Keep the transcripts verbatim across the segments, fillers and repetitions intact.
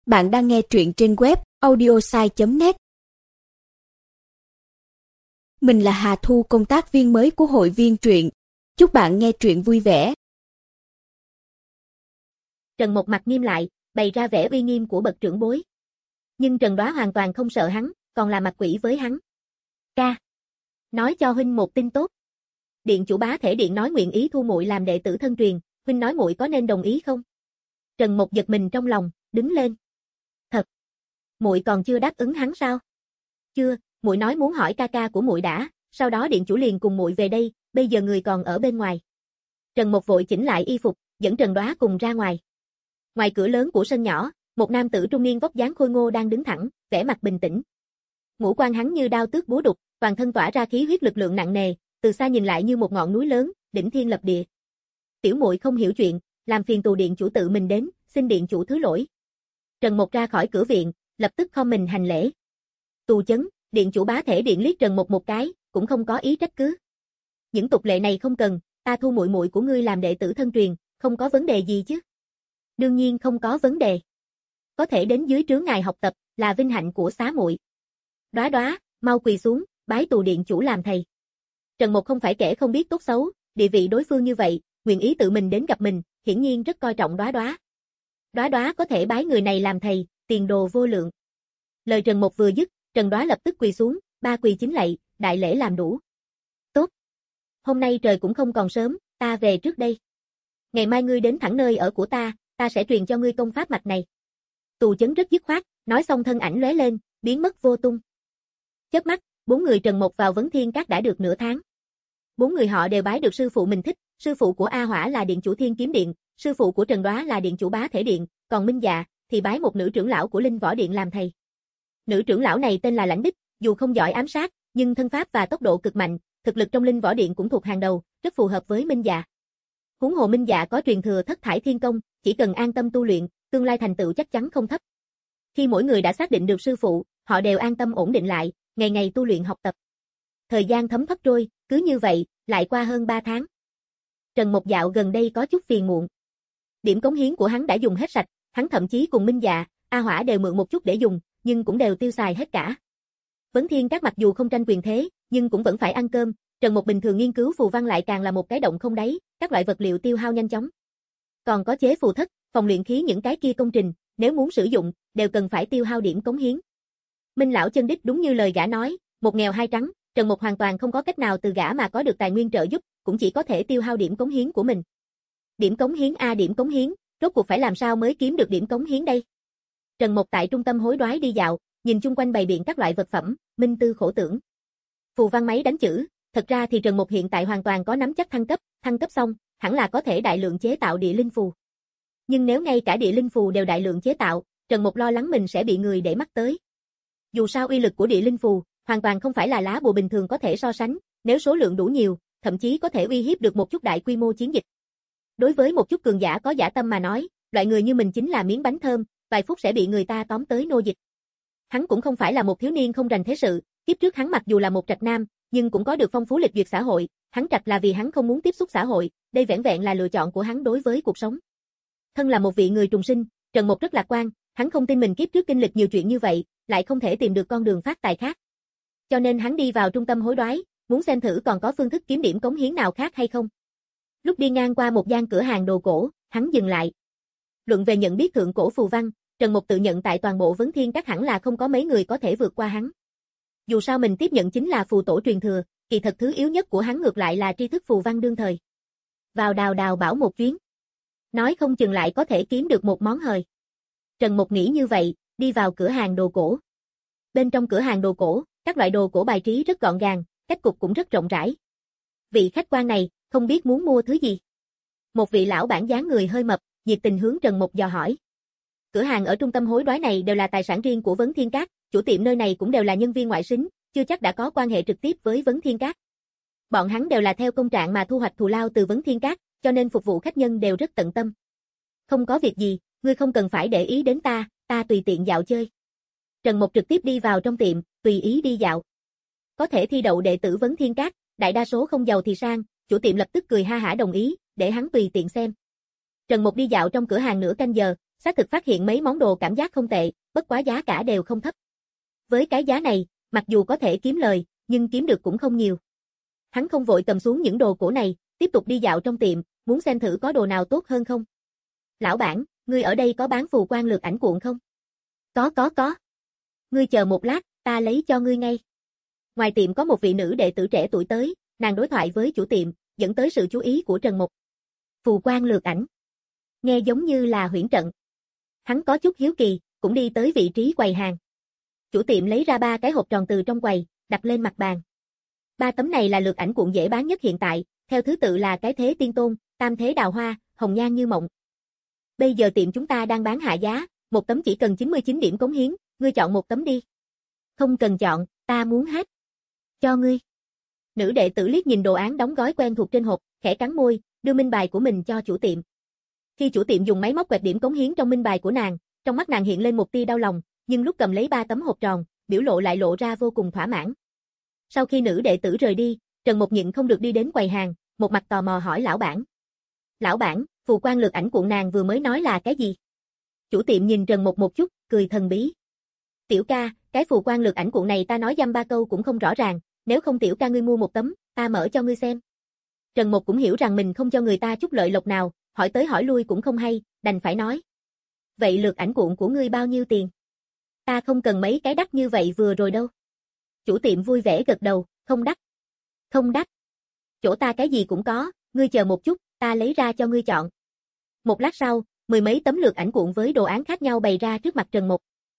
Bạn đang nghe truyện trên web audiosai chấm net. Mình là Hà Thu, công tác viên mới của hội viên truyện. Chúc bạn nghe truyện vui vẻ. Trần Mộc mặt nghiêm lại, bày ra vẻ uy nghiêm của bậc trưởng bối. Nhưng Trần Đoá hoàn toàn không sợ hắn, còn là mặt quỷ với hắn. Ca, nói cho huynh một tin tốt. Điện chủ Bá Thể Điện nói nguyện ý thu muội làm đệ tử thân truyền, huynh nói muội có nên đồng ý không? Trần Mộc giật mình trong lòng, đứng lên. Thật, muội còn chưa đáp ứng hắn sao? Chưa, muội nói muốn hỏi ca ca của muội đã, sau đó điện chủ liền cùng muội về đây, bây giờ người còn ở bên ngoài. Trần Mộc vội chỉnh lại y phục, dẫn Trần Đoá cùng ra ngoài. Ngoài cửa lớn của sân nhỏ, một nam tử trung niên vóc dáng khôi ngô đang đứng thẳng, vẻ mặt bình tĩnh. Ngũ quan hắn như đao tước búa đục, toàn thân tỏa ra khí huyết lực lượng nặng nề, từ xa nhìn lại như một ngọn núi lớn, đỉnh thiên lập địa. Tiểu muội không hiểu chuyện, làm phiền tù điện chủ tự mình đến, xin điện chủ thứ lỗi. Trần Mộc ra khỏi cửa viện, lập tức khom mình hành lễ. Tù chấn, điện chủ Bá Thể Điện liếc Trần Mộc một cái, cũng không có ý trách cứ. Những tục lệ này không cần, ta thu muội muội của ngươi làm đệ tử thân truyền, không có vấn đề gì chứ? Đương nhiên không có vấn đề. Có thể đến dưới trướng ngài học tập, là vinh hạnh của xá muội. Đoá Đoá, mau quỳ xuống, bái tù điện chủ làm thầy. Trần Mộc không phải kẻ không biết tốt xấu, địa vị đối phương như vậy, nguyện ý tự mình đến gặp mình, hiển nhiên rất coi trọng Đoá Đoá. Đoá Đoá có thể bái người này làm thầy, tiền đồ vô lượng. Lời Trần Mộc vừa dứt, Trần Đoá lập tức quỳ xuống, ba quỳ chính lạy, đại lễ làm đủ. Tốt. Hôm nay trời cũng không còn sớm, ta về trước đây. Ngày mai ngươi đến thẳng nơi ở của ta, ta sẽ truyền cho ngươi công pháp mạch này. Tù chấn rất dứt khoát, nói xong thân ảnh lóe lên, biến mất vô tung. Chớp mắt, bốn người Trần Mộc vào Vấn Thiên Các đã được nửa tháng. Bốn người họ đều bái được sư phụ mình thích, sư phụ của A Hỏa là điện chủ Thiên Kiếm Điện, sư phụ của Trần Đoá là điện chủ Bá Thể Điện, còn Minh Dạ thì bái một nữ trưởng lão của Linh Võ Điện làm thầy. Nữ trưởng lão này tên là Lãnh Bích, dù không giỏi ám sát, nhưng thân pháp và tốc độ cực mạnh, thực lực trong Linh Võ Điện cũng thuộc hàng đầu, rất phù hợp với Minh Dạ. Huống hồ Minh Dạ có truyền thừa Thất Thải Thiên Công, chỉ cần an tâm tu luyện, tương lai thành tựu chắc chắn không thấp. Khi mỗi người đã xác định được sư phụ, họ đều an tâm ổn định lại, ngày ngày tu luyện học tập. Thời gian thấm thoát trôi, cứ như vậy, lại qua hơn ba tháng. Trần Mộc dạo gần đây có chút phiền muộn. Điểm cống hiến của hắn đã dùng hết sạch, hắn thậm chí cùng Minh Dạ, A Hỏa đều mượn một chút để dùng, nhưng cũng đều tiêu xài hết cả. Vấn Thiên Các mặc dù không tranh quyền thế, nhưng cũng vẫn phải ăn cơm, Trần Mộc bình thường nghiên cứu phù văn lại càng là một cái động không đáy, các loại vật liệu tiêu hao nhanh chóng. Còn có chế phù thất, phòng luyện khí những cái kia công trình, nếu muốn sử dụng, đều cần phải tiêu hao điểm cống hiến. Minh lão chân đích đúng như lời gã nói, một nghèo hai trắng, Trần Mộc hoàn toàn không có cách nào từ gã mà có được tài nguyên trợ giúp, cũng chỉ có thể tiêu hao điểm cống hiến của mình. Điểm cống hiến a điểm cống hiến, rốt cuộc phải làm sao mới kiếm được điểm cống hiến đây? Trần Mộc tại trung tâm hối đoái đi dạo, nhìn chung quanh bày biện các loại vật phẩm, minh tư khổ tưởng. Phù văn máy đánh chữ, thật ra thì Trần Mộc hiện tại hoàn toàn có nắm chắc thăng cấp, thăng cấp xong, hẳn là có thể đại lượng chế tạo địa linh phù. Nhưng nếu ngay cả địa linh phù đều đại lượng chế tạo, Trần Mộc lo lắng mình sẽ bị người để mắt tới. Dù sao uy lực của địa linh phù, hoàn toàn không phải là lá bùa bình thường có thể so sánh, nếu số lượng đủ nhiều, thậm chí có thể uy hiếp được một chút đại quy mô chiến dịch. Đối với một chút cường giả có dã tâm mà nói, loại người như mình chính là miếng bánh thơm, vài phút sẽ bị người ta tóm tới nô dịch. Hắn cũng không phải là một thiếu niên không rành thế sự, kiếp trước hắn mặc dù là một trạch nam, nhưng cũng có được phong phú lịch duyệt xã hội, hắn trạch là vì hắn không muốn tiếp xúc xã hội, đây vẻn vẹn là lựa chọn của hắn đối với cuộc sống. Thân là một vị người trùng sinh, Trần Mộc rất lạc quan, hắn không tin mình kiếp trước kinh lịch nhiều chuyện như vậy, lại không thể tìm được con đường phát tài khác. Cho nên hắn đi vào trung tâm hối đoái, muốn xem thử còn có phương thức kiếm điểm cống hiến nào khác hay không. Lúc đi ngang qua một gian cửa hàng đồ cổ, hắn dừng lại. Luận về nhận biết thượng cổ phù văn, Trần Mộc tự nhận tại toàn bộ Vấn Thiên Các hẳn là không có mấy người có thể vượt qua hắn. Dù sao mình tiếp nhận chính là phù tổ truyền thừa, kỳ thật thứ yếu nhất của hắn ngược lại là tri thức phù văn đương thời. Vào đào đào bảo một chuyến. Nói không chừng lại có thể kiếm được một món hời. Trần Mộc nghĩ như vậy, đi vào cửa hàng đồ cổ. Bên trong cửa hàng đồ cổ, các loại đồ cổ bài trí rất gọn gàng, cách cục cũng rất rộng rãi. Vị khách quan này, không biết muốn mua thứ gì. Một vị lão bản dáng người hơi mập, nhiệt tình hướng Trần Mộc dò hỏi. Cửa hàng ở trung tâm hối đoái này đều là tài sản riêng của Vấn Thiên Các, chủ tiệm nơi này cũng đều là nhân viên ngoại sính, chưa chắc đã có quan hệ trực tiếp với Vấn Thiên Các. Bọn hắn đều là theo công trạng mà thu hoạch thù lao từ Vấn Thiên Các, cho nên phục vụ khách nhân đều rất tận tâm. Không có việc gì, ngươi không cần phải để ý đến ta, ta tùy tiện dạo chơi. Trần Mộc trực tiếp đi vào trong tiệm, tùy ý đi dạo. Có thể thi đậu đệ tử Vấn Thiên Các, đại đa số không giàu thì sang, chủ tiệm lập tức cười ha hả đồng ý, để hắn tùy tiện xem. Trần Mộc đi dạo trong cửa hàng nửa canh giờ, xác thực phát hiện mấy món đồ cảm giác không tệ, bất quá giá cả đều không thấp. Với cái giá này, mặc dù có thể kiếm lời, nhưng kiếm được cũng không nhiều. Hắn không vội cầm xuống những đồ cổ này, tiếp tục đi dạo trong tiệm, muốn xem thử có đồ nào tốt hơn không. Lão bản, ngươi ở đây có bán phù quan lược ảnh cuộn không? Có có có. Ngươi chờ một lát, ta lấy cho ngươi ngay. Ngoài tiệm có một vị nữ đệ tử trẻ tuổi tới, nàng đối thoại với chủ tiệm, dẫn tới sự chú ý của Trần Mục. Phù quan lược ảnh. Nghe giống như là huyễn trận. Hắn có chút hiếu kỳ, cũng đi tới vị trí quầy hàng. Chủ tiệm lấy ra ba cái hộp tròn từ trong quầy, đặt lên mặt bàn. Ba tấm này là lược ảnh cuộn dễ bán nhất hiện tại, theo thứ tự là cái thế tiên tôn, tam thế đào hoa, hồng nhan như mộng. Bây giờ tiệm chúng ta đang bán hạ giá, một tấm chỉ cần chín mươi chín điểm cống hiến, ngươi chọn một tấm đi. Không cần chọn, ta muốn hết. Cho ngươi. Nữ đệ tử liếc nhìn đồ án đóng gói quen thuộc trên hộp, khẽ cắn môi, đưa minh bài của mình cho chủ tiệm. Khi chủ tiệm dùng máy móc quẹt điểm cống hiến trong minh bài của nàng, trong mắt nàng hiện lên một tia đau lòng, nhưng lúc cầm lấy ba tấm hộp tròn, biểu lộ lại lộ ra vô cùng thỏa mãn. Sau khi nữ đệ tử rời đi, Trần Mục nhịn không được đi đến quầy hàng, một mặt tò mò hỏi lão bản. Lão bản, phù quan lược ảnh cuộn nàng vừa mới nói là cái gì? Chủ tiệm nhìn Trần Mục một chút, cười thần bí. Tiểu ca, cái phù quan lược ảnh cuộn này ta nói dăm ba câu cũng không rõ ràng, nếu không tiểu ca ngươi mua một tấm, ta mở cho ngươi xem. Trần Mục cũng hiểu rằng mình không cho người ta chút lợi lộc nào, hỏi tới hỏi lui cũng không hay, đành phải nói. Vậy lược ảnh cuộn của ngươi bao nhiêu tiền? Ta không cần mấy cái đắt như vậy vừa rồi đâu. Chủ tiệm vui vẻ gật đầu, không đắt. Không đắt. Chỗ ta cái gì cũng có, ngươi chờ một chút, ta lấy ra cho ngươi chọn. Một lát sau, mười mấy tấm lược ảnh cuộn với đồ án khác nhau bày ra trước mặt Trần Mục.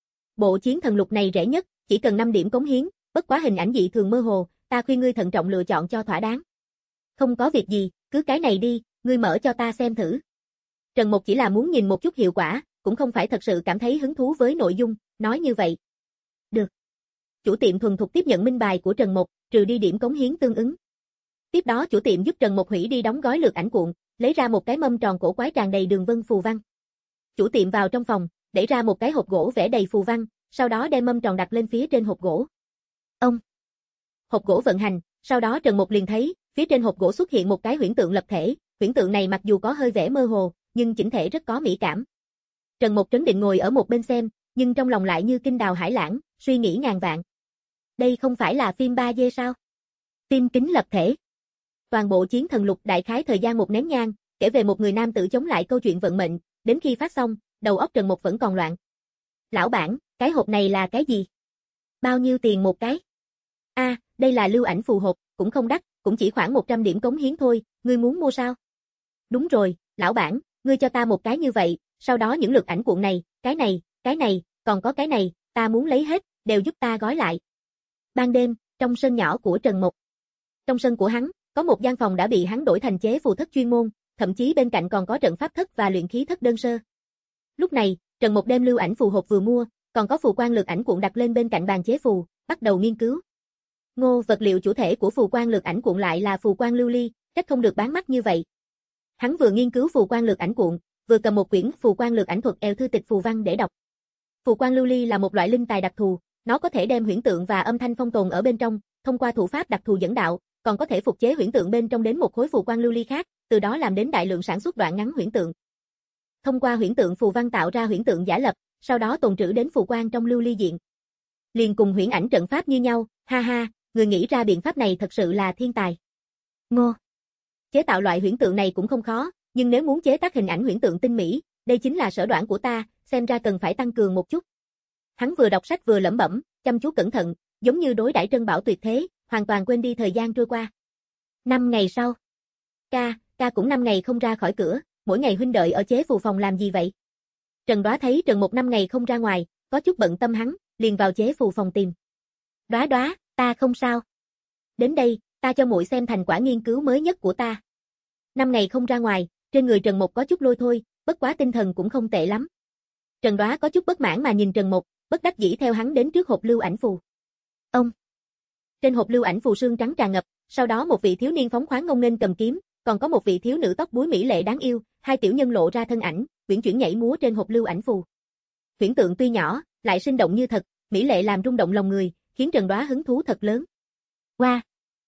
Bộ chiến thần lục này rẻ nhất, chỉ cần năm điểm cống hiến, bất quá hình ảnh dị thường mơ hồ, ta khuyên ngươi thận trọng lựa chọn cho thỏa đáng. Không có việc gì, cứ cái này đi, ngươi mở cho ta xem thử. Trần Mục chỉ là muốn nhìn một chút hiệu quả, cũng không phải thật sự cảm thấy hứng thú với nội dung, nói như vậy. Được. Chủ tiệm thuần thục tiếp nhận minh bài của Trần Mục, trừ đi điểm cống hiến tương ứng. Tiếp đó chủ tiệm giúp Trần Mục hủy đi đóng gói lược ảnh cuộn, lấy ra một cái mâm tròn cổ quái tràn đầy đường vân phù văn. Chủ tiệm vào trong phòng, để ra một cái hộp gỗ vẽ đầy phù văn, sau đó đem mâm tròn đặt lên phía trên hộp gỗ. Ông. Hộp gỗ vận hành, sau đó Trần Mục liền thấy, phía trên hộp gỗ xuất hiện một cái huyễn tượng lập thể, huyễn tượng này mặc dù có hơi vẻ mơ hồ, nhưng chỉnh thể rất có mỹ cảm. Trần Mục trấn định ngồi ở một bên xem, nhưng trong lòng lại như kinh đào hải lãng, suy nghĩ ngàn vạn. Đây không phải là phim ba D sao? Phim kính lập thể. Toàn bộ chiến thần lục đại khái thời gian một nén nhang, kể về một người nam tử chống lại câu chuyện vận mệnh, đến khi phát xong, đầu óc Trần Mục vẫn còn loạn. Lão bản, cái hộp này là cái gì? Bao nhiêu tiền một cái? A, à, đây là lưu ảnh phù hộp, cũng không đắt, cũng chỉ khoảng một trăm điểm cống hiến thôi, ngươi muốn mua sao? Đúng rồi, lão bản, ngươi cho ta một cái như vậy, sau đó những lược ảnh cuộn này, cái này, cái này, còn có cái này, ta muốn lấy hết, đều giúp ta gói lại. Ban đêm, trong sân nhỏ của Trần Mục. Trong sân của hắn, có một gian phòng đã bị hắn đổi thành chế phù thất chuyên môn, thậm chí bên cạnh còn có trận pháp thất và luyện khí thất đơn sơ. Lúc này, Trần Mục đem lưu ảnh phù hộp vừa mua, còn có phù quan lược ảnh cuộn đặt lên bên cạnh bàn chế phù, bắt đầu nghiên cứu. Ngô, vật liệu chủ thể của phù quan lược ảnh cuộn lại là phù quan lưu ly, trách không được bán mắc như vậy. Hắn vừa nghiên cứu phù quan lược ảnh cuộn, vừa cầm một quyển phù quan lược ảnh thuật eo thư tịch phù văn để đọc. Phù quan lưu ly là một loại linh tài đặc thù, nó có thể đem huyễn tượng và âm thanh phong tồn ở bên trong, thông qua thủ pháp đặc thù dẫn đạo, còn có thể phục chế huyễn tượng bên trong đến một khối phù quan lưu ly khác, từ đó làm đến đại lượng sản xuất đoạn ngắn huyễn tượng. Thông qua huyễn tượng phù văn tạo ra huyễn tượng giả lập, sau đó tồn trữ đến phù quan trong lưu ly diện. Liền cùng huyễn ảnh trận pháp như nhau, ha ha, người nghĩ ra biện pháp này thật sự là thiên tài. Ngô. Chế tạo loại huyễn tượng này cũng không khó, nhưng nếu muốn chế tác hình ảnh huyễn tượng tinh mỹ, đây chính là sở đoản của ta, xem ra cần phải tăng cường một chút. Hắn vừa đọc sách vừa lẩm bẩm, chăm chú cẩn thận, giống như đối đãi Trân Bảo tuyệt thế, hoàn toàn quên đi thời gian trôi qua. Năm ngày sau. Ca, ca cũng năm ngày không ra khỏi cửa, mỗi ngày huynh đợi ở chế phù phòng làm gì vậy? Trần Đoá thấy Trần Mục năm ngày không ra ngoài, có chút bận tâm hắn, liền vào chế phù phòng tìm. Đoá Đoá, ta không sao. Đến đây, ta cho muội xem thành quả nghiên cứu mới nhất của ta. Năm ngày không ra ngoài, trên người Trần Mục có chút lôi thôi, bất quá tinh thần cũng không tệ lắm. Trần Đoá có chút bất mãn mà nhìn Trần Mục, bất đắc dĩ theo hắn đến trước hộp lưu ảnh phù. Ông. Trên hộp lưu ảnh phù sương trắng tràn ngập, sau đó một vị thiếu niên phóng khoáng ngông nghênh cầm kiếm, còn có một vị thiếu nữ tóc búi mỹ lệ đáng yêu, hai tiểu nhân lộ ra thân ảnh, uyển chuyển nhảy múa trên hộp lưu ảnh phù. Huyễn tượng tuy nhỏ, lại sinh động như thật, mỹ lệ làm rung động lòng người, khiến Trần Đoá hứng thú thật lớn. Wow!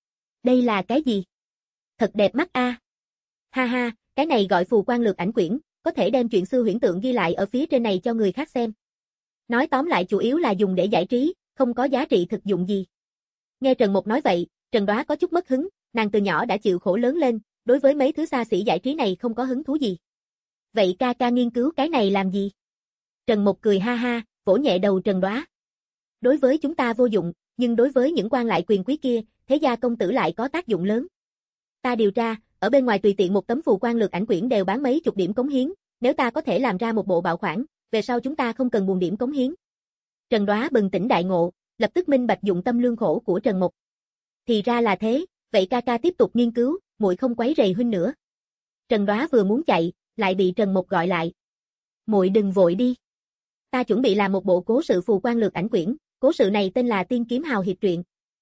Đây là cái gì? Thật đẹp mắt a. Ha ha, cái này gọi phù quan lược ảnh quyển, có thể đem chuyện xưa huyễn tượng ghi lại ở phía trên này cho người khác xem. Nói tóm lại chủ yếu là dùng để giải trí, không có giá trị thực dụng gì. Nghe Trần Mục nói vậy, Trần Đoá có chút mất hứng, nàng từ nhỏ đã chịu khổ lớn lên, đối với mấy thứ xa xỉ giải trí này không có hứng thú gì. Vậy ca ca nghiên cứu cái này làm gì? Trần Mục cười ha ha, vỗ nhẹ đầu Trần Đoá. Đối với chúng ta vô dụng, nhưng đối với những quan lại quyền quý kia, thế gia công tử lại có tác dụng lớn. Ta điều tra, ở bên ngoài tùy tiện một tấm phù quan lược ảnh quyển đều bán mấy chục điểm cống hiến, nếu ta có thể làm ra một bộ bảo khoản, về sau chúng ta không cần buồn điểm cống hiến. Trần Đoá bừng tỉnh đại ngộ, lập tức minh bạch dụng tâm lương khổ của Trần Mục. Thì ra là thế, vậy ca ca tiếp tục nghiên cứu, muội không quấy rầy huynh nữa. Trần Đoá vừa muốn chạy, lại bị Trần Mục gọi lại. Muội đừng vội đi. Ta chuẩn bị làm một bộ cố sự phù quan lược ảnh quyển, cố sự này tên là Tiên Kiếm Hào Hiệp truyện.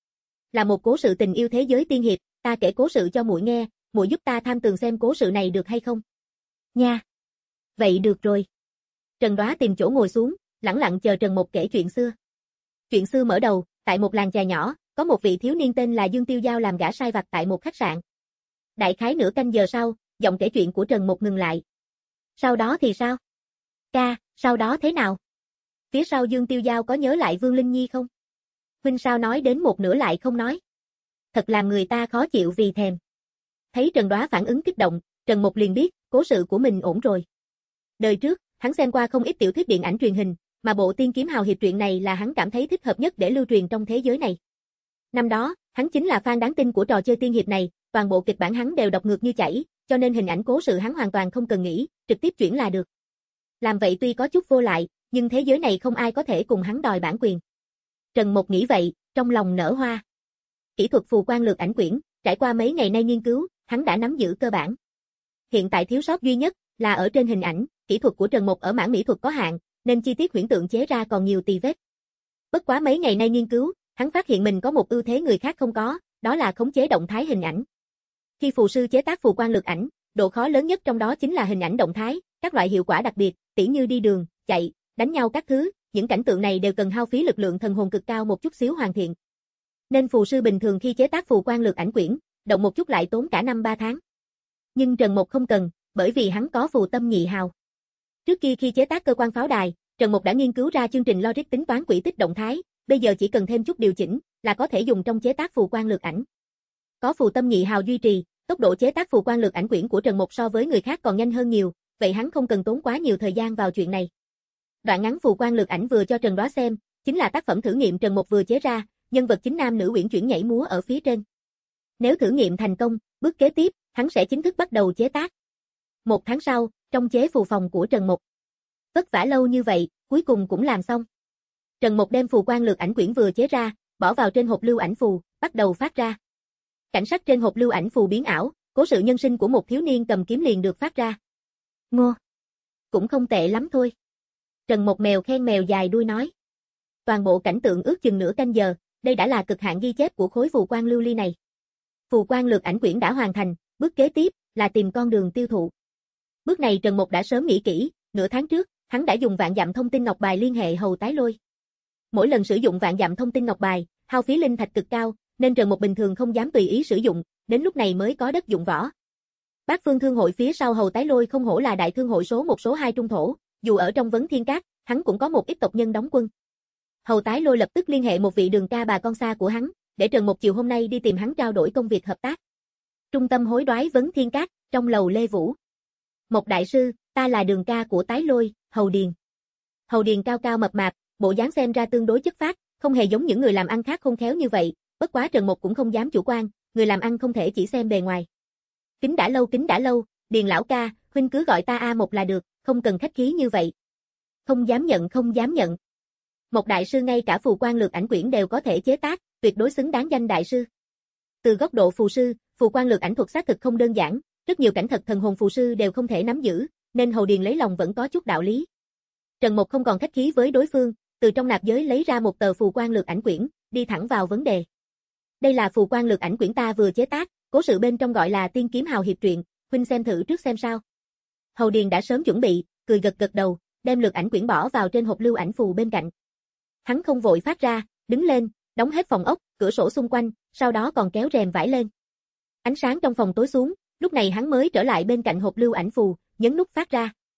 Là một cố sự tình yêu thế giới tiên hiệp, ta kể cố sự cho muội nghe, muội giúp ta tham tường xem cố sự này được hay không? Nha. Vậy được rồi. Trần Đoá tìm chỗ ngồi xuống, lẳng lặng chờ Trần Mục kể chuyện xưa. Chuyện xưa mở đầu, tại một làng chài nhỏ, có một vị thiếu niên tên là Dương Tiêu Giao làm gã sai vặt tại một khách sạn. Đại khái nửa canh giờ sau, giọng kể chuyện của Trần Mục ngừng lại. Sau đó thì sao? Ca, sau đó thế nào? Phía sau Dương Tiêu Giao có nhớ lại Vương Linh Nhi không? Huynh sao nói đến một nửa lại không nói? Thật làm người ta khó chịu vì thèm. Thấy Trần Đoá phản ứng kích động, Trần Mục liền biết, cố sự của mình ổn rồi. Đời trước, hắn xem qua không ít tiểu thuyết điện ảnh truyền hình, mà bộ Tiên Kiếm Hào Hiệp truyện này là hắn cảm thấy thích hợp nhất để lưu truyền trong thế giới này. Năm đó, hắn chính là fan đáng tin của trò chơi tiên hiệp này, toàn bộ kịch bản hắn đều đọc ngược như chảy, cho nên hình ảnh cố sự hắn hoàn toàn không cần nghĩ, trực tiếp chuyển là được. Làm vậy tuy có chút vô lại, nhưng thế giới này không ai có thể cùng hắn đòi bản quyền. Trần Mục nghĩ vậy, trong lòng nở hoa. Kỹ thuật phù quan lược ảnh quyển, trải qua mấy ngày nay nghiên cứu, hắn đã nắm giữ cơ bản. Hiện tại thiếu sót duy nhất là ở trên hình ảnh, kỹ thuật của Trần Mục ở mảng mỹ thuật có hạn, nên chi tiết huyễn tượng chế ra còn nhiều tì vết. Bất quá mấy ngày nay nghiên cứu, hắn phát hiện mình có một ưu thế người khác không có, đó là khống chế động thái hình ảnh. Khi phù sư chế tác phù quan lược ảnh, độ khó lớn nhất trong đó chính là hình ảnh động thái, các loại hiệu quả đặc biệt, tỉ như đi đường, chạy, đánh nhau các thứ, những cảnh tượng này đều cần hao phí lực lượng thần hồn cực cao một chút xíu hoàn thiện. Nên phù sư bình thường khi chế tác phù quan lược ảnh quyển, động một chút lại tốn cả năm ba tháng. Nhưng Trần Mục không cần, bởi vì hắn có phù tâm nhị hào. Trước kia khi chế tác cơ quan pháo đài, Trần Mục đã nghiên cứu ra chương trình logic tính toán quỹ tích động thái, bây giờ chỉ cần thêm chút điều chỉnh là có thể dùng trong chế tác phù quan lược ảnh. Có phù tâm nhị hào duy trì, tốc độ chế tác phù quan lược ảnh quyển của Trần Mục so với người khác còn nhanh hơn nhiều, vậy hắn không cần tốn quá nhiều thời gian vào chuyện này. Đoạn ngắn phù quan lược ảnh vừa cho Trần Đoá xem, chính là tác phẩm thử nghiệm Trần Mục vừa chế ra, nhân vật chính nam nữ uyển chuyển nhảy múa ở phía trên. Nếu thử nghiệm thành công, bước kế tiếp, hắn sẽ chính thức bắt đầu chế tác. Một tháng sau, trong chế phù phòng của Trần Mục. Vất vả lâu như vậy, cuối cùng cũng làm xong. Trần Mục đem phù quan lược ảnh quyển vừa chế ra, bỏ vào trên hộp lưu ảnh phù, bắt đầu phát ra. Cảnh sắc trên hộp lưu ảnh phù biến ảo, cố sự nhân sinh của một thiếu niên cầm kiếm liền được phát ra. Ngô, cũng không tệ lắm thôi. Trần Mục mèo khen mèo dài đuôi nói. Toàn bộ cảnh tượng ước chừng nửa canh giờ, đây đã là cực hạn ghi chép của khối phù quan lưu ly này. Phù quan lược ảnh quyển đã hoàn thành, bước kế tiếp là tìm con đường tiêu thụ. Bước này Trần Mục đã sớm nghĩ kỹ, nửa tháng trước, hắn đã dùng vạn dặm thông tin ngọc bài liên hệ Hầu Tái Lôi. Mỗi lần sử dụng vạn dặm thông tin ngọc bài, hao phí linh thạch cực cao, nên Trần Mục bình thường không dám tùy ý sử dụng, đến lúc này mới có đất dụng võ. Bát Phương Thương hội phía sau Hầu Tái Lôi không hổ là đại thương hội số một số hai trung thổ, dù ở trong Vấn Thiên Các, hắn cũng có một ít tộc nhân đóng quân. Hầu Tái Lôi lập tức liên hệ một vị đường ca bà con xa của hắn, để Trần Mục chiều hôm nay đi tìm hắn trao đổi công việc hợp tác. Trung tâm hối đoái Vấn Thiên Các, trong lầu Lê Vũ. Mộc đại sư, ta là đường ca của Tái Lôi, Hầu Điền. Hầu Điền cao cao mập mạp, bộ dáng xem ra tương đối chất phác, không hề giống những người làm ăn khác khôn khéo như vậy, bất quá Trần Mục cũng không dám chủ quan, người làm ăn không thể chỉ xem bề ngoài. Kính đã lâu kính đã lâu, Điền lão ca, huynh cứ gọi ta A Mộc là được, không cần khách khí như vậy. Không dám nhận không dám nhận. Mộc đại sư ngay cả phù quan lược ảnh quyển đều có thể chế tác, tuyệt đối xứng đáng danh đại sư. Từ góc độ phù sư, phù quan lược ảnh thuật xác thực không đơn giản, rất nhiều cảnh thật thần hồn phù sư đều không thể nắm giữ, nên Hầu Điền lấy lòng vẫn có chút đạo lý. Trần Mục không còn khách khí với đối phương, từ trong nạp giới lấy ra một tờ phù quan lược ảnh quyển, đi thẳng vào vấn đề. Đây là phù quan lược ảnh quyển ta vừa chế tác, cố sự bên trong gọi là Tiên Kiếm Hào Hiệp truyện, huynh xem thử trước xem sao. Hầu Điền đã sớm chuẩn bị, cười gật gật đầu, đem lược ảnh quyển bỏ vào trên hộp lưu ảnh phù bên cạnh. Hắn không vội phát ra, đứng lên, đóng hết phòng ốc, cửa sổ xung quanh, sau đó còn kéo rèm vải lên. Ánh sáng trong phòng tối xuống, lúc này hắn mới trở lại bên cạnh hộp lưu ảnh phù, nhấn nút phát ra.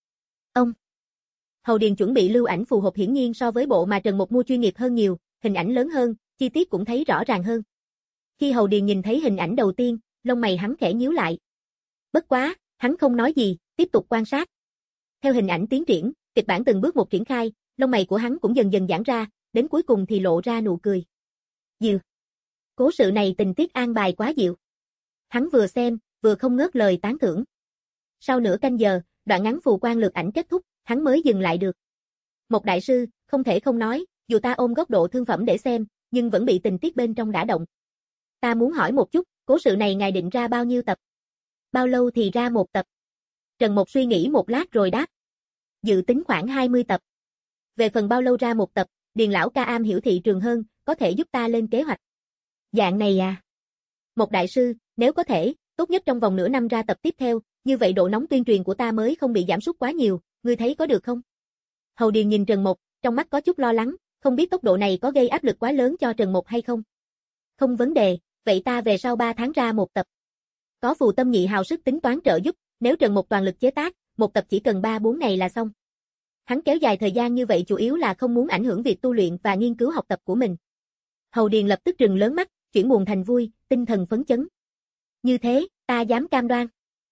Ông. Hầu Điền chuẩn bị lưu ảnh phù hộp hiển nhiên so với bộ mà Trần Mục mua chuyên nghiệp hơn nhiều, hình ảnh lớn hơn, chi tiết cũng thấy rõ ràng hơn. Khi Hầu Điền nhìn thấy hình ảnh đầu tiên, lông mày hắn khẽ nhíu lại. Bất quá, hắn không nói gì, tiếp tục quan sát. Theo hình ảnh tiến triển, kịch bản từng bước một triển khai, lông mày của hắn cũng dần dần giãn ra, đến cuối cùng thì lộ ra nụ cười. Dìu. Cố sự này tình tiết an bài quá dịu. Hắn vừa xem, vừa không ngớt lời tán thưởng. Sau nửa canh giờ, đoạn ngắn phù quan lược ảnh kết thúc, hắn mới dừng lại được. Một đại sư, không thể không nói, dù ta ôm góc độ thương phẩm để xem, nhưng vẫn bị tình tiết bên trong đả động. Ta muốn hỏi một chút, cố sự này ngài định ra bao nhiêu tập? Bao lâu thì ra một tập? Trần Mộc suy nghĩ một lát rồi đáp. Dự tính khoảng hai mươi tập. Về phần bao lâu ra một tập, Điền lão ca am hiểu thị trường hơn, có thể giúp ta lên kế hoạch. Dạng này à? Một đại sư, nếu có thể, tốt nhất trong vòng nửa năm ra tập tiếp theo, như vậy độ nóng tuyên truyền của ta mới không bị giảm sút quá nhiều, ngươi thấy có được không? Hầu Điền nhìn Trần Mộc, trong mắt có chút lo lắng, không biết tốc độ này có gây áp lực quá lớn cho Trần Mộc hay không? Không vấn đề, vậy ta về sau ba tháng ra một tập. Có Phù Tâm Nhị hào sức tính toán trợ giúp, nếu Trần Mộc toàn lực chế tác, một tập chỉ cần ba bốn ngày là xong. Hắn kéo dài thời gian như vậy chủ yếu là không muốn ảnh hưởng việc tu luyện và nghiên cứu học tập của mình. Hầu Điền lập tức trừng lớn mắt, chuyển buồn thành vui, tinh thần phấn chấn. Như thế, ta dám cam đoan.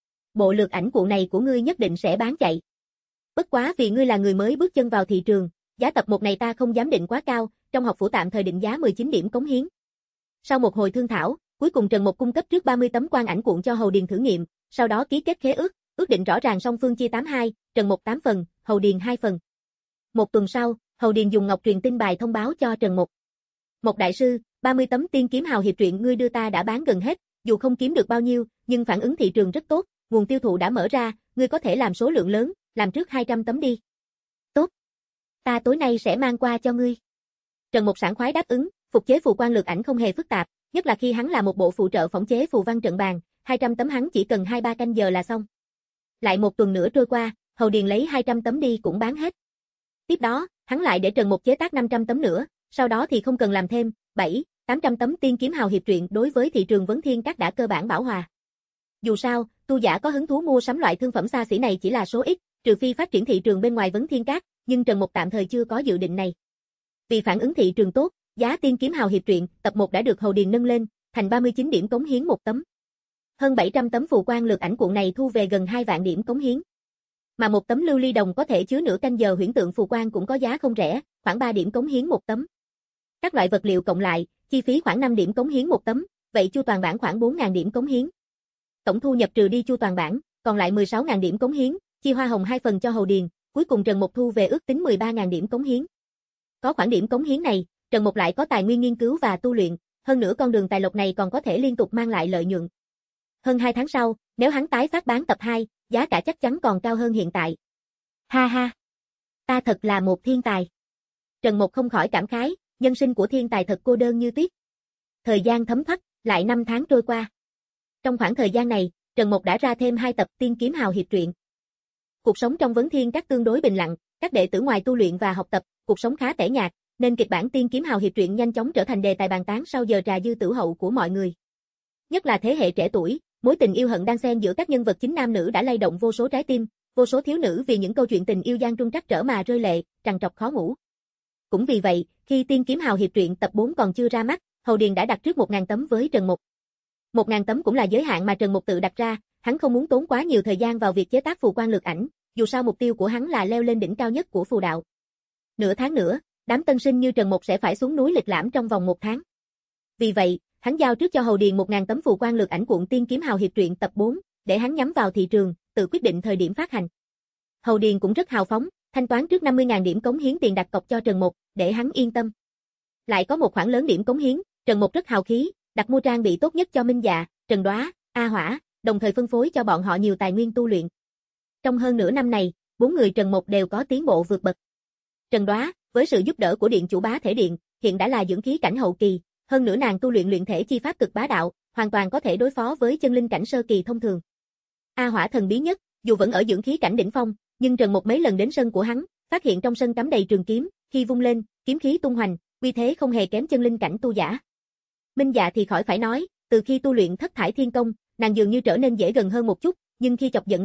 Bộ lược ảnh cuộn này của ngươi nhất định sẽ bán chạy. Bất quá vì ngươi là người mới bước chân vào thị trường, giá tập một này ta không dám định quá cao, trong học phủ tạm thời định giá mười chín điểm cống hiến. Sau một hồi thương thảo, cuối cùng Trần Mộc cung cấp trước ba mươi tấm quang ảnh cuộn cho Hầu Điền thử nghiệm, sau đó ký kết khế ước, ước định rõ ràng song phương chia tám hai, Trần Mộc tám phần, Hầu Điền hai phần. Một tuần sau, Hầu Điền dùng ngọc truyền tin bài thông báo cho Trần Mộc. Một đại sư, ba mươi tấm tiên kiếm hào hiệp truyện ngươi đưa ta đã bán gần hết, dù không kiếm được bao nhiêu, nhưng phản ứng thị trường rất tốt, nguồn tiêu thụ đã mở ra, ngươi có thể làm số lượng lớn, làm trước hai trăm tấm đi. Tốt. Ta tối nay sẽ mang qua cho ngươi. Trần Mộc sảng khoái đáp ứng, phục chế phù quan lược ảnh không hề phức tạp, nhất là khi hắn là một bộ phụ trợ phỏng chế phù văn trận bàn, hai trăm tấm hắn chỉ cần hai ba canh giờ là xong. Lại một tuần nữa trôi qua, Hầu Điền lấy hai trăm tấm đi cũng bán hết. Tiếp đó, hắn lại để Trần Mộc chế tác năm trăm tấm nữa, sau đó thì không cần làm thêm, bảy, tám trăm tấm tiên kiếm hào hiệp truyện đối với thị trường vấn thiên các đã cơ bản bảo hòa. Dù sao, tu giả có hứng thú mua sắm loại thương phẩm xa xỉ này chỉ là số ít, trừ phi phát triển thị trường bên ngoài vấn thiên các, nhưng Trần Mộc tạm thời chưa có dự định này. Vì phản ứng thị trường tốt, giá tiên kiếm hào hiệp truyện tập một đã được Hầu Điền nâng lên thành ba mươi chín điểm cống hiến một tấm. Hơn bảy trăm tấm phù quan lược ảnh cuộn này thu về gần hai vạn điểm cống hiến. Mà một tấm lưu ly đồng có thể chứa nửa canh giờ huyễn tượng phù quan cũng có giá không rẻ, khoảng ba điểm cống hiến một tấm. Các loại vật liệu cộng lại, chi phí khoảng năm điểm cống hiến một tấm, vậy chu toàn bản khoảng bốn nghìn điểm cống hiến. Tổng thu nhập trừ đi chu toàn bản, còn lại mười sáu nghìn điểm cống hiến, chia hoa hồng hai phần cho Hầu Điền, cuối cùng Trần Mộc thu về ước tính mười ba nghìn điểm cống hiến. Có khoản điểm cống hiến này, Trần Mộc lại có tài nguyên nghiên cứu và tu luyện, hơn nữa con đường tài lộc này còn có thể liên tục mang lại lợi nhuận. Hơn hai tháng sau, nếu hắn tái phát bán tập hai, giá cả chắc chắn còn cao hơn hiện tại. Ha ha! Ta thật là một thiên tài. Trần Mộc không khỏi cảm khái, nhân sinh của thiên tài thật cô đơn như tuyết. Thời gian thấm thoát, lại năm tháng trôi qua. Trong khoảng thời gian này, Trần Mộc đã ra thêm hai tập tiên kiếm hào hiệp truyện. Cuộc sống trong vấn thiên các tương đối bình lặng, các đệ tử ngoài tu luyện và học tập, cuộc sống khá tẻ nhạt, nên kịch bản tiên kiếm hào hiệp truyện nhanh chóng trở thành đề tài bàn tán sau giờ trà dư tử hậu của mọi người. Nhất là thế hệ trẻ tuổi, mối tình yêu hận đan xen giữa các nhân vật chính nam nữ đã lay động vô số trái tim, vô số thiếu nữ vì những câu chuyện tình yêu gian truân trắc trở mà rơi lệ, trằn trọc khó ngủ. Cũng vì vậy, khi tiên kiếm hào hiệp truyện tập bốn còn chưa ra mắt, Hầu Điền đã đặt trước một nghìn tấm với Trần Mộc. một nghìn tấm cũng là giới hạn mà Trần Mộc tự đặt ra, hắn không muốn tốn quá nhiều thời gian vào việc chế tác phù quan lược ảnh, dù sao mục tiêu của hắn là leo lên đỉnh cao nhất của phù đạo. Nửa tháng nữa, đám tân sinh như Trần Mộc sẽ phải xuống núi lịch lãm trong vòng một tháng. Vì vậy, hắn giao trước cho Hầu Điền một nghìn tấm phù quan lược ảnh cuộn tiên kiếm hào hiệp truyện tập bốn, để hắn nhắm vào thị trường, tự quyết định thời điểm phát hành. Hầu Điền cũng rất hào phóng, thanh toán trước năm mươi nghìn điểm cống hiến tiền đặt cọc cho Trần Mộc, để hắn yên tâm. Lại có một khoản lớn điểm cống hiến, Trần Mộc rất hào khí, đặt mua trang bị tốt nhất cho Minh Dạ, Trần Đoá, A Hỏa, đồng thời phân phối cho bọn họ nhiều tài nguyên tu luyện. Trong hơn nửa năm này, bốn người Trần Mộc đều có tiến bộ vượt bậc. Trần Đoá, với sự giúp đỡ của điện chủ Bá Thể Điện, hiện đã là dưỡng khí cảnh hậu kỳ, hơn nữa nàng tu luyện luyện thể chi pháp cực bá đạo, hoàn toàn có thể đối phó với chân linh cảnh sơ kỳ thông thường. A Hỏa thần bí nhất, dù vẫn ở dưỡng khí cảnh đỉnh phong, nhưng Trần Mộc mấy lần đến sân của hắn, phát hiện trong sân cắm đầy trường kiếm, khi vung lên, kiếm khí tung hoành, uy thế không hề kém chân linh cảnh tu giả. Minh Dạ thì khỏi phải nói, từ khi tu luyện Thất Thải Thiên Công, nàng dường như trở nên dễ gần hơn một chút, nhưng khi chọc giận nàng,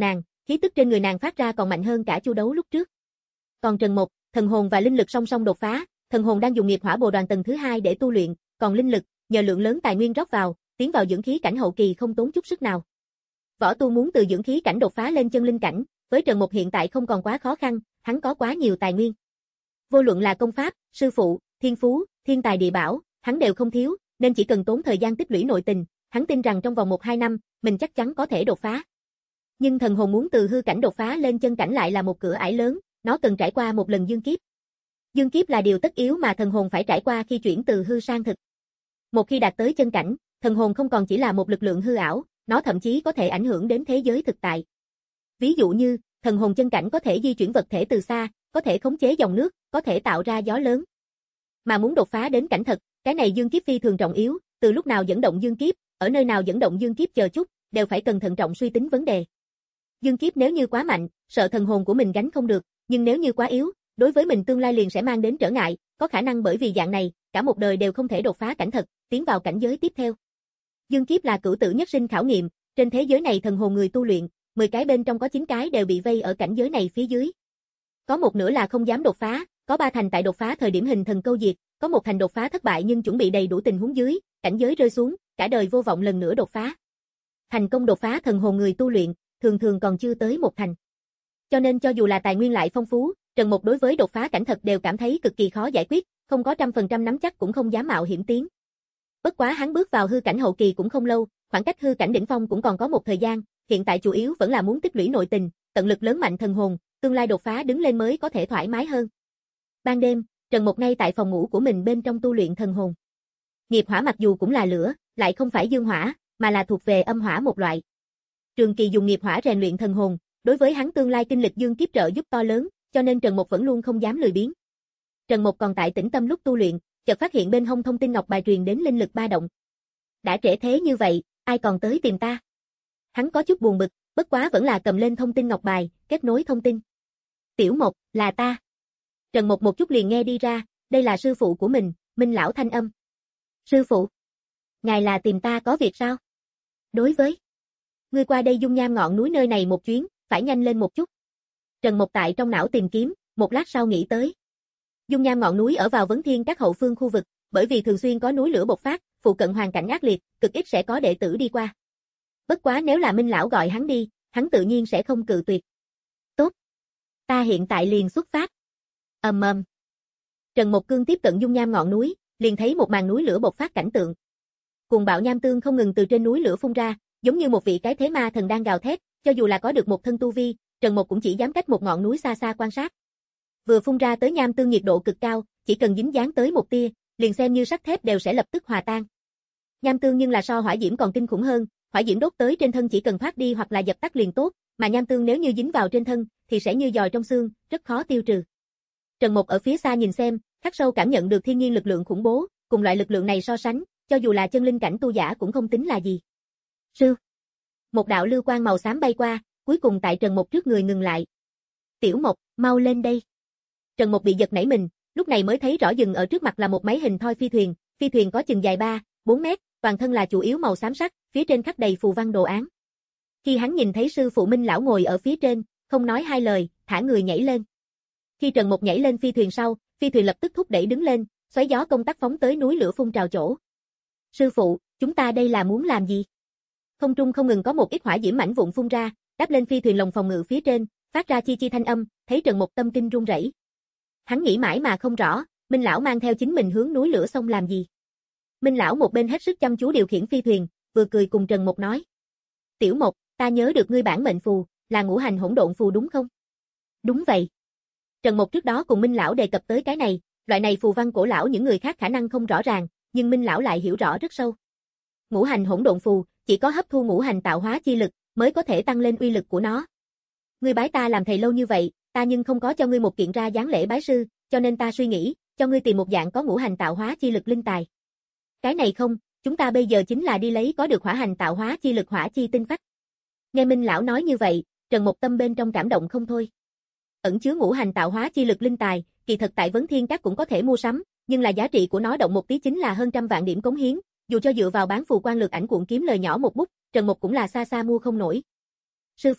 khí tức trên người nàng phát ra còn mạnh hơn cả chu đấu lúc trước. Còn Trần Mộc, thần hồn và linh lực song song đột phá, thần hồn đang dùng nghiệp hỏa bồ đoàn tầng thứ hai để tu luyện, còn linh lực, nhờ lượng lớn tài nguyên rót vào, tiến vào dưỡng khí cảnh hậu kỳ không tốn chút sức nào. Võ tu muốn từ dưỡng khí cảnh đột phá lên chân linh cảnh, với Trần Mộc hiện tại không còn quá khó khăn, hắn có quá nhiều tài nguyên. Vô luận là công pháp, sư phụ, thiên phú, thiên tài địa bảo, hắn đều không thiếu, nên chỉ cần tốn thời gian tích lũy nội tình, hắn tin rằng trong vòng một hai năm, mình chắc chắn có thể đột phá. Nhưng thần hồn muốn từ hư cảnh đột phá lên chân cảnh lại là một cửa ải lớn, nó cần trải qua một lần dương kiếp. Dương kiếp là điều tất yếu mà thần hồn phải trải qua khi chuyển từ hư sang thực. Một khi đạt tới chân cảnh, thần hồn không còn chỉ là một lực lượng hư ảo, nó thậm chí có thể ảnh hưởng đến thế giới thực tại. Ví dụ như, thần hồn chân cảnh có thể di chuyển vật thể từ xa, có thể khống chế dòng nước, có thể tạo ra gió lớn. Mà muốn đột phá đến cảnh thật, cái này dương kiếp phi thường trọng yếu, từ lúc nào dẫn động dương kiếp, ở nơi nào dẫn động dương kiếp chờ chút, đều phải cẩn thận trọng suy tính vấn đề. Dương kiếp nếu như quá mạnh, sợ thần hồn của mình gánh không được, nhưng nếu như quá yếu, đối với mình tương lai liền sẽ mang đến trở ngại, có khả năng bởi vì dạng này, cả một đời đều không thể đột phá cảnh thật, tiến vào cảnh giới tiếp theo. Dương kiếp là cửu tử nhất sinh khảo nghiệm, trên thế giới này thần hồn người tu luyện, mười cái bên trong có chín cái đều bị vây ở cảnh giới này phía dưới. Có một nửa là không dám đột phá, có ba thành tại đột phá thời điểm hình thần câu diệt, có một thành đột phá thất bại nhưng chuẩn bị đầy đủ tình huống dưới, cảnh giới rơi xuống, cả đời vô vọng lần nữa đột phá. Thành công đột phá thần hồn người tu luyện, thường thường còn chưa tới một thành. Cho nên cho dù là tài nguyên lại phong phú, Trần Mộc đối với đột phá cảnh thật đều cảm thấy cực kỳ khó giải quyết, không có trăm phần trăm nắm chắc cũng không dám mạo hiểm tiến. Bất quá hắn bước vào hư cảnh hậu kỳ cũng không lâu, khoảng cách hư cảnh đỉnh phong cũng còn có một thời gian, hiện tại chủ yếu vẫn là muốn tích lũy nội tình, tận lực lớn mạnh thần hồn, tương lai đột phá đứng lên mới có thể thoải mái hơn. Ban đêm, Trần Mộc ngay tại phòng ngủ của mình bên trong tu luyện thần hồn. Nghiệp hỏa mặc dù cũng là lửa, lại không phải dương hỏa, mà là thuộc về âm hỏa một loại. Trường kỳ dùng nghiệp hỏa rèn luyện thần hồn, đối với hắn tương lai kinh lịch dương kiếp trợ giúp to lớn, cho nên Trần Mộc vẫn luôn không dám lười biếng. Trần Mộc còn tại tĩnh tâm lúc tu luyện, chợt phát hiện bên hông thông tin ngọc bài truyền đến linh lực ba động. Đã trễ thế như vậy, ai còn tới tìm ta? Hắn có chút buồn bực, bất quá vẫn là cầm lên thông tin ngọc bài, kết nối thông tin. Tiểu Mộc, là ta. Trần Mộc một chút liền nghe đi ra, đây là sư phụ của mình, Minh lão thanh âm. Sư phụ, ngài là tìm ta có việc sao? Đối với ngươi qua đây dung nham ngọn núi nơi này một chuyến, phải nhanh lên một chút. Trần Mộc tại trong não tìm kiếm, một lát sau nghĩ tới. Dung nham ngọn núi ở vào Vấn Thiên các hậu phương khu vực, bởi vì thường xuyên có núi lửa bộc phát, phụ cận hoàn cảnh ác liệt, cực ít sẽ có đệ tử đi qua. Bất quá nếu là Minh lão gọi hắn đi, hắn tự nhiên sẽ không cự tuyệt. Tốt, ta hiện tại liền xuất phát. Ầm ầm. Trần Mộc Cương tiếp cận dung nham ngọn núi, liền thấy một màn núi lửa bộc phát cảnh tượng. Cuồng bạo nham tương không ngừng từ trên núi lửa phun ra, giống như một vị cái thế ma thần đang gào thét, cho dù là có được một thân tu vi, Trần Mộc cũng chỉ dám cách một ngọn núi xa xa quan sát. Vừa phun ra tới nham tương nhiệt độ cực cao, chỉ cần dính dáng tới một tia, liền xem như sắt thép đều sẽ lập tức hòa tan. Nham tương nhưng là so hỏa diễm còn kinh khủng hơn, hỏa diễm đốt tới trên thân chỉ cần thoát đi hoặc là dập tắt liền tốt, mà nham tương nếu như dính vào trên thân thì sẽ như giòi trong xương, rất khó tiêu trừ. Trần Mộc ở phía xa nhìn xem, khắc sâu cảm nhận được thiên nhiên lực lượng khủng bố, cùng loại lực lượng này so sánh, cho dù là chân linh cảnh tu giả cũng không tính là gì. Sư. Một đạo lưu quang màu xám bay qua, cuối cùng tại Trần Mộc trước người ngừng lại. Tiểu Mộc, mau lên đây. Trần Mộc bị giật nảy mình, lúc này mới thấy rõ dừng ở trước mặt là một máy hình thoi phi thuyền, phi thuyền có chừng dài ba, bốn mét, toàn thân là chủ yếu màu xám sắc, phía trên khắc đầy phù văn đồ án. Khi hắn nhìn thấy sư phụ Minh lão ngồi ở phía trên, không nói hai lời, thả người nhảy lên. Khi Trần Mộc nhảy lên phi thuyền sau, phi thuyền lập tức thúc đẩy đứng lên, xoáy gió công tắc phóng tới núi lửa phun trào chỗ. Sư phụ, chúng ta đây là muốn làm gì? Không trung không ngừng có một ít hỏa diễm mảnh vụn phun ra, đáp lên phi thuyền lồng phòng ngự phía trên, phát ra chi chi thanh âm, thấy Trần Mộc tâm kinh run rẩy. Hắn nghĩ mãi mà không rõ, Minh lão mang theo chính mình hướng núi lửa xông làm gì? Minh lão một bên hết sức chăm chú điều khiển phi thuyền, vừa cười cùng Trần Mộc nói: "Tiểu Mộc, ta nhớ được ngươi bản mệnh phù, là ngũ hành hỗn độn phù đúng không?" "Đúng vậy." Trần Mộc trước đó cùng Minh lão đề cập tới cái này, loại này phù văn cổ lão những người khác khả năng không rõ ràng, nhưng Minh lão lại hiểu rõ rất sâu. Ngũ hành hỗn độn phù, chỉ có hấp thu ngũ hành tạo hóa chi lực mới có thể tăng lên uy lực của nó. Ngươi bái ta làm thầy lâu như vậy, ta nhưng không có cho ngươi một kiện ra dáng lễ bái sư, cho nên ta suy nghĩ, cho ngươi tìm một dạng có ngũ hành tạo hóa chi lực linh tài. Cái này không, chúng ta bây giờ chính là đi lấy có được hỏa hành tạo hóa chi lực hỏa chi tinh phách. Nghe Minh lão nói như vậy, Trần Mộc tâm bên trong cảm động không thôi. Ẩn chứa ngũ hành tạo hóa chi lực linh tài, kỳ thật tại Vấn Thiên Các cũng có thể mua sắm, nhưng là giá trị của nó động một tí chính là hơn trăm vạn điểm cống hiến, dù cho dựa vào bán phù quan lược ảnh cuộn kiếm lời nhỏ một bút, Trần Mộc cũng là xa xa mua không nổi. Sư phụ,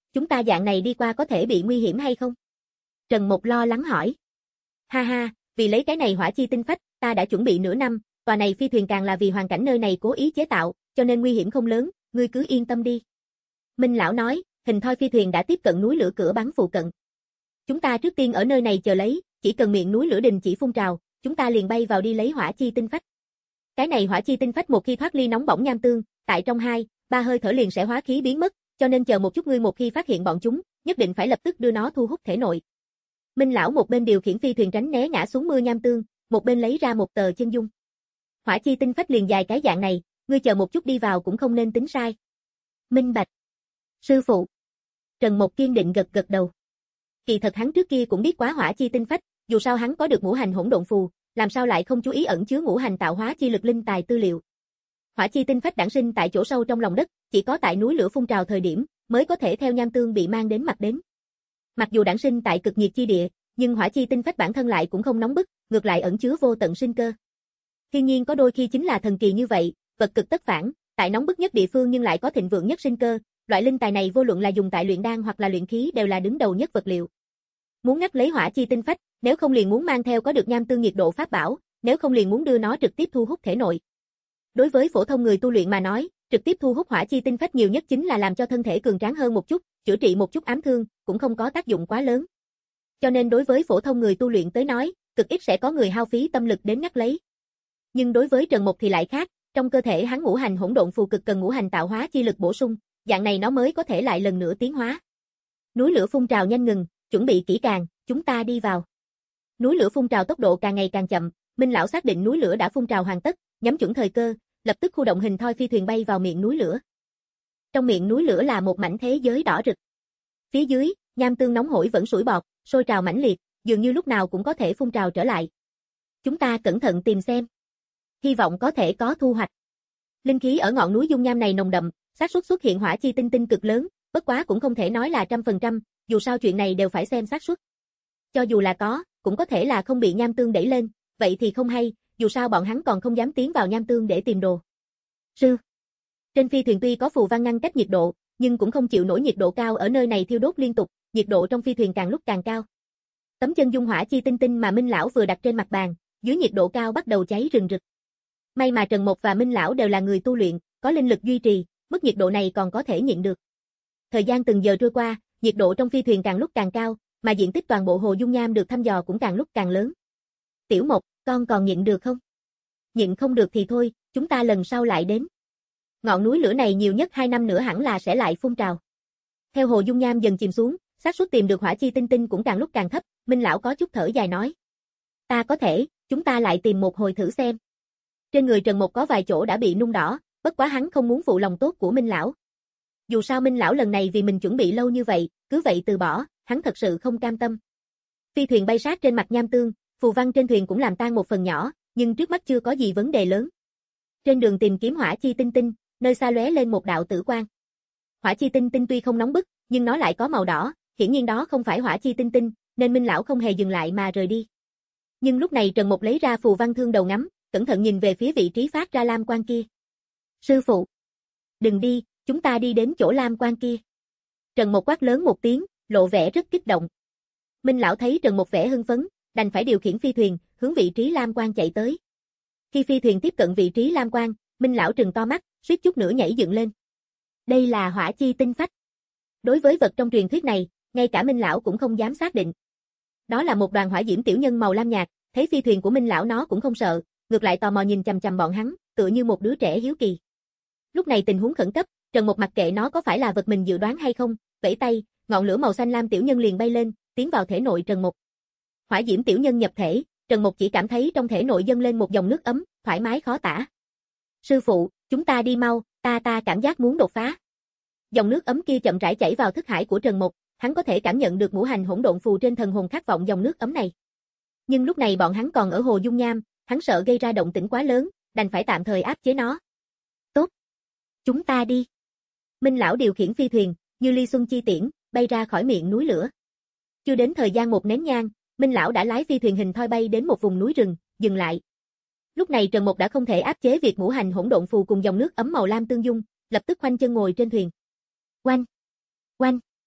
Chúng ta dạng này đi qua có thể bị nguy hiểm hay không? Trần Mục lo lắng hỏi. Ha ha, vì lấy cái này hỏa chi tinh phách, ta đã chuẩn bị nửa năm, tòa này phi thuyền càng là vì hoàn cảnh nơi này cố ý chế tạo, cho nên nguy hiểm không lớn, ngươi cứ yên tâm đi. Minh lão nói, hình thoi phi thuyền đã tiếp cận núi lửa cửa bắn phụ cận. Chúng ta trước tiên ở nơi này chờ lấy, chỉ cần miệng núi lửa đình chỉ phun trào, chúng ta liền bay vào đi lấy hỏa chi tinh phách. Cái này hỏa chi tinh phách một khi thoát ly nóng bỏng nham tương, tại trong hai, ba hơi thở liền sẽ hóa khí biến mất, cho nên chờ một chút ngươi một khi phát hiện bọn chúng, nhất định phải lập tức đưa nó thu hút thể nội. Minh lão một bên điều khiển phi thuyền tránh né ngã xuống mưa nham tương, một bên lấy ra một tờ chân dung. Hỏa chi tinh phách liền dài cái dạng này, ngươi chờ một chút đi vào cũng không nên tính sai. Minh bạch. Sư phụ. Trần Mục kiên định gật gật đầu. Kỳ thật hắn trước kia cũng biết quá hỏa chi tinh phách, dù sao hắn có được ngũ hành hỗn độn phù, làm sao lại không chú ý ẩn chứa ngũ hành tạo hóa chi lực linh tài tư liệu. Hỏa chi tinh phách đản sinh tại chỗ sâu trong lòng đất, chỉ có tại núi lửa phun trào thời điểm mới có thể theo nham tương bị mang đến mặt đến. Mặc dù đản sinh tại cực nhiệt chi địa, nhưng hỏa chi tinh phách bản thân lại cũng không nóng bức, ngược lại ẩn chứa vô tận sinh cơ. Thiên nhiên có đôi khi chính là thần kỳ như vậy, vật cực tất phản, tại nóng bức nhất địa phương nhưng lại có thịnh vượng nhất sinh cơ, loại linh tài này vô luận là dùng tại luyện đan hoặc là luyện khí đều là đứng đầu nhất vật liệu. Muốn ngắt lấy hỏa chi tinh phách, nếu không liền muốn mang theo có được nham tương nhiệt độ pháp bảo, nếu không liền muốn đưa nó trực tiếp thu hút thể nội. Đối với phổ thông người tu luyện mà nói, trực tiếp thu hút hỏa chi tinh phách nhiều nhất chính là làm cho thân thể cường tráng hơn một chút, chữa trị một chút ám thương, cũng không có tác dụng quá lớn. Cho nên đối với phổ thông người tu luyện tới nói, cực ít sẽ có người hao phí tâm lực đến ngắt lấy. Nhưng đối với Trần Mục thì lại khác, trong cơ thể hắn ngũ hành hỗn độn phù cực cần ngũ hành tạo hóa chi lực bổ sung, dạng này nó mới có thể lại lần nữa tiến hóa. Núi lửa phun trào nhanh ngừng, chuẩn bị kỹ càng, chúng ta đi vào. Núi lửa phun trào tốc độ càng ngày càng chậm, Minh lão xác định núi lửa đã phun trào hoàn tất, nhắm chuẩn thời cơ, lập tức khu động hình thoi phi thuyền bay vào miệng núi lửa. Trong miệng núi lửa là một mảnh thế giới đỏ rực. Phía dưới, nham tương nóng hổi vẫn sủi bọt, sôi trào mãnh liệt, dường như lúc nào cũng có thể phun trào trở lại. Chúng ta cẩn thận tìm xem. Hy vọng có thể có thu hoạch. Linh khí ở ngọn núi dung nham này nồng đậm, xác suất xuất hiện hỏa chi tinh tinh cực lớn, bất quá cũng không thể nói là trăm phần trăm, dù sao chuyện này đều phải xem xác suất. Cho dù là có, cũng có thể là không bị nham tương đẩy lên, vậy thì không hay, dù sao bọn hắn còn không dám tiến vào nham tương để tìm đồ. Sư. Trên phi thuyền tuy có phù văn ngăn cách nhiệt độ, nhưng cũng không chịu nổi nhiệt độ cao ở nơi này thiêu đốt liên tục, nhiệt độ trong phi thuyền càng lúc càng cao. Tấm chân dung hỏa chi tinh tinh mà Minh lão vừa đặt trên mặt bàn, dưới nhiệt độ cao bắt đầu cháy rừng rực. May mà Trần Mục và Minh lão đều là người tu luyện, có linh lực duy trì, mức nhiệt độ này còn có thể nhịn được. Thời gian từng giờ trôi qua, nhiệt độ trong phi thuyền càng lúc càng cao, mà diện tích toàn bộ hồ dung nham được thăm dò cũng càng lúc càng lớn. Tiểu Mộc, con còn nhịn được không? Nhịn không được thì thôi, chúng ta lần sau lại đến. Ngọn núi lửa này nhiều nhất hai năm nữa hẳn là sẽ lại phun trào. Theo hồ dung nham dần chìm xuống, xác suất tìm được hỏa chi tinh tinh cũng càng lúc càng thấp, Minh lão có chút thở dài nói. Ta có thể, chúng ta lại tìm một hồi thử xem. Trên người Trần Mục có vài chỗ đã bị nung đỏ, bất quá hắn không muốn phụ lòng tốt của Minh lão. Dù sao Minh lão lần này vì mình chuẩn bị lâu như vậy, cứ vậy từ bỏ, hắn thật sự không cam tâm. Phi thuyền bay sát trên mặt nham tương, phù văn trên thuyền cũng làm tan một phần nhỏ, nhưng trước mắt chưa có gì vấn đề lớn. Trên đường tìm kiếm hỏa chi tinh tinh, nơi xa lóe lên một đạo tử quang. Hỏa chi tinh tinh tuy không nóng bức, nhưng nó lại có màu đỏ, hiển nhiên đó không phải hỏa chi tinh tinh, nên Minh lão không hề dừng lại mà rời đi. Nhưng lúc này Trần Mục lấy ra phù văn thương đầu ngắm, cẩn thận nhìn về phía vị trí phát ra lam quang kia. Sư phụ, đừng đi, chúng ta đi đến chỗ lam quang kia. Trần Mục quát lớn một tiếng, lộ vẻ rất kích động. Minh lão thấy Trần Mục vẻ hưng phấn, đành phải điều khiển phi thuyền, hướng vị trí lam quang chạy tới. Khi phi thuyền tiếp cận vị trí lam quang, Minh lão trừng to mắt, suýt chút nữa nhảy dựng lên. Đây là hỏa chi tinh phách. Đối với vật trong truyền thuyết này, ngay cả Minh lão cũng không dám xác định. Đó là một đoàn hỏa diễm tiểu nhân màu lam nhạt, thấy phi thuyền của Minh lão nó cũng không sợ, ngược lại tò mò nhìn chằm chằm bọn hắn, tựa như một đứa trẻ hiếu kỳ. Lúc này tình huống khẩn cấp, Trần Mục mặc kệ nó có phải là vật mình dự đoán hay không, vẫy tay, ngọn lửa màu xanh lam tiểu nhân liền bay lên, tiến vào thể nội Trần Mục. Hỏa diễm tiểu nhân nhập thể, Trần Mục chỉ cảm thấy trong thể nội dâng lên một dòng nước ấm, thoải mái khó tả. Sư phụ, chúng ta đi mau, ta ta cảm giác muốn đột phá. Dòng nước ấm kia chậm rãi chảy vào thức hải của Trần Mục, hắn có thể cảm nhận được ngũ hành hỗn độn phù trên thần hồn khát vọng dòng nước ấm này. Nhưng lúc này bọn hắn còn ở hồ dung nham, hắn sợ gây ra động tĩnh quá lớn, đành phải tạm thời áp chế nó. Tốt, chúng ta đi. Minh lão điều khiển phi thuyền, như ly xuân chi tiễn, bay ra khỏi miệng núi lửa. Chưa đến thời gian một nén nhang, Minh lão đã lái phi thuyền hình thoi bay đến một vùng núi rừng, dừng lại. Lúc này Trần Mục đã không thể áp chế việc ngũ hành hỗn độn phù cùng dòng nước ấm màu lam tương dung, lập tức khoanh chân ngồi trên thuyền. Oanh, oanh.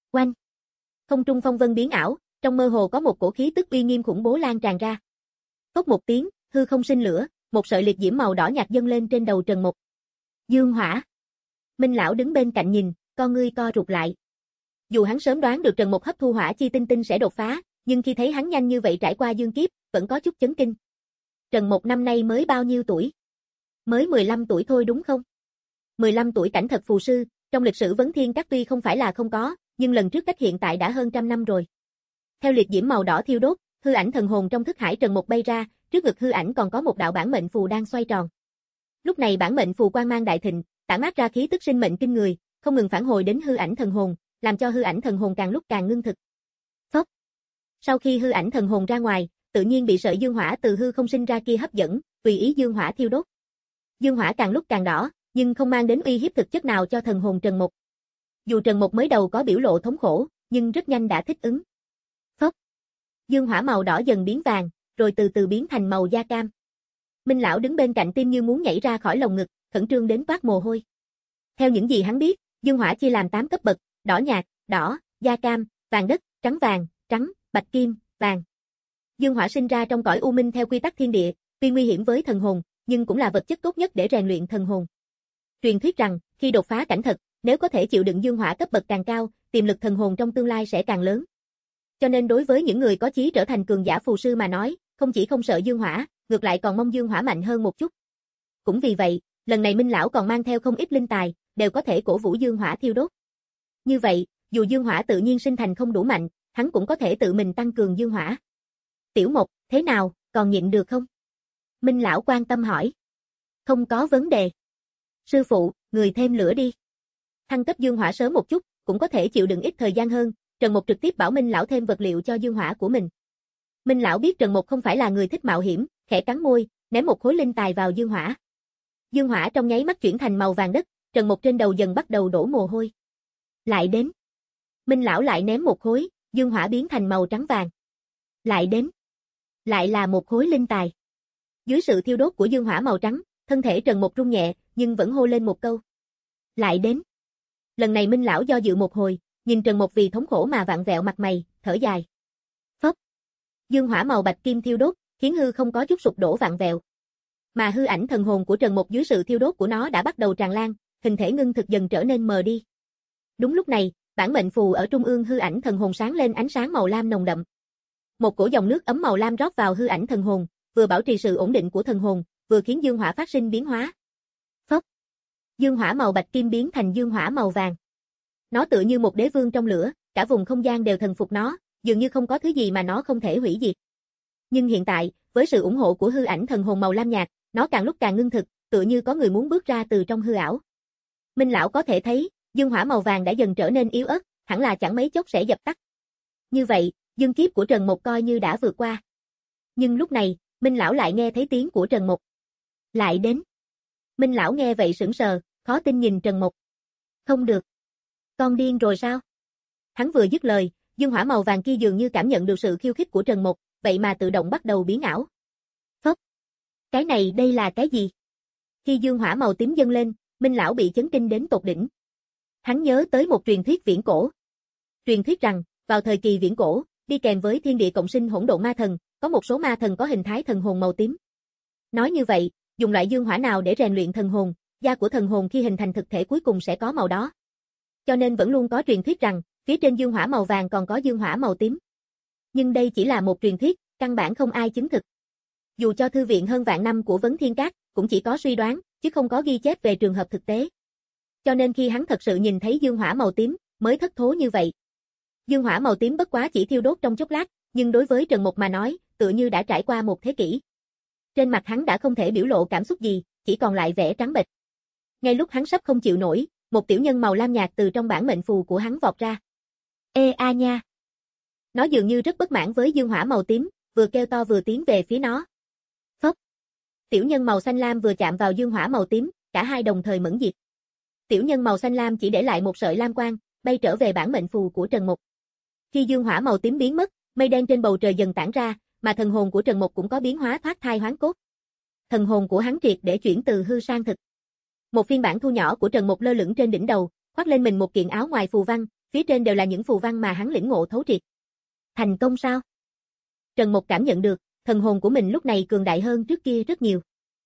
Oanh! Không trung phong vân biến ảo, trong mơ hồ có một cổ khí tức uy nghiêm khủng bố lan tràn ra. Phốc một tiếng, hư không sinh lửa, một sợi liệt diễm màu đỏ nhạt dâng lên trên đầu Trần Mục. Dương hỏa. Minh lão đứng bên cạnh nhìn, con ngươi co rụt lại. Dù hắn sớm đoán được Trần Mục hấp thu hỏa chi tinh tinh sẽ đột phá, nhưng khi thấy hắn nhanh như vậy trải qua dương kiếp, vẫn có chút chấn kinh. Trần Mục năm nay mới bao nhiêu tuổi? Mới mười lăm tuổi thôi đúng không? mười lăm tuổi cảnh thật phù sư, trong lịch sử vấn thiên các tuy không phải là không có, nhưng lần trước cách hiện tại đã hơn trăm năm rồi. Theo liệt diễm màu đỏ thiêu đốt, hư ảnh thần hồn trong thức hải Trần Mục bay ra, trước ngực hư ảnh còn có một đạo bản mệnh phù đang xoay tròn. Lúc này bản mệnh phù quang mang đại thịnh, tản mát ra khí tức sinh mệnh kinh người, không ngừng phản hồi đến hư ảnh thần hồn, làm cho hư ảnh thần hồn càng lúc càng ngưng thực. Phốc. Sau khi hư ảnh thần hồn ra ngoài, tự nhiên bị sợi dương hỏa từ hư không sinh ra kia hấp dẫn, tùy ý dương hỏa thiêu đốt. Dương hỏa càng lúc càng đỏ, nhưng không mang đến uy hiếp thực chất nào cho thần hồn Trần Mục. Dù Trần Mục mới đầu có biểu lộ thống khổ, nhưng rất nhanh đã thích ứng. Phốc. Dương hỏa màu đỏ dần biến vàng, rồi từ từ biến thành màu da cam. Minh lão đứng bên cạnh tim như muốn nhảy ra khỏi lồng ngực, khẩn trương đến toát mồ hôi. Theo những gì hắn biết, dương hỏa chia làm tám cấp bậc, đỏ nhạt, đỏ, da cam, vàng đất, trắng vàng, trắng, bạch kim, vàng. Dương hỏa sinh ra trong cõi u minh theo quy tắc thiên địa, tuy nguy hiểm với thần hồn, nhưng cũng là vật chất tốt nhất để rèn luyện thần hồn. Truyền thuyết rằng, khi đột phá cảnh thật, nếu có thể chịu đựng dương hỏa cấp bậc càng cao, tiềm lực thần hồn trong tương lai sẽ càng lớn. Cho nên đối với những người có chí trở thành cường giả phù sư mà nói, không chỉ không sợ dương hỏa, ngược lại còn mong dương hỏa mạnh hơn một chút. Cũng vì vậy, lần này Minh lão còn mang theo không ít linh tài, đều có thể cổ vũ dương hỏa thiêu đốt. Như vậy, dù dương hỏa tự nhiên sinh thành không đủ mạnh, hắn cũng có thể tự mình tăng cường dương hỏa. Tiểu Mộc, thế nào, còn nhịn được không? Minh lão quan tâm hỏi. Không có vấn đề. Sư phụ, người thêm lửa đi. Thăng cấp dương hỏa sớm một chút, cũng có thể chịu đựng ít thời gian hơn, Trần Mục trực tiếp bảo Minh lão thêm vật liệu cho dương hỏa của mình. Minh lão biết Trần Mục không phải là người thích mạo hiểm, khẽ cắn môi, ném một khối linh tài vào dương hỏa. Dương hỏa trong nháy mắt chuyển thành màu vàng đất, Trần Mục trên đầu dần bắt đầu đổ mồ hôi. Lại đến. Minh lão lại ném một khối, dương hỏa biến thành màu trắng vàng. Lại đến. Lại là một khối linh tài. Dưới sự thiêu đốt của dương hỏa màu trắng, thân thể Trần Mục rung nhẹ, nhưng vẫn hô lên một câu. Lại đến. Lần này Minh lão do dự một hồi, nhìn Trần Mục vì thống khổ mà vặn vẹo mặt mày, thở dài. Phốc. Dương hỏa màu bạch kim thiêu đốt, khiến hư không có chút sụp đổ vặn vẹo. Mà hư ảnh thần hồn của Trần Mục dưới sự thiêu đốt của nó đã bắt đầu tràn lan, hình thể ngưng thực dần trở nên mờ đi. Đúng lúc này, bản mệnh phù ở trung ương hư ảnh thần hồn sáng lên ánh sáng màu lam nồng đậm. Một cổ dòng nước ấm màu lam rót vào hư ảnh thần hồn, vừa bảo trì sự ổn định của thần hồn, vừa khiến dương hỏa phát sinh biến hóa. Phốc. Dương hỏa màu bạch kim biến thành dương hỏa màu vàng. Nó tựa như một đế vương trong lửa, cả vùng không gian đều thần phục nó, dường như không có thứ gì mà nó không thể hủy diệt. Nhưng hiện tại, với sự ủng hộ của hư ảnh thần hồn màu lam nhạt, nó càng lúc càng ngưng thực, tựa như có người muốn bước ra từ trong hư ảo. Minh lão có thể thấy, dương hỏa màu vàng đã dần trở nên yếu ớt, hẳn là chẳng mấy chốc sẽ dập tắt. Như vậy, dương kiếp của Trần Mục coi như đã vượt qua. Nhưng lúc này, Minh lão lại nghe thấy tiếng của Trần Mục. Lại đến. Minh lão nghe vậy sững sờ, khó tin nhìn Trần Mục. Không được. Con điên rồi sao? Hắn vừa dứt lời, dương hỏa màu vàng kia dường như cảm nhận được sự khiêu khích của Trần Mục, vậy mà tự động bắt đầu biến ảo. Phốc. Cái này đây là cái gì? Khi dương hỏa màu tím dâng lên, Minh lão bị chấn kinh đến tột đỉnh. Hắn nhớ tới một truyền thuyết viễn cổ. Truyền thuyết rằng, vào thời kỳ viễn cổ, đi kèm với thiên địa cộng sinh hỗn độn ma thần, có một số ma thần có hình thái thần hồn màu tím. Nói như vậy, dùng loại dương hỏa nào để rèn luyện thần hồn, da của thần hồn khi hình thành thực thể cuối cùng sẽ có màu đó. Cho nên vẫn luôn có truyền thuyết rằng, phía trên dương hỏa màu vàng còn có dương hỏa màu tím. Nhưng đây chỉ là một truyền thuyết, căn bản không ai chứng thực. Dù cho thư viện hơn vạn năm của Vấn Thiên Các, cũng chỉ có suy đoán, chứ không có ghi chép về trường hợp thực tế. Cho nên khi hắn thật sự nhìn thấy dương hỏa màu tím, mới thất thố như vậy. Dương hỏa màu tím bất quá chỉ thiêu đốt trong chốc lát, nhưng đối với Trần Mục mà nói, tựa như đã trải qua một thế kỷ. Trên mặt hắn đã không thể biểu lộ cảm xúc gì, chỉ còn lại vẻ trắng bệch. Ngay lúc hắn sắp không chịu nổi, một tiểu nhân màu lam nhạt từ trong bản mệnh phù của hắn vọt ra. Ê a nha! Nó dường như rất bất mãn với dương hỏa màu tím, vừa kêu to vừa tiến về phía nó. Phốc! Tiểu nhân màu xanh lam vừa chạm vào dương hỏa màu tím, cả hai đồng thời mẫn diệt. Tiểu nhân màu xanh lam chỉ để lại một sợi lam quang, bay trở về bản mệnh phù của Trần Mục. Khi dương hỏa màu tím biến mất, mây đen trên bầu trời dần tản ra, mà thần hồn của Trần Mục cũng có biến hóa thoát thai hoán cốt. Thần hồn của hắn triệt để chuyển từ hư sang thực. Một phiên bản thu nhỏ của Trần Mục lơ lửng trên đỉnh đầu, khoác lên mình một kiện áo ngoài phù văn, phía trên đều là những phù văn mà hắn lĩnh ngộ thấu triệt. Thành công sao? Trần Mục cảm nhận được, thần hồn của mình lúc này cường đại hơn trước kia rất nhiều.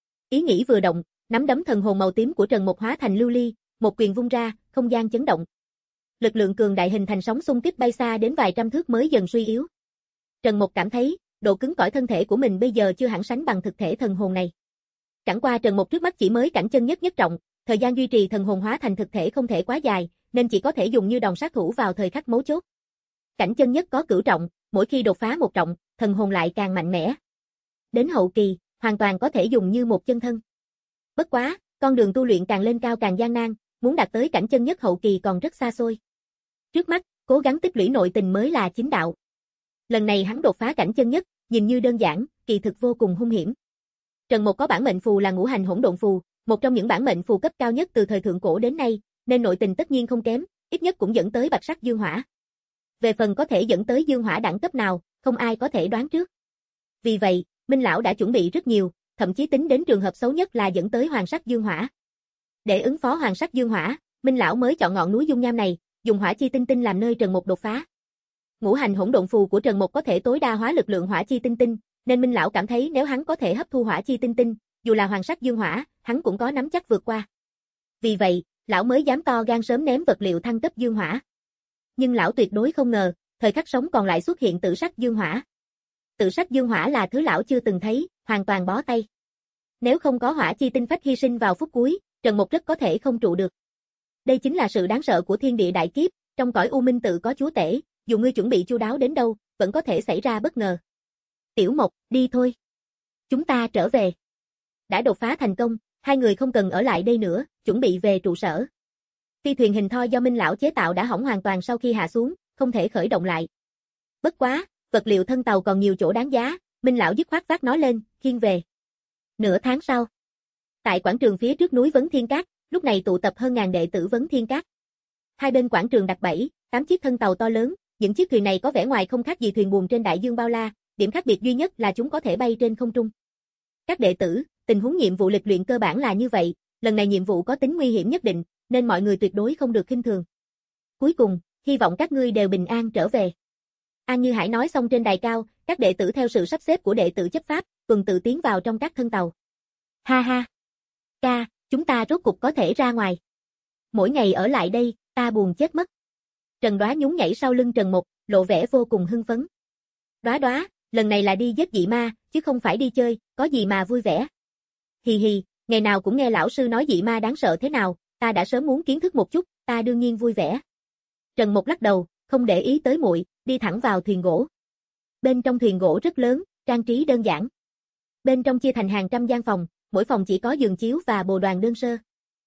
Ý nghĩ vừa động, nắm đấm thần hồn màu tím của Trần Mục hóa thành lưu ly, một quyền vung ra, không gian chấn động. Lực lượng cường đại hình thành sóng xung kích bay xa đến vài trăm thước mới dần suy yếu. Trần Mục cảm thấy, độ cứng cỏi thân thể của mình bây giờ chưa hẳn sánh bằng thực thể thần hồn này. Chẳng qua Trần Mục trước mắt chỉ mới cảnh chân nhất nhất trọng, thời gian duy trì thần hồn hóa thành thực thể không thể quá dài, nên chỉ có thể dùng như đòn sát thủ vào thời khắc mấu chốt. Cảnh chân nhất có cửu trọng, mỗi khi đột phá một trọng, thần hồn lại càng mạnh mẽ. Đến hậu kỳ, hoàn toàn có thể dùng như một chân thân. Bất quá, con đường tu luyện càng lên cao càng gian nan, muốn đạt tới cảnh chân nhất hậu kỳ còn rất xa xôi. Trước mắt, cố gắng tích lũy nội tình mới là chính đạo. Lần này hắn đột phá cảnh chân nhất, nhìn như đơn giản, kỳ thực vô cùng hung hiểm. Trần Mục có bản mệnh phù là ngũ hành hỗn độn phù, một trong những bản mệnh phù cấp cao nhất từ thời thượng cổ đến nay, nên nội tình tất nhiên không kém, ít nhất cũng dẫn tới bạch sắc dương hỏa. Về phần có thể dẫn tới dương hỏa đẳng cấp nào, không ai có thể đoán trước. Vì vậy, Minh lão đã chuẩn bị rất nhiều, thậm chí tính đến trường hợp xấu nhất là dẫn tới hoàng sắc dương hỏa. Để ứng phó hoàng sắc dương hỏa, Minh lão mới chọn ngọn núi dung nham này, dùng hỏa chi tinh tinh làm nơi Trần Mục đột phá. Ngũ hành hỗn độn phù của Trần Mục có thể tối đa hóa lực lượng hỏa chi tinh tinh, nên Minh lão cảm thấy nếu hắn có thể hấp thu hỏa chi tinh tinh, dù là hoàng sắc dương hỏa, hắn cũng có nắm chắc vượt qua. Vì vậy, lão mới dám to gan sớm ném vật liệu thăng cấp dương hỏa. Nhưng lão tuyệt đối không ngờ, thời khắc sống còn lại xuất hiện tự sắc dương hỏa. Tự sắc dương hỏa là thứ lão chưa từng thấy, hoàn toàn bó tay. Nếu không có hỏa chi tinh phách hy sinh vào phút cuối, Trần Mục rất có thể không trụ được. Đây chính là sự đáng sợ của thiên địa đại kiếp, trong cõi u minh tự có chúa tể, dù ngươi chuẩn bị chu đáo đến đâu, vẫn có thể xảy ra bất ngờ. Tiểu Mộc, đi thôi. Chúng ta trở về. Đã đột phá thành công, hai người không cần ở lại đây nữa, chuẩn bị về trụ sở. Phi thuyền hình thoi do Minh lão chế tạo đã hỏng hoàn toàn sau khi hạ xuống, không thể khởi động lại. Bất quá, vật liệu thân tàu còn nhiều chỗ đáng giá, Minh lão dứt khoát vác nó lên, khiêng về. Nửa tháng sau, tại quảng trường phía trước núi Vấn Thiên Các, lúc này tụ tập hơn ngàn đệ tử Vấn Thiên Các. Hai bên quảng trường đặt bảy, tám chiếc thân tàu to lớn, những chiếc thuyền này có vẻ ngoài không khác gì thuyền buồm trên đại dương bao la, điểm khác biệt duy nhất là chúng có thể bay trên không trung. Các đệ tử, tình huống nhiệm vụ lịch luyện cơ bản là như vậy, lần này nhiệm vụ có tính nguy hiểm nhất định, nên mọi người tuyệt đối không được khinh thường. Cuối cùng, hy vọng các ngươi đều bình an trở về. An Như Hải nói xong trên đài cao, các đệ tử theo sự sắp xếp của đệ tử chấp pháp, tuần tự tiến vào trong các thân tàu. Ha ha! Ca, chúng ta rốt cục có thể ra ngoài. Mỗi ngày ở lại đây, ta buồn chết mất. Trần Đoá nhún nhảy sau lưng Trần Mục, lộ vẻ vô cùng hưng phấn. Đoá Đoá, lần này là đi giết dị ma, chứ không phải đi chơi, có gì mà vui vẻ. Hì hì, ngày nào cũng nghe lão sư nói dị ma đáng sợ thế nào, ta đã sớm muốn kiến thức một chút, ta đương nhiên vui vẻ. Trần Mục lắc đầu, không để ý tới muội, đi thẳng vào thuyền gỗ. Bên trong thuyền gỗ rất lớn, trang trí đơn giản. Bên trong chia thành hàng trăm gian phòng, mỗi phòng chỉ có giường chiếu và bồ đoàn đơn sơ.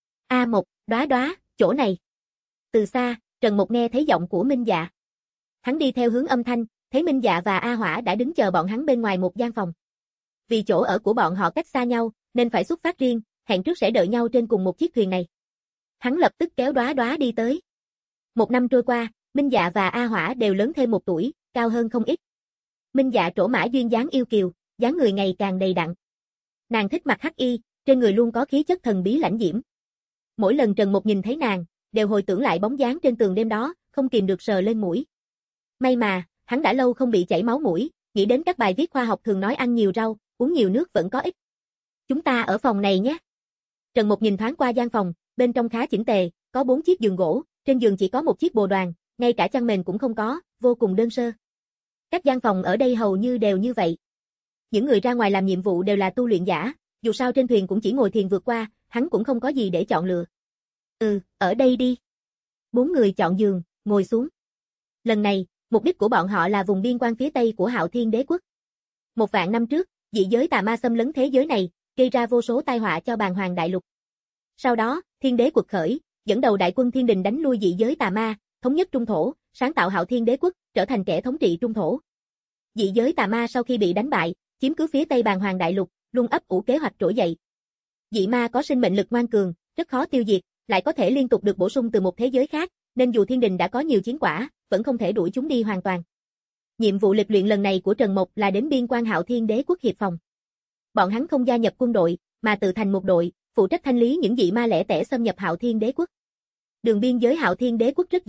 A Mộc, Đoá Đoá, chỗ này. Từ xa, Trần Mục nghe thấy giọng của Minh Dạ. Hắn đi theo hướng âm thanh, thấy Minh Dạ và A Hỏa đã đứng chờ bọn hắn bên ngoài một gian phòng. Vì chỗ ở của bọn họ cách xa nhau, nên phải xuất phát riêng, hẹn trước sẽ đợi nhau trên cùng một chiếc thuyền này. Hắn lập tức kéo Đoá Đoá đi tới. Một năm trôi qua, Minh Dạ và A Hỏa đều lớn thêm một tuổi, cao hơn không ít. Minh Dạ trổ mã duyên dáng yêu kiều, dáng người ngày càng đầy đặn. Nàng thích mặc hắc y, trên người luôn có khí chất thần bí lãnh diễm. Mỗi lần Trần Mục nhìn thấy nàng, đều hồi tưởng lại bóng dáng trên tường đêm đó, không kìm được sờ lên mũi. May mà, hắn đã lâu không bị chảy máu mũi, nghĩ đến các bài viết khoa học thường nói ăn nhiều rau, uống nhiều nước vẫn có ích. Chúng ta ở phòng này nhé. Trần Mục nhìn thoáng qua gian phòng, bên trong khá chỉnh tề, có bốn chiếc giường gỗ, trên giường chỉ có một chiếc bồ đoàn, ngay cả chăn mền cũng không có, vô cùng đơn sơ. Các gian phòng ở đây hầu như đều như vậy. Những người ra ngoài làm nhiệm vụ đều là tu luyện giả, dù sao trên thuyền cũng chỉ ngồi thuyền vượt qua, hắn cũng không có gì để chọn lựa. Ừ, ở đây đi. Bốn người chọn giường, ngồi xuống. Lần này, mục đích của bọn họ là vùng biên quan phía tây của Hạo Thiên Đế quốc. Một vạn năm trước, dị giới tà ma xâm lấn thế giới này, gây ra vô số tai họa cho Bàn Hoàng đại lục. Sau đó, Thiên Đế quật khởi, dẫn đầu đại quân thiên đình đánh lui dị giới tà ma, thống nhất trung thổ, sáng tạo Hạo Thiên Đế quốc, trở thành kẻ thống trị trung thổ. Dị giới tà ma sau khi bị đánh bại, chiếm cứ phía tây Bàn Hoàng đại lục, luôn ấp ủ kế hoạch trỗi dậy. Dị ma có sinh mệnh lực ngoan cường, rất khó tiêu diệt, lại có thể liên tục được bổ sung từ một thế giới khác, nên dù thiên đình đã có nhiều chiến quả, vẫn không thể đuổi chúng đi hoàn toàn. Nhiệm vụ lịch luyện lần này của Trần Mộc là đến biên quan Hạo Thiên Đế quốc hiệp phòng. Bọn hắn không gia nhập quân đội, mà tự thành một đội, phụ trách thanh lý những dị ma lẻ tẻ xâm nhập Hạo Thiên Đế quốc. Đường biên giới Hạo Thiên Đế quốc rất dài,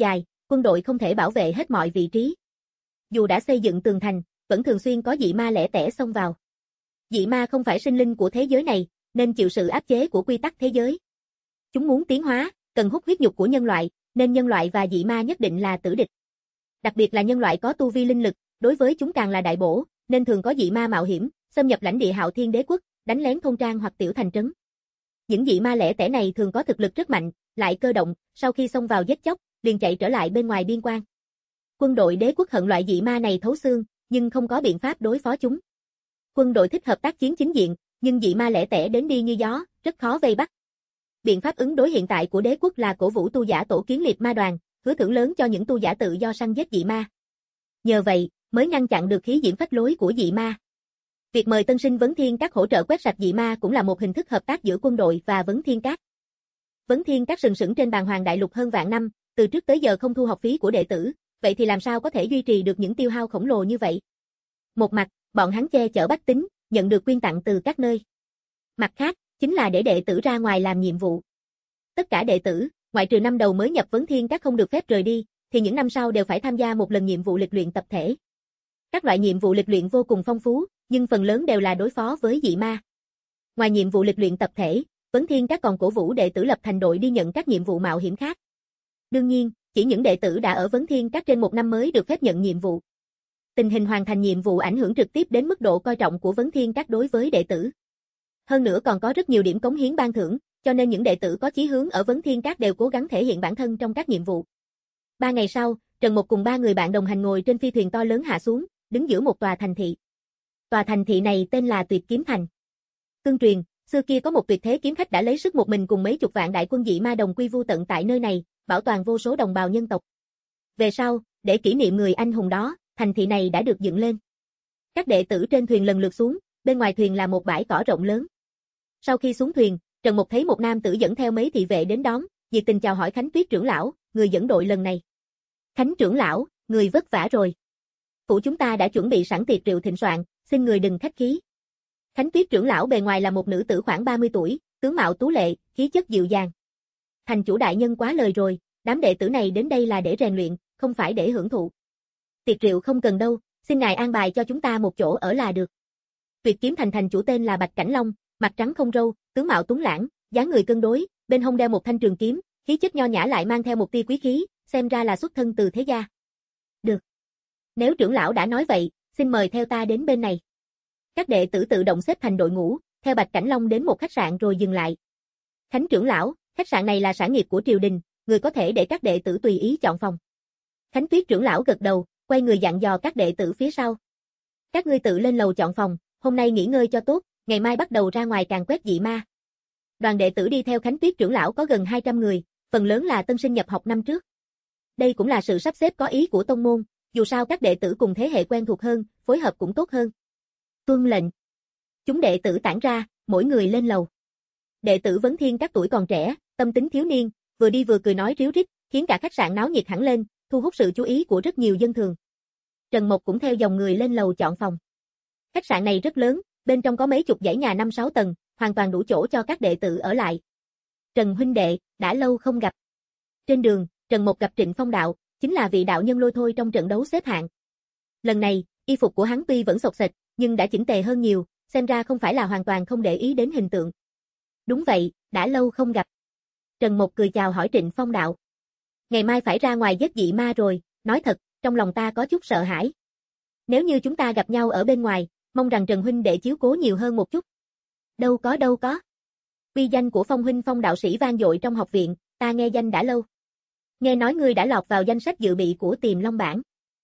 quân đội không thể bảo vệ hết mọi vị trí. Dù đã xây dựng tường thành, vẫn thường xuyên có dị ma lẻ tẻ xông vào. Dị ma không phải sinh linh của thế giới này, nên chịu sự áp chế của quy tắc thế giới. Chúng muốn tiến hóa, cần hút huyết nhục của nhân loại, nên nhân loại và dị ma nhất định là tử địch. Đặc biệt là nhân loại có tu vi linh lực, đối với chúng càng là đại bổ, nên thường có dị ma mạo hiểm, xâm nhập lãnh địa Hạo Thiên Đế quốc, đánh lén thôn trang hoặc tiểu thành trấn. Những dị ma lẻ tẻ này thường có thực lực rất mạnh, lại cơ động, sau khi xông vào giết chóc, liền chạy trở lại bên ngoài biên quan. Quân đội đế quốc hận loại dị ma này thấu xương, nhưng không có biện pháp đối phó chúng. Quân đội thích hợp tác chiến chính diện, nhưng dị ma lẻ tẻ đến đi như gió, rất khó vây bắt. Biện pháp ứng đối hiện tại của đế quốc là cổ vũ tu giả tổ kiến liệt ma đoàn, hứa thưởng lớn cho những tu giả tự do săn giết dị ma. Nhờ vậy, mới ngăn chặn được khí diễm phách lối của dị ma. Việc mời tân sinh Vấn Thiên Các hỗ trợ quét sạch dị ma cũng là một hình thức hợp tác giữa quân đội và Vấn Thiên Các. Vấn Thiên Các sừng sững trên bàn hoàng đại lục hơn vạn năm, từ trước tới giờ không thu học phí của đệ tử, vậy thì làm sao có thể duy trì được những tiêu hao khổng lồ như vậy? Một mặt, bọn hắn che chở bách tính, nhận được quyên tặng từ các nơi. Mặt khác, chính là để đệ tử ra ngoài làm nhiệm vụ. Tất cả đệ tử, ngoại trừ năm đầu mới nhập Vấn Thiên Các không được phép rời đi, thì những năm sau đều phải tham gia một lần nhiệm vụ lịch luyện tập thể. Các loại nhiệm vụ lịch luyện vô cùng phong phú, nhưng phần lớn đều là đối phó với dị ma. Ngoài nhiệm vụ lịch luyện tập thể, Vấn Thiên Các còn cổ vũ đệ tử lập thành đội đi nhận các nhiệm vụ mạo hiểm khác. Đương nhiên, chỉ những đệ tử đã ở Vấn Thiên Các trên một năm mới được phép nhận nhiệm vụ. Tình hình hoàn thành nhiệm vụ ảnh hưởng trực tiếp đến mức độ coi trọng của Vấn Thiên Các đối với đệ tử. Hơn nữa còn có rất nhiều điểm cống hiến ban thưởng, cho nên những đệ tử có chí hướng ở Vấn Thiên Các đều cố gắng thể hiện bản thân trong các nhiệm vụ. Ba ngày sau, Trần Mục cùng ba người bạn đồng hành ngồi trên phi thuyền to lớn hạ xuống, đứng giữa một tòa thành thị. Tòa thành thị này tên là Tuyệt Kiếm Thành. Tương truyền, xưa kia có một tuyệt thế kiếm khách đã lấy sức một mình cùng mấy chục vạn đại quân dị ma đồng quy vu tận tại nơi này, bảo toàn vô số đồng bào nhân tộc. Về sau, để kỷ niệm người anh hùng đó, thành thị này đã được dựng lên. Các đệ tử trên thuyền lần lượt xuống, bên ngoài thuyền là một bãi cỏ rộng lớn. Sau khi xuống thuyền, Trần Mục thấy một nam tử dẫn theo mấy thị vệ đến đón, nhiệt tình chào hỏi Khánh Tuyết trưởng lão, người dẫn đội lần này. Khánh trưởng lão, người vất vả rồi. Phủ chúng ta đã chuẩn bị sẵn tiệc rượu thịnh soạn, xin người đừng khách khí. Khánh Tuyết trưởng lão bề ngoài là một nữ tử khoảng ba mươi tuổi, tướng mạo tú lệ, khí chất dịu dàng. Thành chủ đại nhân quá lời rồi, đám đệ tử này đến đây là để rèn luyện, không phải để hưởng thụ. Tiệc rượu không cần đâu, xin ngài an bài cho chúng ta một chỗ ở là được. Tuyệt Kiếm Thành thành chủ tên là Bạch Cảnh Long, mặt trắng không râu, tướng mạo tuấn lãng, dáng người cân đối, bên hông đeo một thanh trường kiếm, khí chất nho nhã lại mang theo một tia quý khí, xem ra là xuất thân từ thế gia. Được. Nếu trưởng lão đã nói vậy, xin mời theo ta đến bên này. Các đệ tử tự động xếp thành đội ngũ, theo Bạch Cảnh Long đến một khách sạn rồi dừng lại. Khánh trưởng lão, khách sạn này là sản nghiệp của triều đình, người có thể để các đệ tử tùy ý chọn phòng. Khánh Tuyết trưởng lão gật đầu, quay người dặn dò các đệ tử phía sau. Các ngươi tự lên lầu chọn phòng, hôm nay nghỉ ngơi cho tốt, ngày mai bắt đầu ra ngoài càn quét dị ma. Đoàn đệ tử đi theo Khánh Tuyết trưởng lão có gần hai trăm người, phần lớn là tân sinh nhập học năm trước. Đây cũng là sự sắp xếp có ý của tông môn, dù sao các đệ tử cùng thế hệ quen thuộc hơn, phối hợp cũng tốt hơn. Tuân lệnh. Chúng đệ tử tản ra, mỗi người lên lầu. Đệ tử Vấn Thiên Các tuổi còn trẻ, tâm tính thiếu niên, vừa đi vừa cười nói ríu rít, khiến cả khách sạn náo nhiệt hẳn lên, thu hút sự chú ý của rất nhiều dân thường. Trần Mộc cũng theo dòng người lên lầu chọn phòng. Khách sạn này rất lớn, bên trong có mấy chục dãy nhà năm sáu tầng, hoàn toàn đủ chỗ cho các đệ tử ở lại. Trần huynh đệ, đã lâu không gặp. Trên đường, Trần Mộc gặp Trịnh Phong đạo, chính là vị đạo nhân lôi thôi trong trận đấu xếp hạng. Lần này, y phục của hắn tuy vẫn xộc xệch, nhưng đã chỉnh tề hơn nhiều, xem ra không phải là hoàn toàn không để ý đến hình tượng. Đúng vậy, đã lâu không gặp. Trần Mộc cười chào hỏi Trịnh Phong đạo. Ngày mai phải ra ngoài giết dị ma rồi, nói thật, trong lòng ta có chút sợ hãi. Nếu như chúng ta gặp nhau ở bên ngoài, mong rằng Trần huynh đệ chiếu cố nhiều hơn một chút. Đâu có đâu có. Uy danh của Phong huynh Phong đạo sĩ vang dội trong học viện, ta nghe danh đã lâu. Nghe nói ngươi đã lọt vào danh sách dự bị của Tiềm Long bảng.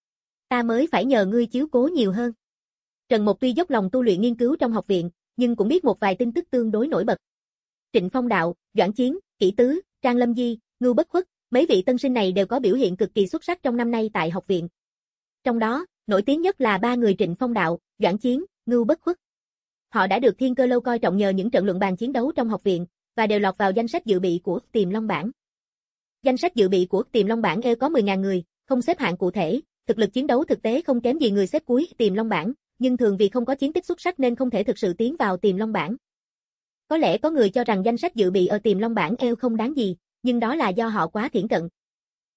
Ta mới phải nhờ ngươi chiếu cố nhiều hơn. Trần Mộc tuy dốc lòng tu luyện nghiên cứu trong học viện, nhưng cũng biết một vài tin tức tương đối nổi bật. Trịnh Phong đạo, Doãn Chiến, Kỷ Tứ, Trang Lâm Di, Ngưu Bất Khuất, mấy vị tân sinh này đều có biểu hiện cực kỳ xuất sắc trong năm nay tại học viện. Trong đó, nổi tiếng nhất là ba người Trịnh Phong đạo, Doãn Chiến, Ngưu Bất Khuất. Họ đã được Thiên Cơ Lâu coi trọng nhờ những trận luận bàn chiến đấu trong học viện, và đều lọt vào danh sách dự bị của Tiềm Long bảng. Danh sách dự bị của Tiềm Long bảng e có mười nghìn người, không xếp hạng cụ thể, thực lực chiến đấu thực tế không kém gì người xếp cuối Tiềm Long bảng, nhưng thường vì không có chiến tích xuất sắc nên không thể thực sự tiến vào Tiềm Long bảng. Có lẽ có người cho rằng danh sách dự bị ở Tiềm Long bảng e không đáng gì, nhưng đó là do họ quá thiển cận.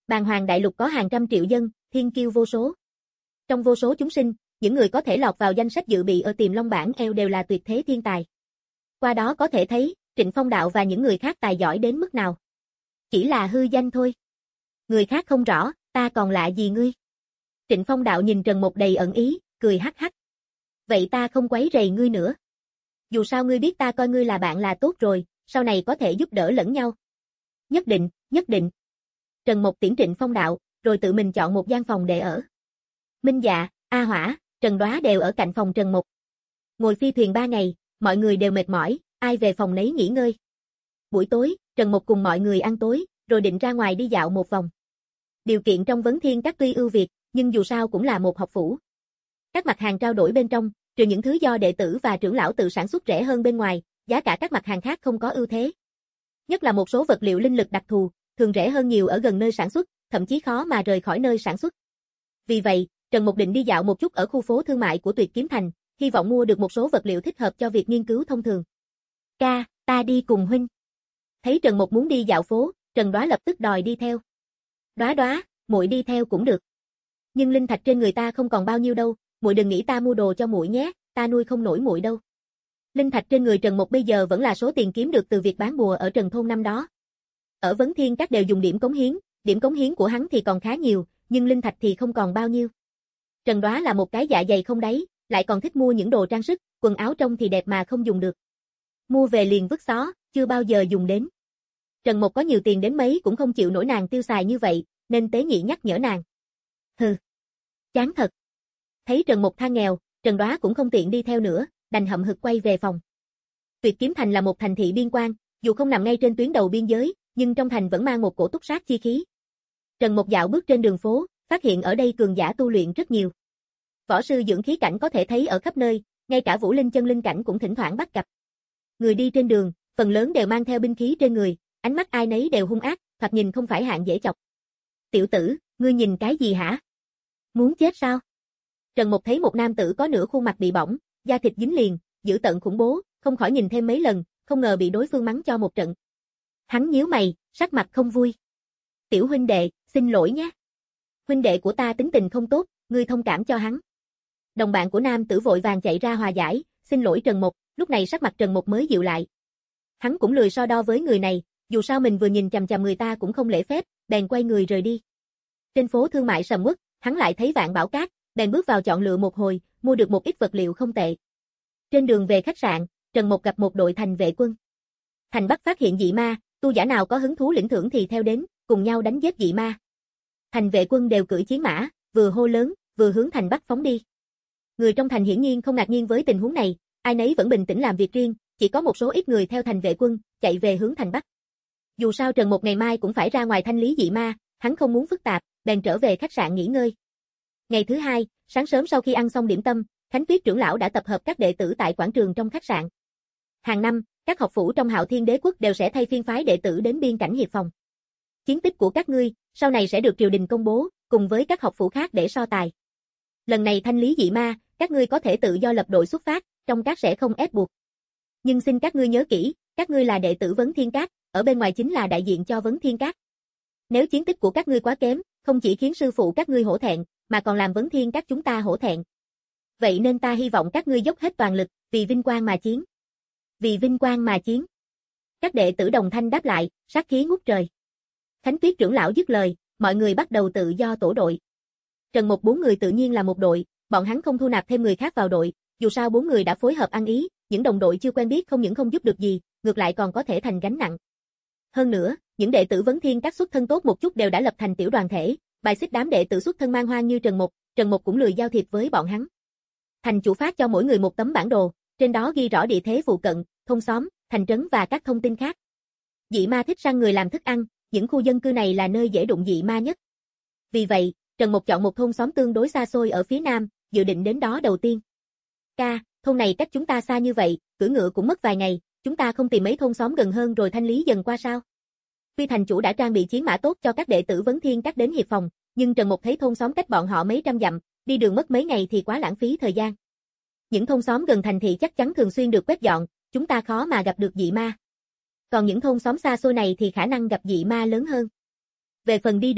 Bàng Hoàng đại lục có hàng trăm triệu dân, thiên kiêu vô số. Trong vô số chúng sinh, những người có thể lọt vào danh sách dự bị ở Tiềm Long bảng eo đều là tuyệt thế thiên tài. Qua đó có thể thấy, Trịnh Phong Đạo và những người khác tài giỏi đến mức nào. Chỉ là hư danh thôi. Người khác không rõ, ta còn lạ gì ngươi? Trịnh Phong Đạo nhìn Trần Mục đầy ẩn ý, cười hắc hắc. Vậy ta không quấy rầy ngươi nữa. Dù sao ngươi biết ta coi ngươi là bạn là tốt rồi, sau này có thể giúp đỡ lẫn nhau. Nhất định, nhất định. Trần Mục tiễn Trịnh Phong Đạo, rồi tự mình chọn một gian phòng để ở. Minh Dạ, A Hỏa, Trần Đoá đều ở cạnh phòng Trần Mục. Ngồi phi thuyền ba ngày, mọi người đều mệt mỏi, ai về phòng nấy nghỉ ngơi. Buổi tối, Trần Mục cùng mọi người ăn tối, rồi định ra ngoài đi dạo một vòng. Điều kiện trong Vấn Thiên Các tuy ưu việt, nhưng dù sao cũng là một học phủ. Các mặt hàng trao đổi bên trong, trừ những thứ do đệ tử và trưởng lão tự sản xuất rẻ hơn bên ngoài, giá cả các mặt hàng khác không có ưu thế. Nhất là một số vật liệu linh lực đặc thù, thường rẻ hơn nhiều ở gần nơi sản xuất, thậm chí khó mà rời khỏi nơi sản xuất. Vì vậy, Trần Mục định đi dạo một chút ở khu phố thương mại của Tuyệt Kiếm Thành, hy vọng mua được một số vật liệu thích hợp cho việc nghiên cứu thông thường. Ca, ta đi cùng huynh. Thấy Trần Mục muốn đi dạo phố, Trần Đoá lập tức đòi đi theo. Đoá Đoá, muội đi theo cũng được. Nhưng linh thạch trên người ta không còn bao nhiêu đâu, muội đừng nghĩ ta mua đồ cho muội nhé, ta nuôi không nổi muội đâu. Linh thạch trên người Trần Mục bây giờ vẫn là số tiền kiếm được từ việc bán bùa ở Trần Thôn năm đó. Ở Vấn Thiên Các đều dùng điểm cống hiến, điểm cống hiến của hắn thì còn khá nhiều, nhưng linh thạch thì không còn bao nhiêu. Trần Đoá là một cái dạ dày không đáy, lại còn thích mua những đồ trang sức, quần áo trông thì đẹp mà không dùng được. Mua về liền vứt xó, chưa bao giờ dùng đến. Trần Mục có nhiều tiền đến mấy cũng không chịu nổi nàng tiêu xài như vậy, nên tế nhị nhắc nhở nàng. Hừ, chán thật. Thấy Trần Mục than nghèo, Trần Đoá cũng không tiện đi theo nữa, đành hậm hực quay về phòng. Tuyệt Kiếm Thành là một thành thị biên quan, dù không nằm ngay trên tuyến đầu biên giới, nhưng trong thành vẫn mang một cổ túc sát chi khí. Trần Mục dạo bước trên đường phố, phát hiện ở đây cường giả tu luyện rất nhiều. Võ sư dưỡng khí cảnh có thể thấy ở khắp nơi, ngay cả Vũ Linh chân linh cảnh cũng thỉnh thoảng bắt gặp. Người đi trên đường, phần lớn đều mang theo binh khí trên người, ánh mắt ai nấy đều hung ác, thoạt nhìn không phải hạng dễ chọc. Tiểu tử, ngươi nhìn cái gì hả? Muốn chết sao? Trần Mục thấy một nam tử có nửa khuôn mặt bị bỏng, da thịt dính liền, dữ tợn khủng bố, không khỏi nhìn thêm mấy lần, không ngờ bị đối phương mắng cho một trận. Hắn nhíu mày, sắc mặt không vui. Tiểu huynh đệ, xin lỗi nhé. Huynh đệ của ta tính tình không tốt, ngươi thông cảm cho hắn. Đồng bạn của nam tử vội vàng chạy ra hòa giải, xin lỗi Trần Mục, lúc này sắc mặt Trần Mục mới dịu lại. Hắn cũng lười so đo với người này, dù sao mình vừa nhìn chằm chằm người ta cũng không lễ phép, bèn quay người rời đi. Trên phố thương mại sầm uất, hắn lại thấy Vạn Bảo Cát, bèn bước vào chọn lựa một hồi, mua được một ít vật liệu không tệ. Trên đường về khách sạn, Trần Mục gặp một đội thành vệ quân. Thành Bắc phát hiện dị ma, tu giả nào có hứng thú lĩnh thưởng thì theo đến, cùng nhau đánh giết dị ma. Thành vệ quân đều cưỡi chiến mã, vừa hô lớn, vừa hướng Thành Bắc phóng đi. Người trong thành hiển nhiên không ngạc nhiên với tình huống này, ai nấy vẫn bình tĩnh làm việc riêng, chỉ có một số ít người theo thành vệ quân, chạy về hướng Thành Bắc. Dù sao Trần Mục ngày mai cũng phải ra ngoài thanh lý dị ma, hắn không muốn phức tạp, bèn trở về khách sạn nghỉ ngơi. Ngày thứ hai, sáng sớm sau khi ăn xong điểm tâm, Khánh Tuyết trưởng lão đã tập hợp các đệ tử tại quảng trường trong khách sạn. Hàng năm, các học phủ trong Hạo Thiên Đế quốc đều sẽ thay phiên phái đệ tử đến biên cảnh hiệp phòng. Chiến tích của các ngươi, sau này sẽ được triều đình công bố, cùng với các học phủ khác để so tài. Lần này thanh lý dị ma, các ngươi có thể tự do lập đội xuất phát, trong các sẽ không ép buộc. Nhưng xin các ngươi nhớ kỹ, các ngươi là đệ tử Vấn Thiên Các, ở bên ngoài chính là đại diện cho Vấn Thiên Các. Nếu chiến tích của các ngươi quá kém, không chỉ khiến sư phụ các ngươi hổ thẹn, mà còn làm Vấn Thiên Các chúng ta hổ thẹn. Vậy nên ta hy vọng các ngươi dốc hết toàn lực, vì vinh quang mà chiến. Vì vinh quang mà chiến. Các đệ tử đồng thanh đáp lại, sát khí ngút trời. Khánh Tuyết trưởng lão dứt lời, mọi người bắt đầu tự do tổ đội. Trần Mục bốn người tự nhiên là một đội, bọn hắn không thu nạp thêm người khác vào đội, dù sao bốn người đã phối hợp ăn ý, những đồng đội chưa quen biết không những không giúp được gì, ngược lại còn có thể thành gánh nặng. Hơn nữa, những đệ tử Vấn Thiên Các xuất thân tốt một chút đều đã lập thành tiểu đoàn thể, bài xích đám đệ tử xuất thân man hoang như Trần Mục, Trần Mục cũng lười giao thiệp với bọn hắn. Thành chủ phát cho mỗi người một tấm bản đồ, trên đó ghi rõ địa thế phụ cận, thôn xóm, thành trấn và các thông tin khác. Dị ma thích săn người làm thức ăn, những khu dân cư này là nơi dễ đụng dị ma nhất. Vì vậy, Trần Mục chọn một thôn xóm tương đối xa xôi ở phía nam, dự định đến đó đầu tiên. Ca, thôn này cách chúng ta xa như vậy, cưỡi ngựa cũng mất vài ngày, chúng ta không tìm mấy thôn xóm gần hơn rồi thanh lý dần qua sao? Tuy thành chủ đã trang bị chiến mã tốt cho các đệ tử Vấn Thiên Các đến hiệp phòng, nhưng Trần Mục thấy thôn xóm cách bọn họ mấy trăm dặm, đi đường mất mấy ngày thì quá lãng phí thời gian. Những thôn xóm gần thành thị chắc chắn thường xuyên được quét dọn, chúng ta khó mà gặp được dị ma. Còn những thôn xóm xa xôi này thì khả năng gặp dị ma lớn hơn. Về phần đi đường,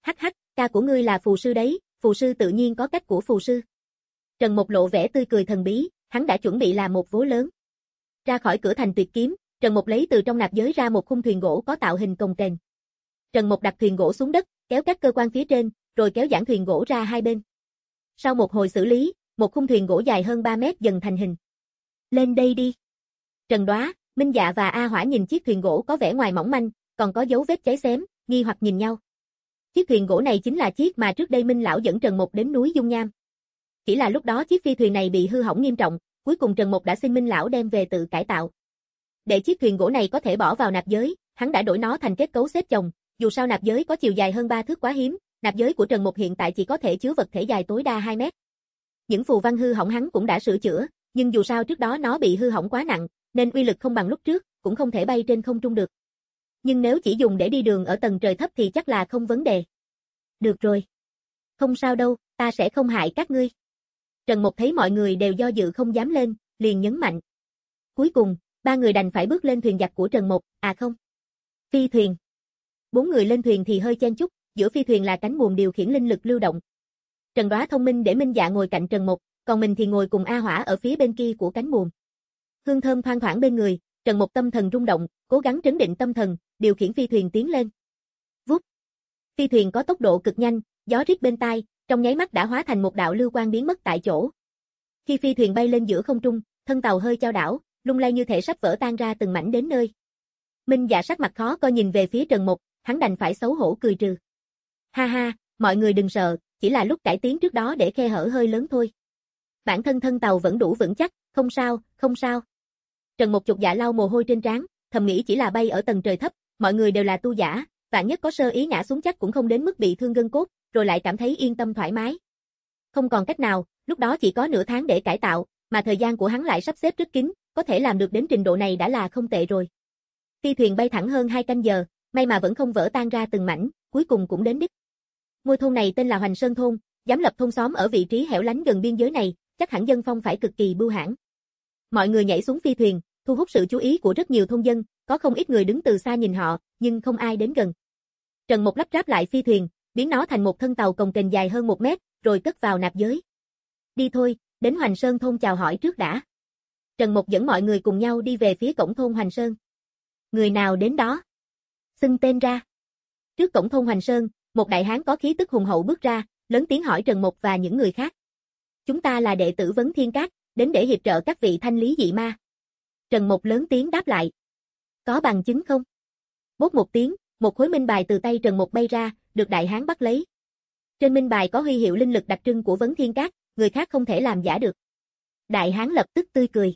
Hắc hắc, ca của ngươi là phù sư đấy, phù sư tự nhiên có cách của phù sư. Trần Mục lộ vẻ tươi cười thần bí, hắn đã chuẩn bị làm một vố lớn. Ra khỏi cửa thành tuyệt kiếm, Trần Mục lấy từ trong nạp giới ra một khung thuyền gỗ có tạo hình cồng kềnh. Trần Mục đặt thuyền gỗ xuống đất, kéo các cơ quan phía trên, rồi kéo giãn thuyền gỗ ra hai bên. Sau một hồi xử lý, một khung thuyền gỗ dài hơn ba mét dần thành hình. Lên đây đi. Trần Đoá, Minh Dạ và A Hỏa nhìn chiếc thuyền gỗ có vẻ ngoài mỏng manh, còn có dấu vết cháy xém, nghi hoặc nhìn nhau. Chiếc thuyền gỗ này chính là chiếc mà trước đây Minh lão dẫn Trần Mục đến núi Dung Nham. Chỉ là lúc đó chiếc phi thuyền này bị hư hỏng nghiêm trọng, cuối cùng Trần Mục đã xin Minh lão đem về tự cải tạo. Để chiếc thuyền gỗ này có thể bỏ vào nạp giới, hắn đã đổi nó thành kết cấu xếp chồng, dù sao nạp giới có chiều dài hơn ba thước quá hiếm, nạp giới của Trần Mục hiện tại chỉ có thể chứa vật thể dài tối đa hai mét. Những phù văn hư hỏng hắn cũng đã sửa chữa, nhưng dù sao trước đó nó bị hư hỏng quá nặng, nên uy lực không bằng lúc trước, cũng không thể bay trên không trung được. Nhưng nếu chỉ dùng để đi đường ở tầng trời thấp thì chắc là không vấn đề. Được rồi. Không sao đâu, ta sẽ không hại các ngươi. Trần Mục thấy mọi người đều do dự không dám lên, liền nhấn mạnh. Cuối cùng, ba người đành phải bước lên thuyền giặc của Trần Mục, à không. Phi thuyền. Bốn người lên thuyền thì hơi chen chúc, giữa phi thuyền là cánh buồm điều khiển linh lực lưu động. Trần Đoá thông minh để Minh Dạ ngồi cạnh Trần Mục, còn mình thì ngồi cùng A Hỏa ở phía bên kia của cánh buồm. Hương thơm thoang thoảng bên người, Trần Mục tâm thần rung động, cố gắng trấn định tâm thần, điều khiển phi thuyền tiến lên. Vút. Phi thuyền có tốc độ cực nhanh, gió rít bên tai, trong nháy mắt đã hóa thành một đạo lưu quang biến mất tại chỗ. Khi phi thuyền bay lên giữa không trung, thân tàu hơi chao đảo, lung lay như thể sắp vỡ tan ra từng mảnh đến nơi. Minh Dạ sắc mặt khó coi nhìn về phía Trần Mục, hắn đành phải xấu hổ cười trừ. Ha ha, mọi người đừng sợ, chỉ là lúc cải tiến trước đó để khe hở hơi lớn thôi. Bản thân thân tàu vẫn đủ vững chắc, không sao, không sao. Trần Mục chột dạ lau mồ hôi trên trán, thầm nghĩ chỉ là bay ở tầng trời thấp, mọi người đều là tu giả, vạn nhất có sơ ý ngã xuống chắc cũng không đến mức bị thương gân cốt, rồi lại cảm thấy yên tâm thoải mái. Không còn cách nào, lúc đó chỉ có nửa tháng để cải tạo, mà thời gian của hắn lại sắp xếp rất kín, có thể làm được đến trình độ này đã là không tệ rồi. Phi thuyền bay thẳng hơn hai canh giờ, may mà vẫn không vỡ tan ra từng mảnh, cuối cùng cũng đến đích. Ngôi thôn này tên là Hoành Sơn thôn, dám lập thôn xóm ở vị trí hẻo lánh gần biên giới này, chắc hẳn dân phong phải cực kỳ bưu hãn. Mọi người nhảy xuống phi thuyền, thu hút sự chú ý của rất nhiều thôn dân, có không ít người đứng từ xa nhìn họ, nhưng không ai đến gần. Trần Mục lắp ráp lại phi thuyền, biến nó thành một thân tàu cồng kềnh dài hơn một mét, rồi cất vào nạp giới. Đi thôi, đến Hoành Sơn thôn chào hỏi trước đã. Trần Mục dẫn mọi người cùng nhau đi về phía cổng thôn Hoành Sơn. Người nào đến đó? Xưng tên ra. Trước cổng thôn Hoành Sơn, một đại hán có khí tức hùng hậu bước ra, lớn tiếng hỏi Trần Mục và những người khác. Chúng ta là đệ tử Vấn Thiên Các, đến để hiệp trợ các vị thanh lý dị ma. Trần Mục lớn tiếng đáp lại. Có bằng chứng không? Bốp một tiếng, một khối minh bài từ tay Trần Mục bay ra, được đại hán bắt lấy. Trên minh bài có huy hiệu linh lực đặc trưng của Vấn Thiên Các, người khác không thể làm giả được. Đại hán lập tức tươi cười.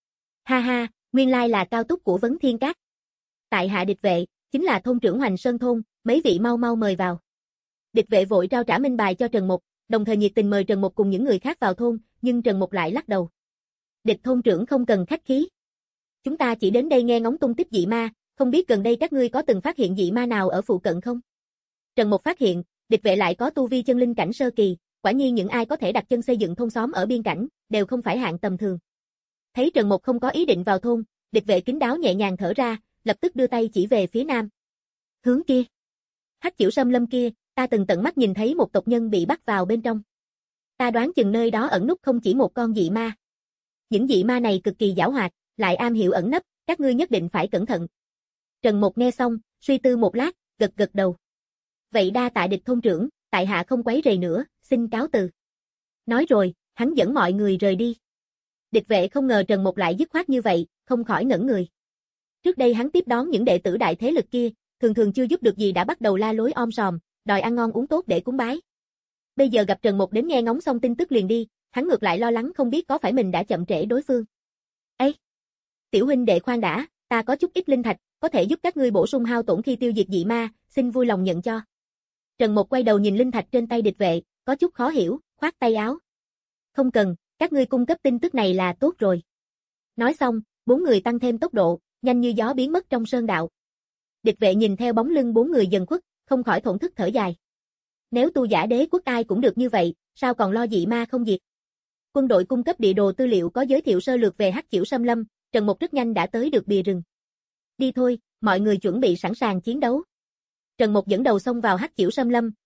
Ha ha, nguyên lai là cao túc của Vấn Thiên Các. Tại hạ địch vệ, chính là thôn trưởng Hoành Sơn thôn, mấy vị mau mau mời vào. Địch vệ vội trao trả minh bài cho Trần Mục, đồng thời nhiệt tình mời Trần Mục cùng những người khác vào thôn, nhưng Trần Mục lại lắc đầu. Địch thôn trưởng không cần khách khí. Chúng ta chỉ đến đây nghe ngóng tung tích dị ma, không biết gần đây các ngươi có từng phát hiện dị ma nào ở phụ cận không? Trần Mục phát hiện, địch vệ lại có tu vi chân linh cảnh sơ kỳ, quả nhiên những ai có thể đặt chân xây dựng thôn xóm ở biên cảnh, đều không phải hạng tầm thường. Thấy Trần Mục không có ý định vào thôn, địch vệ kín đáo nhẹ nhàng thở ra, lập tức đưa tay chỉ về phía nam. Hướng kia. Hắc Chiểu Sâm Lâm kia, ta từng tận mắt nhìn thấy một tộc nhân bị bắt vào bên trong. Ta đoán chừng nơi đó ẩn núp không chỉ một con dị ma. Những dị ma này cực kỳ giảo hoạt, lại am hiểu ẩn nấp, các ngươi nhất định phải cẩn thận. Trần Mục nghe xong, suy tư một lát, gật gật đầu. Vậy đa tạ địch thôn trưởng, tại hạ không quấy rầy nữa, xin cáo từ. Nói rồi, hắn dẫn mọi người rời đi. Địch vệ không ngờ Trần Mục lại dứt khoát như vậy, không khỏi ngẩn người. Trước đây hắn tiếp đón những đệ tử đại thế lực kia, thường thường chưa giúp được gì đã bắt đầu la lối om sòm, đòi ăn ngon uống tốt để cúng bái. Bây giờ gặp Trần Mục đến nghe ngóng xong tin tức liền đi, hắn ngược lại lo lắng không biết có phải mình đã chậm trễ đối phương. Ê! Tiểu huynh đệ khoan đã, ta có chút ít linh thạch, có thể giúp các ngươi bổ sung hao tổn khi tiêu diệt dị ma, xin vui lòng nhận cho. Trần Mục quay đầu nhìn linh thạch trên tay địch vệ, có chút khó hiểu, khoát tay áo. Không cần, các ngươi cung cấp tin tức này là tốt rồi. Nói xong, bốn người tăng thêm tốc độ, nhanh như gió biến mất trong sơn đạo. Địch vệ nhìn theo bóng lưng bốn người dần khuất, không khỏi thổn thức thở dài. Nếu tu giả đế quốc ai cũng được như vậy, sao còn lo dị ma không diệt? Quân đội cung cấp địa đồ tư liệu có giới thiệu sơ lược về Hắc Chiểu Sâm Lâm, Trần Mục rất nhanh đã tới được bìa rừng. Đi thôi, mọi người chuẩn bị sẵn sàng chiến đấu. Trần Mục dẫn đầu xông vào Hắc Chiểu Sâm Lâm,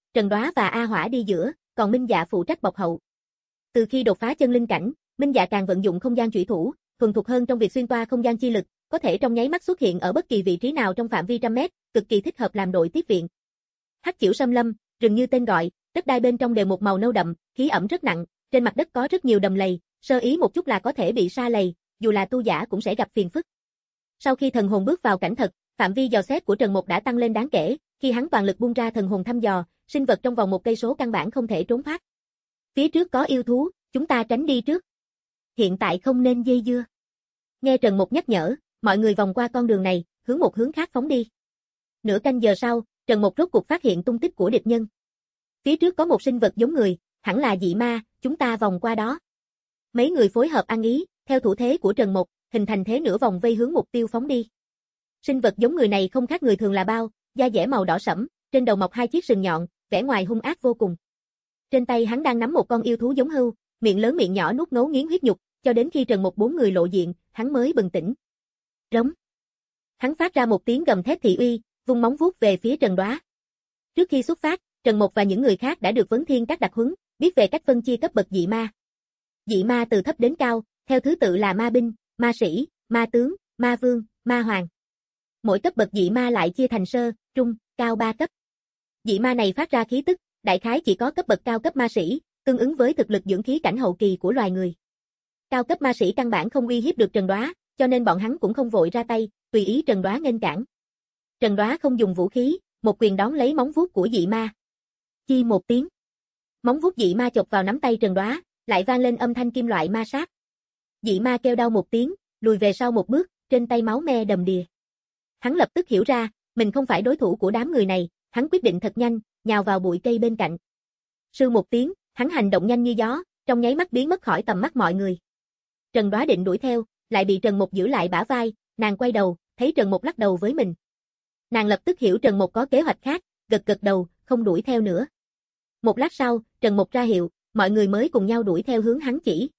Trần Đoá và A Hỏa đi giữa, còn Minh Dạ phụ trách bọc hậu. Từ khi đột phá chân linh cảnh, Minh Dạ càng vận dụng không gian chủy thủ, thuần thục hơn trong việc xuyên toa không gian chi lực, có thể trong nháy mắt xuất hiện ở bất kỳ vị trí nào trong phạm vi trăm mét, cực kỳ thích hợp làm đội tiếp viện. Hắc Chiểu Sâm Lâm, rừng như tên gọi, đất đai bên trong đều một màu nâu đậm, khí ẩm rất nặng, trên mặt đất có rất nhiều đầm lầy, sơ ý một chút là có thể bị sa lầy, dù là tu giả cũng sẽ gặp phiền phức. Sau khi thần hồn bước vào cảnh thật, phạm vi dò xét của Trần Mục đã tăng lên đáng kể, khi hắn toàn lực buông ra thần hồn thăm dò, sinh vật trong vòng một cây số căn bản không thể trốn thoát. Phía trước có yêu thú, chúng ta tránh đi trước. Hiện tại không nên dây dưa. Nghe Trần Mục nhắc nhở, mọi người vòng qua con đường này, hướng một hướng khác phóng đi. Nửa canh giờ sau, Trần Mục rốt cuộc phát hiện tung tích của địch nhân. Phía trước có một sinh vật giống người, hẳn là dị ma, chúng ta vòng qua đó. Mấy người phối hợp ăn ý, theo thủ thế của Trần Mục, hình thành thế nửa vòng vây hướng mục tiêu phóng đi. Sinh vật giống người này không khác người thường là bao, da dẻ màu đỏ sẫm, trên đầu mọc hai chiếc sừng nhọn, vẻ ngoài hung ác vô cùng. Trên tay hắn đang nắm một con yêu thú giống hươu, miệng lớn miệng nhỏ nuốt ngấu nghiến huyết nhục, cho đến khi Trần Mục bốn người lộ diện, hắn mới bừng tỉnh. Rống. Hắn phát ra một tiếng gầm thét thị uy, vung móng vuốt về phía Trần Đoá. Trước khi xuất phát, Trần Mục và những người khác đã được vấn thiên các đặc huấn, biết về cách phân chia cấp bậc dị ma. Dị ma từ thấp đến cao, theo thứ tự là ma binh, ma sĩ, ma tướng, ma vương, ma hoàng. Mỗi cấp bậc dị ma lại chia thành sơ, trung, cao ba cấp. Dị ma này phát ra khí tức, đại khái chỉ có cấp bậc cao cấp ma sĩ, tương ứng với thực lực dưỡng khí cảnh hậu kỳ của loài người. Cao cấp ma sĩ căn bản không uy hiếp được Trần Đoá, cho nên bọn hắn cũng không vội ra tay, tùy ý Trần Đoá nghênh cản. Trần Đoá không dùng vũ khí, một quyền đón lấy móng vuốt của dị ma. Chi một tiếng. Móng vuốt dị ma chộp vào nắm tay Trần Đoá, lại vang lên âm thanh kim loại ma sát. Dị ma kêu đau một tiếng, lùi về sau một bước, trên tay máu me đầm đìa. Hắn lập tức hiểu ra, mình không phải đối thủ của đám người này, hắn quyết định thật nhanh, nhào vào bụi cây bên cạnh. Sư một tiếng, hắn hành động nhanh như gió, trong nháy mắt biến mất khỏi tầm mắt mọi người. Trần Đoá định đuổi theo, lại bị Trần Mục giữ lại bả vai, nàng quay đầu, thấy Trần Mục lắc đầu với mình. Nàng lập tức hiểu Trần Mục có kế hoạch khác, gật gật đầu, không đuổi theo nữa. Một lát sau, Trần Mục ra hiệu, mọi người mới cùng nhau đuổi theo hướng hắn chỉ.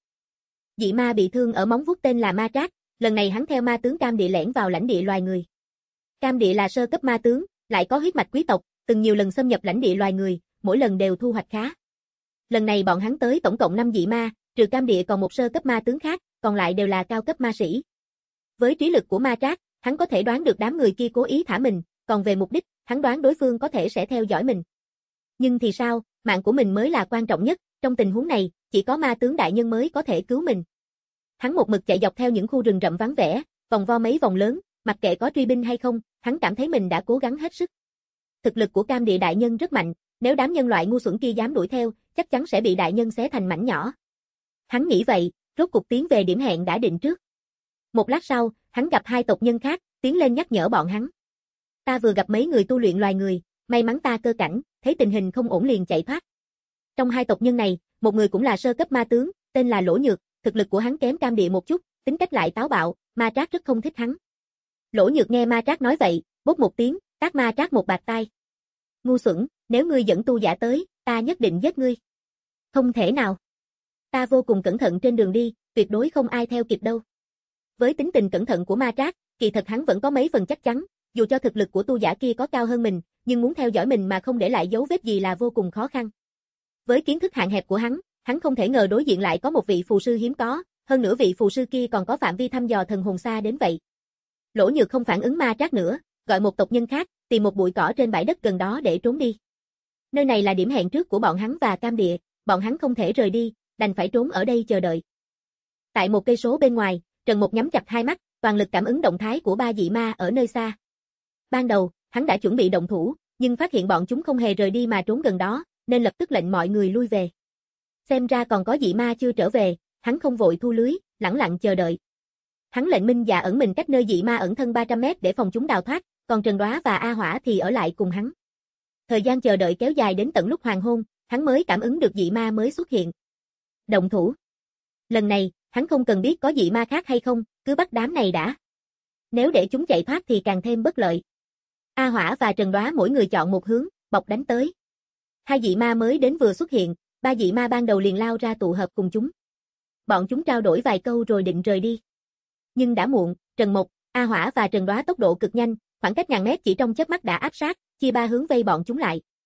Dị ma bị thương ở móng vuốt tên là Ma Trác, lần này hắn theo ma tướng Cam Địa lẻn vào lãnh địa loài người. Cam Địa là sơ cấp ma tướng, lại có huyết mạch quý tộc, từng nhiều lần xâm nhập lãnh địa loài người, mỗi lần đều thu hoạch khá. Lần này bọn hắn tới tổng cộng năm dị ma, trừ Cam Địa còn một sơ cấp ma tướng khác, còn lại đều là cao cấp ma sĩ. Với trí lực của Ma Trác, hắn có thể đoán được đám người kia cố ý thả mình, còn về mục đích, hắn đoán đối phương có thể sẽ theo dõi mình. Nhưng thì sao, mạng của mình mới là quan trọng nhất, trong tình huống này, chỉ có ma tướng đại nhân mới có thể cứu mình. Hắn một mực chạy dọc theo những khu rừng rậm vắng vẻ, vòng vo mấy vòng lớn, mặc kệ có truy binh hay không, hắn cảm thấy mình đã cố gắng hết sức. Thực lực của Cam Địa đại nhân rất mạnh, nếu đám nhân loại ngu xuẩn kia dám đuổi theo, chắc chắn sẽ bị đại nhân xé thành mảnh nhỏ. Hắn nghĩ vậy, rốt cuộc tiến về điểm hẹn đã định trước. Một lát sau, hắn gặp hai tộc nhân khác, tiến lên nhắc nhở bọn hắn. Ta vừa gặp mấy người tu luyện loài người, may mắn ta cơ cảnh, thấy tình hình không ổn liền chạy thoát. Trong hai tộc nhân này, một người cũng là sơ cấp ma tướng, tên là Lỗ Nhược, thực lực của hắn kém Cam Địa một chút, tính cách lại táo bạo, Ma Trác rất không thích hắn. Lỗ Nhược nghe Ma Trác nói vậy, bốp một tiếng, tát Ma Trác một bạt tai. Ngu xuẩn, nếu ngươi dẫn tu giả tới, ta nhất định giết ngươi. Không thể nào. Ta vô cùng cẩn thận trên đường đi, tuyệt đối không ai theo kịp đâu. Với tính tình cẩn thận của Ma Trác, kỳ thật hắn vẫn có mấy phần chắc chắn, dù cho thực lực của tu giả kia có cao hơn mình, nhưng muốn theo dõi mình mà không để lại dấu vết gì là vô cùng khó khăn. Với kiến thức hạn hẹp của hắn, hắn không thể ngờ đối diện lại có một vị phù sư hiếm có, hơn nữa vị phù sư kia còn có phạm vi thăm dò thần hồn xa đến vậy. Lỗ Nhược không phản ứng Ma Trác nữa, gọi một tộc nhân khác, tìm một bụi cỏ trên bãi đất gần đó để trốn đi. Nơi này là điểm hẹn trước của bọn hắn và Cam Địa, bọn hắn không thể rời đi, đành phải trốn ở đây chờ đợi. Tại một cây số bên ngoài, Trần Mục nhắm chặt hai mắt, toàn lực cảm ứng động thái của ba dị ma ở nơi xa. Ban đầu, hắn đã chuẩn bị động thủ, nhưng phát hiện bọn chúng không hề rời đi mà trốn gần đó, nên lập tức lệnh mọi người lui về. Xem ra còn có dị ma chưa trở về, hắn không vội thu lưới, lẳng lặng chờ đợi. Hắn lệnh Minh Dạ ẩn mình cách nơi dị ma ẩn thân ba trăm mét để phòng chúng đào thoát, còn Trần Đoá và A Hỏa thì ở lại cùng hắn. Thời gian chờ đợi kéo dài đến tận lúc hoàng hôn, hắn mới cảm ứng được dị ma mới xuất hiện. Động thủ. Lần này, hắn không cần biết có dị ma khác hay không, cứ bắt đám này đã. Nếu để chúng chạy thoát thì càng thêm bất lợi. A Hỏa và Trần Đoá mỗi người chọn một hướng, bọc đánh tới. Hai dị ma mới đến vừa xuất hiện, ba dị ma ban đầu liền lao ra tụ hợp cùng chúng. Bọn chúng trao đổi vài câu rồi định rời đi. Nhưng đã muộn, Trần Mục, A Hỏa và Trần Đoá tốc độ cực nhanh, khoảng cách ngàn mét chỉ trong chớp mắt đã áp sát, chia ba hướng vây bọn chúng lại.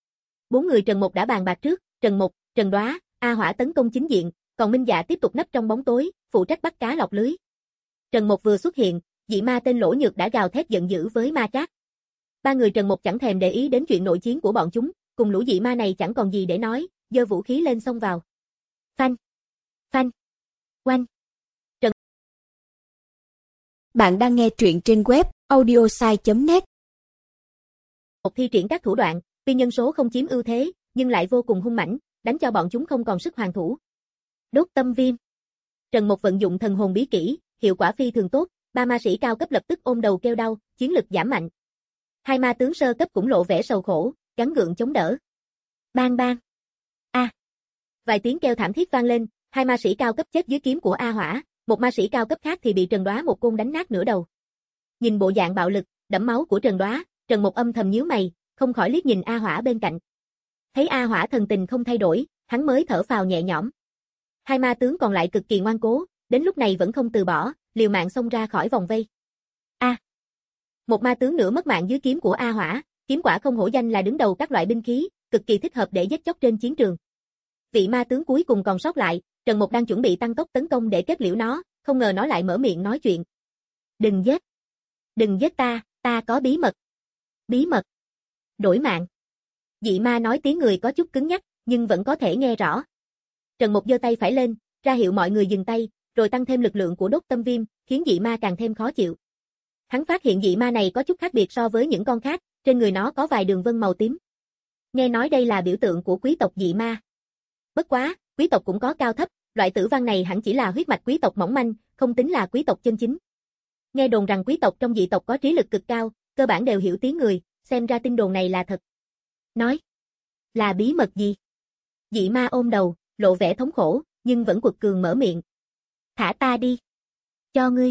Bốn người Trần Mộc đã bàn bạc trước, Trần Mộc, Trần Đoá, A Hỏa tấn công chính diện, còn Minh Dạ tiếp tục nấp trong bóng tối, phụ trách bắt cá lọc lưới. Trần Mộc vừa xuất hiện, dị ma tên Lỗ Nhược đã gào thét giận dữ với Ma Trác. Ba người Trần Mộc chẳng thèm để ý đến chuyện nội chiến của bọn chúng, cùng lũ dị ma này chẳng còn gì để nói, giơ vũ khí lên xông vào. Phanh, phanh, oanh. Trần Bạn đang nghe truyện trên web audiosai chấm net. Mộc thi triển các thủ đoạn, tuy nhân số không chiếm ưu thế, nhưng lại vô cùng hung mãnh, đánh cho bọn chúng không còn sức hoàn thủ. Đốt tâm viêm. Trần Mộc vận dụng thần hồn bí kỹ, hiệu quả phi thường tốt, ba ma sĩ cao cấp lập tức ôm đầu kêu đau, chiến lực giảm mạnh. Hai ma tướng sơ cấp cũng lộ vẻ sầu khổ, gắng gượng chống đỡ. Bang bang. A. À. Vài tiếng kêu thảm thiết vang lên, hai ma sĩ cao cấp chết dưới kiếm của A Hỏa, một ma sĩ cao cấp khác thì bị Trần Đoá một côn đánh nát nửa đầu. Nhìn bộ dạng bạo lực, đẫm máu của Trần Đoá, Trần Mộc âm thầm nhíu mày, không khỏi liếc nhìn A Hỏa bên cạnh. Thấy A Hỏa thần tình không thay đổi, hắn mới thở phào nhẹ nhõm. Hai ma tướng còn lại cực kỳ ngoan cố, đến lúc này vẫn không từ bỏ, liều mạng xông ra khỏi vòng vây. A. À. Một ma tướng nữa mất mạng dưới kiếm của A Hỏa, kiếm quả không hổ danh là đứng đầu các loại binh khí, cực kỳ thích hợp để giết chóc trên chiến trường. Vị ma tướng cuối cùng còn sót lại, Trần Mộc đang chuẩn bị tăng tốc tấn công để kết liễu nó, không ngờ nó lại mở miệng nói chuyện. Đừng giết. Đừng giết ta, ta có bí mật. Bí mật. Đổi mạng. Dị ma nói tiếng người có chút cứng nhắc, nhưng vẫn có thể nghe rõ. Trần Mộc giơ tay phải lên, ra hiệu mọi người dừng tay, rồi tăng thêm lực lượng của đốt tâm viêm, khiến dị ma càng thêm khó chịu. Hắn phát hiện dị ma này có chút khác biệt so với những con khác, trên người nó có vài đường vân màu tím. Nghe nói đây là biểu tượng của quý tộc dị ma. Bất quá, quý tộc cũng có cao thấp, loại tử văn này hẳn chỉ là huyết mạch quý tộc mỏng manh, không tính là quý tộc chân chính. Nghe đồn rằng quý tộc trong dị tộc có trí lực cực cao, cơ bản đều hiểu tiếng người, xem ra tin đồn này là thật. Nói, là bí mật gì? Dị ma ôm đầu, lộ vẻ thống khổ, nhưng vẫn quật cường mở miệng. Thả ta đi. Cho ngươi.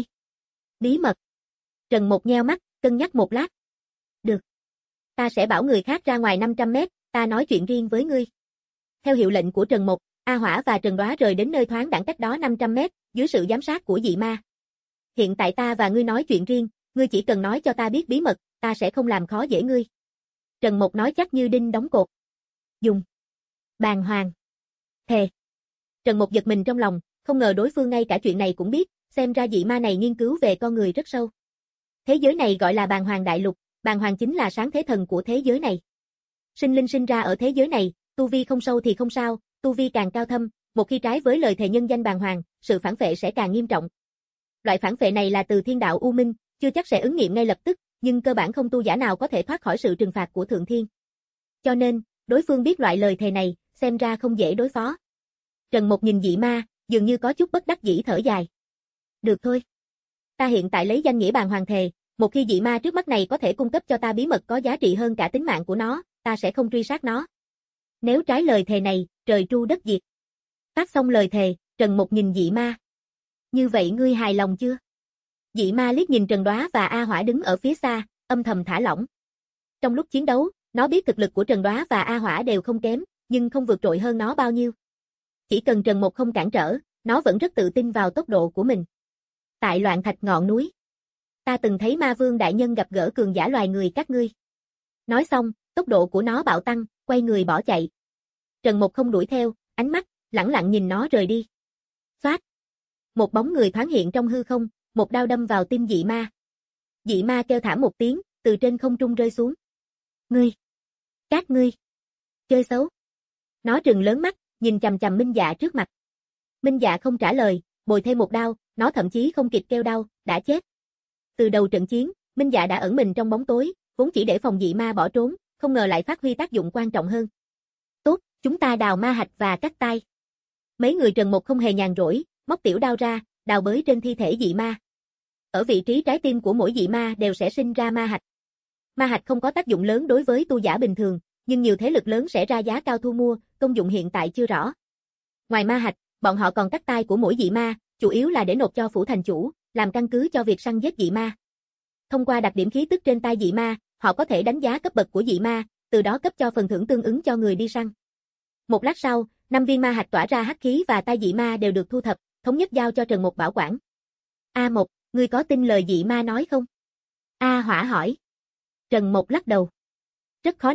Bí mật. Trần Mộc nheo mắt, cân nhắc một lát. Được. Ta sẽ bảo người khác ra ngoài năm trăm mét, ta nói chuyện riêng với ngươi. Theo hiệu lệnh của Trần Mộc, A Hỏa và Trần Đoá rời đến nơi thoáng đãng cách đó năm trăm mét, dưới sự giám sát của dị ma. Hiện tại ta và ngươi nói chuyện riêng, ngươi chỉ cần nói cho ta biết bí mật, ta sẽ không làm khó dễ ngươi. Trần Mộc nói chắc như đinh đóng cột. Dùng. Bàng hoàng. Thề. Trần Mộc giật mình trong lòng, không ngờ đối phương ngay cả chuyện này cũng biết, xem ra dị ma này nghiên cứu về con người rất sâu. Thế giới này gọi là Bàng Hoàng Đại Lục, Bàng Hoàng chính là sáng thế thần của thế giới này. Sinh linh sinh ra ở thế giới này, tu vi không sâu thì không sao, tu vi càng cao thâm, một khi trái với lời thề nhân danh Bàng Hoàng, sự phản phệ sẽ càng nghiêm trọng. Loại phản phệ này là từ thiên đạo u minh, chưa chắc sẽ ứng nghiệm ngay lập tức, nhưng cơ bản không tu giả nào có thể thoát khỏi sự trừng phạt của thượng thiên. Cho nên, đối phương biết loại lời thề này, xem ra không dễ đối phó. Trần Mộc nhìn dị ma, dường như có chút bất đắc dĩ thở dài. Được thôi. Ta hiện tại lấy danh nghĩa Bàng Hoàng thề, một khi dị ma trước mắt này có thể cung cấp cho ta bí mật có giá trị hơn cả tính mạng của nó, ta sẽ không truy sát nó. Nếu trái lời thề này, trời tru đất diệt. Phát xong lời thề, Trần Mộc nhìn dị ma. Như vậy ngươi hài lòng chưa? Dị ma liếc nhìn Trần Đoá và A Hỏa đứng ở phía xa, âm thầm thả lỏng. Trong lúc chiến đấu, nó biết thực lực của Trần Đoá và A Hỏa đều không kém, nhưng không vượt trội hơn nó bao nhiêu. Chỉ cần Trần Mộc không cản trở, nó vẫn rất tự tin vào tốc độ của mình. Tại Loạn Thạch ngọn núi, ta từng thấy Ma Vương đại nhân gặp gỡ cường giả loài người các ngươi. Nói xong, tốc độ của nó bạo tăng, quay người bỏ chạy. Trần Mộc không đuổi theo, ánh mắt lẳng lặng nhìn nó rời đi. Xoát. Một bóng người thoáng hiện trong hư không, một đao đâm vào tim dị ma. Dị ma kêu thảm một tiếng, từ trên không trung rơi xuống. Ngươi! Các ngươi! Chơi xấu! Nó trừng lớn mắt, nhìn chằm chằm Minh Dạ trước mặt. Minh Dạ không trả lời, bồi thêm một đao, nó thậm chí không kịp kêu đau, đã chết. Từ đầu trận chiến, Minh Dạ đã ẩn mình trong bóng tối, vốn chỉ để phòng dị ma bỏ trốn, không ngờ lại phát huy tác dụng quan trọng hơn. Tốt, chúng ta đào ma hạch và cắt tai. Mấy người Trần Mộc không hề nhàn rỗi, móc tiểu đao ra, đào bới trên thi thể dị ma. Ở vị trí trái tim của mỗi dị ma đều sẽ sinh ra ma hạch. Ma hạch không có tác dụng lớn đối với tu giả bình thường, nhưng nhiều thế lực lớn sẽ ra giá cao thu mua, công dụng hiện tại chưa rõ. Ngoài ma hạch, bọn họ còn cắt tai của mỗi dị ma, chủ yếu là để nộp cho phủ thành chủ, làm căn cứ cho việc săn giết dị ma. Thông qua đặc điểm khí tức trên tai dị ma, họ có thể đánh giá cấp bậc của dị ma, từ đó cấp cho phần thưởng tương ứng cho người đi săn. Một lát sau, năm viên ma hạch tỏa ra hắc khí và tai dị ma đều được thu thập, thống nhất giao cho Trần Mộc bảo quản. A Mộc, ngươi có tin lời dị ma nói không? A Hỏa hỏi. Trần Mộc lắc đầu. Rất khó nói,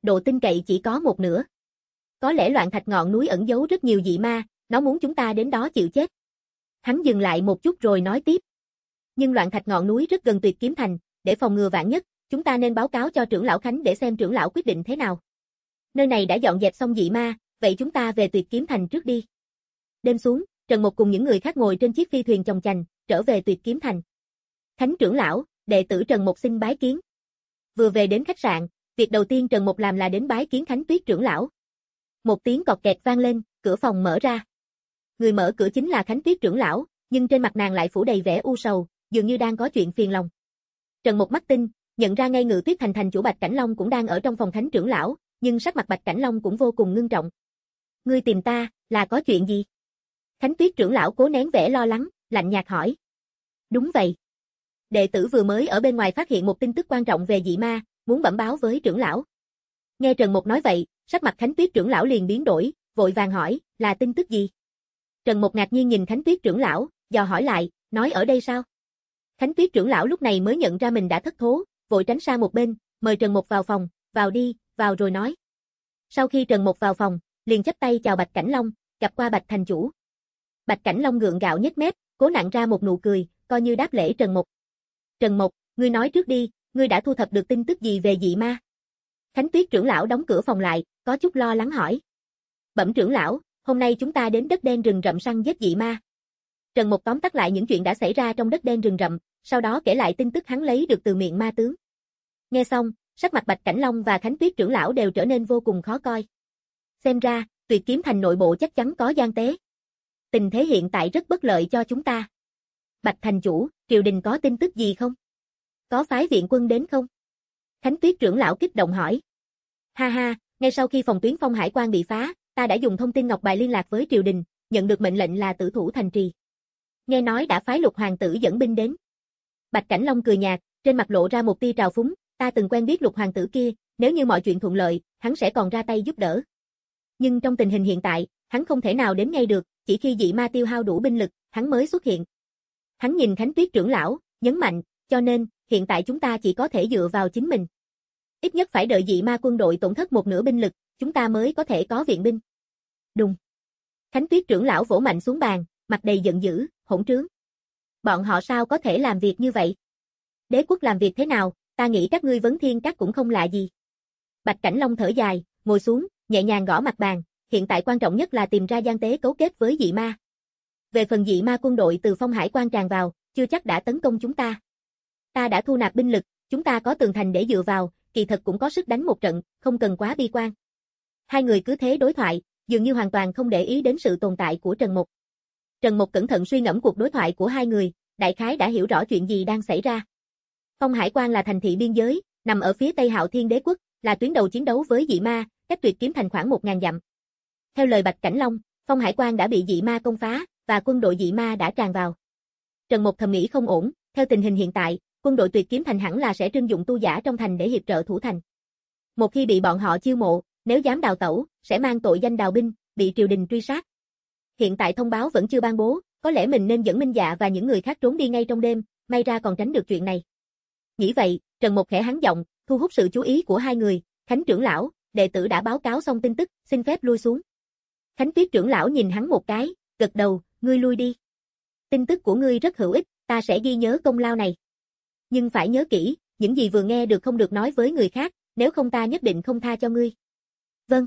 độ tin cậy chỉ có một nửa. Có lẽ loạn thạch ngọn núi ẩn giấu rất nhiều dị ma, nó muốn chúng ta đến đó chịu chết. Hắn dừng lại một chút rồi nói tiếp. Nhưng loạn thạch ngọn núi rất gần Tuyệt Kiếm Thành, để phòng ngừa vạn nhất, chúng ta nên báo cáo cho trưởng lão Khánh để xem trưởng lão quyết định thế nào. Nơi này đã dọn dẹp xong dị ma, vậy chúng ta về Tuyệt Kiếm Thành trước đi. Đêm xuống, Trần Mục cùng những người khác ngồi trên chiếc phi thuyền chồng chành, trở về Tuyệt Kiếm Thành. Khánh trưởng lão, đệ tử Trần Mục xin bái kiến. Vừa về đến khách sạn, việc đầu tiên Trần Mục làm là đến bái kiến Khánh Tuyết trưởng lão. Một tiếng cọt kẹt vang lên, cửa phòng mở ra. Người mở cửa chính là Khánh Tuyết trưởng lão, nhưng trên mặt nàng lại phủ đầy vẻ u sầu, dường như đang có chuyện phiền lòng. Trần Mục mắt tinh, nhận ra ngay Ngự Tuyết Thành thành chủ Bạch Cảnh Long cũng đang ở trong phòng Khánh trưởng lão, nhưng sắc mặt Bạch Cảnh Long cũng vô cùng ngưng trọng. Ngươi tìm ta, là có chuyện gì? Khánh Tuyết trưởng lão cố nén vẻ lo lắng, lạnh nhạt hỏi. Đúng vậy. Đệ tử vừa mới ở bên ngoài phát hiện một tin tức quan trọng về dị ma, muốn bẩm báo với trưởng lão. Nghe Trần Mục nói vậy, sắc mặt Khánh Tuyết trưởng lão liền biến đổi, vội vàng hỏi, là tin tức gì? Trần Mục ngạc nhiên nhìn Khánh Tuyết trưởng lão, dò hỏi lại, nói ở đây sao? Khánh Tuyết trưởng lão lúc này mới nhận ra mình đã thất thố, vội tránh sang một bên, mời Trần Mục vào phòng, vào đi, vào rồi nói. Sau khi Trần Mục vào phòng, liền chắp tay chào Bạch Cảnh Long, gặp qua Bạch thành chủ. Bạch Cảnh Long gượng gạo nhếch mép, cố nặn ra một nụ cười, coi như đáp lễ Trần Mục. Trần Mục, ngươi nói trước đi, ngươi đã thu thập được tin tức gì về dị ma? Khánh Tuyết trưởng lão đóng cửa phòng lại, có chút lo lắng hỏi. Bẩm trưởng lão, hôm nay chúng ta đến đất đen rừng rậm săn giết dị ma. Trần Mục tóm tắt lại những chuyện đã xảy ra trong đất đen rừng rậm, sau đó kể lại tin tức hắn lấy được từ miệng ma tướng. Nghe xong, sắc mặt Bạch Cảnh Long và Khánh Tuyết trưởng lão đều trở nên vô cùng khó coi. Xem ra, Tuyệt Kiếm Thành nội bộ chắc chắn có gian tế. Tình thế hiện tại rất bất lợi cho chúng ta. Bạch thành chủ, triều đình có tin tức gì không? Có phái viện quân đến không? Khánh Tuyết trưởng lão kích động hỏi. Ha ha, ngay sau khi phòng tuyến Phong Hải Quan bị phá, ta đã dùng thông tin ngọc bài liên lạc với triều đình, nhận được mệnh lệnh là tử thủ thành trì. Nghe nói đã phái Lục hoàng tử dẫn binh đến. Bạch Cảnh Long cười nhạt, trên mặt lộ ra một tia trào phúng, ta từng quen biết Lục hoàng tử kia, nếu như mọi chuyện thuận lợi, hắn sẽ còn ra tay giúp đỡ. Nhưng trong tình hình hiện tại, hắn không thể nào đến ngay được, chỉ khi dị ma tiêu hao đủ binh lực, hắn mới xuất hiện. Hắn nhìn Khánh Tuyết trưởng lão, nhấn mạnh, cho nên, hiện tại chúng ta chỉ có thể dựa vào chính mình. Ít nhất phải đợi dị ma quân đội tổn thất một nửa binh lực, chúng ta mới có thể có viện binh. Đùng. Khánh Tuyết trưởng lão vỗ mạnh xuống bàn, mặt đầy giận dữ, hỗn trướng. Bọn họ sao có thể làm việc như vậy? Đế quốc làm việc thế nào, ta nghĩ các ngươi Vấn Thiên Các cũng không lạ gì. Bạch Cảnh Long thở dài, ngồi xuống, nhẹ nhàng gõ mặt bàn, hiện tại quan trọng nhất là tìm ra gian tế cấu kết với dị ma. Về phần dị ma quân đội từ Phong Hải Quan tràn vào, chưa chắc đã tấn công chúng ta. Ta đã thu nạp binh lực, chúng ta có tường thành để dựa vào, kỳ thật cũng có sức đánh một trận, không cần quá bi quan. Hai người cứ thế đối thoại, dường như hoàn toàn không để ý đến sự tồn tại của Trần Mục. Trần Mục cẩn thận suy ngẫm cuộc đối thoại của hai người, đại khái đã hiểu rõ chuyện gì đang xảy ra. Phong Hải Quan là thành thị biên giới, nằm ở phía Tây Hạo Thiên Đế quốc, là tuyến đầu chiến đấu với dị ma, cách Tuyệt Kiếm Thành khoảng một nghìn dặm. Theo lời Bạch Cảnh Long, Phong Hải Quan đã bị dị ma công phá, và quân đội dị ma đã tràn vào. Trần Mục thầm nghĩ không ổn, theo tình hình hiện tại, quân đội Tuyệt Kiếm Thành hẳn là sẽ trưng dụng tu giả trong thành để hiệp trợ thủ thành. Một khi bị bọn họ chiêu mộ, nếu dám đào tẩu, sẽ mang tội danh đào binh, bị triều đình truy sát. Hiện tại thông báo vẫn chưa ban bố, có lẽ mình nên dẫn Minh Dạ và những người khác trốn đi ngay trong đêm, may ra còn tránh được chuyện này. Nghĩ vậy, Trần Mục khẽ hắn giọng, thu hút sự chú ý của hai người, Khánh trưởng lão, đệ tử đã báo cáo xong tin tức, xin phép lui xuống. Khánh Tuyết trưởng lão nhìn hắn một cái, gật đầu, ngươi lui đi. Tin tức của ngươi rất hữu ích, ta sẽ ghi nhớ công lao này. Nhưng phải nhớ kỹ, những gì vừa nghe được không được nói với người khác, nếu không ta nhất định không tha cho ngươi. Vâng.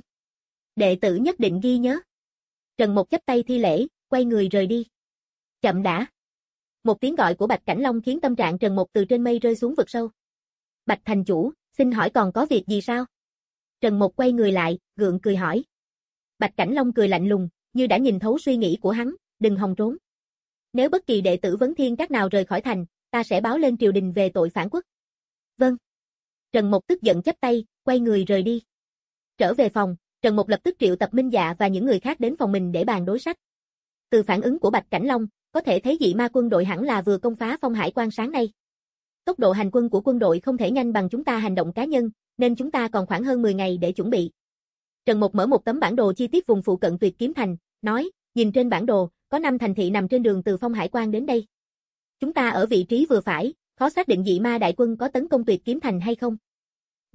Đệ tử nhất định ghi nhớ. Trần Mục chắp tay thi lễ, quay người rời đi. Chậm đã. Một tiếng gọi của Bạch Cảnh Long khiến tâm trạng Trần Mục từ trên mây rơi xuống vực sâu. Bạch thành chủ, xin hỏi còn có việc gì sao? Trần Mục quay người lại, gượng cười hỏi. Bạch Cảnh Long cười lạnh lùng, như đã nhìn thấu suy nghĩ của hắn, đừng hòng trốn. Nếu bất kỳ đệ tử Vấn Thiên Các nào rời khỏi thành, ta sẽ báo lên triều đình về tội phản quốc. Vâng. Trần Mục tức giận chắp tay, quay người rời đi. Trở về phòng, Trần Mục lập tức triệu tập Minh Dạ và những người khác đến phòng mình để bàn đối sách. Từ phản ứng của Bạch Cảnh Long, có thể thấy dị ma quân đội hẳn là vừa công phá Phong Hải Quan sáng nay. Tốc độ hành quân của quân đội không thể nhanh bằng chúng ta hành động cá nhân, nên chúng ta còn khoảng hơn mười ngày để chuẩn bị. Trần Mục mở một tấm bản đồ chi tiết vùng phụ cận Tuyệt Kiếm Thành, nói, nhìn trên bản đồ, có năm thành thị nằm trên đường từ Phong Hải Quan đến đây. Chúng ta ở vị trí vừa phải, khó xác định dị ma đại quân có tấn công Tuyệt Kiếm Thành hay không.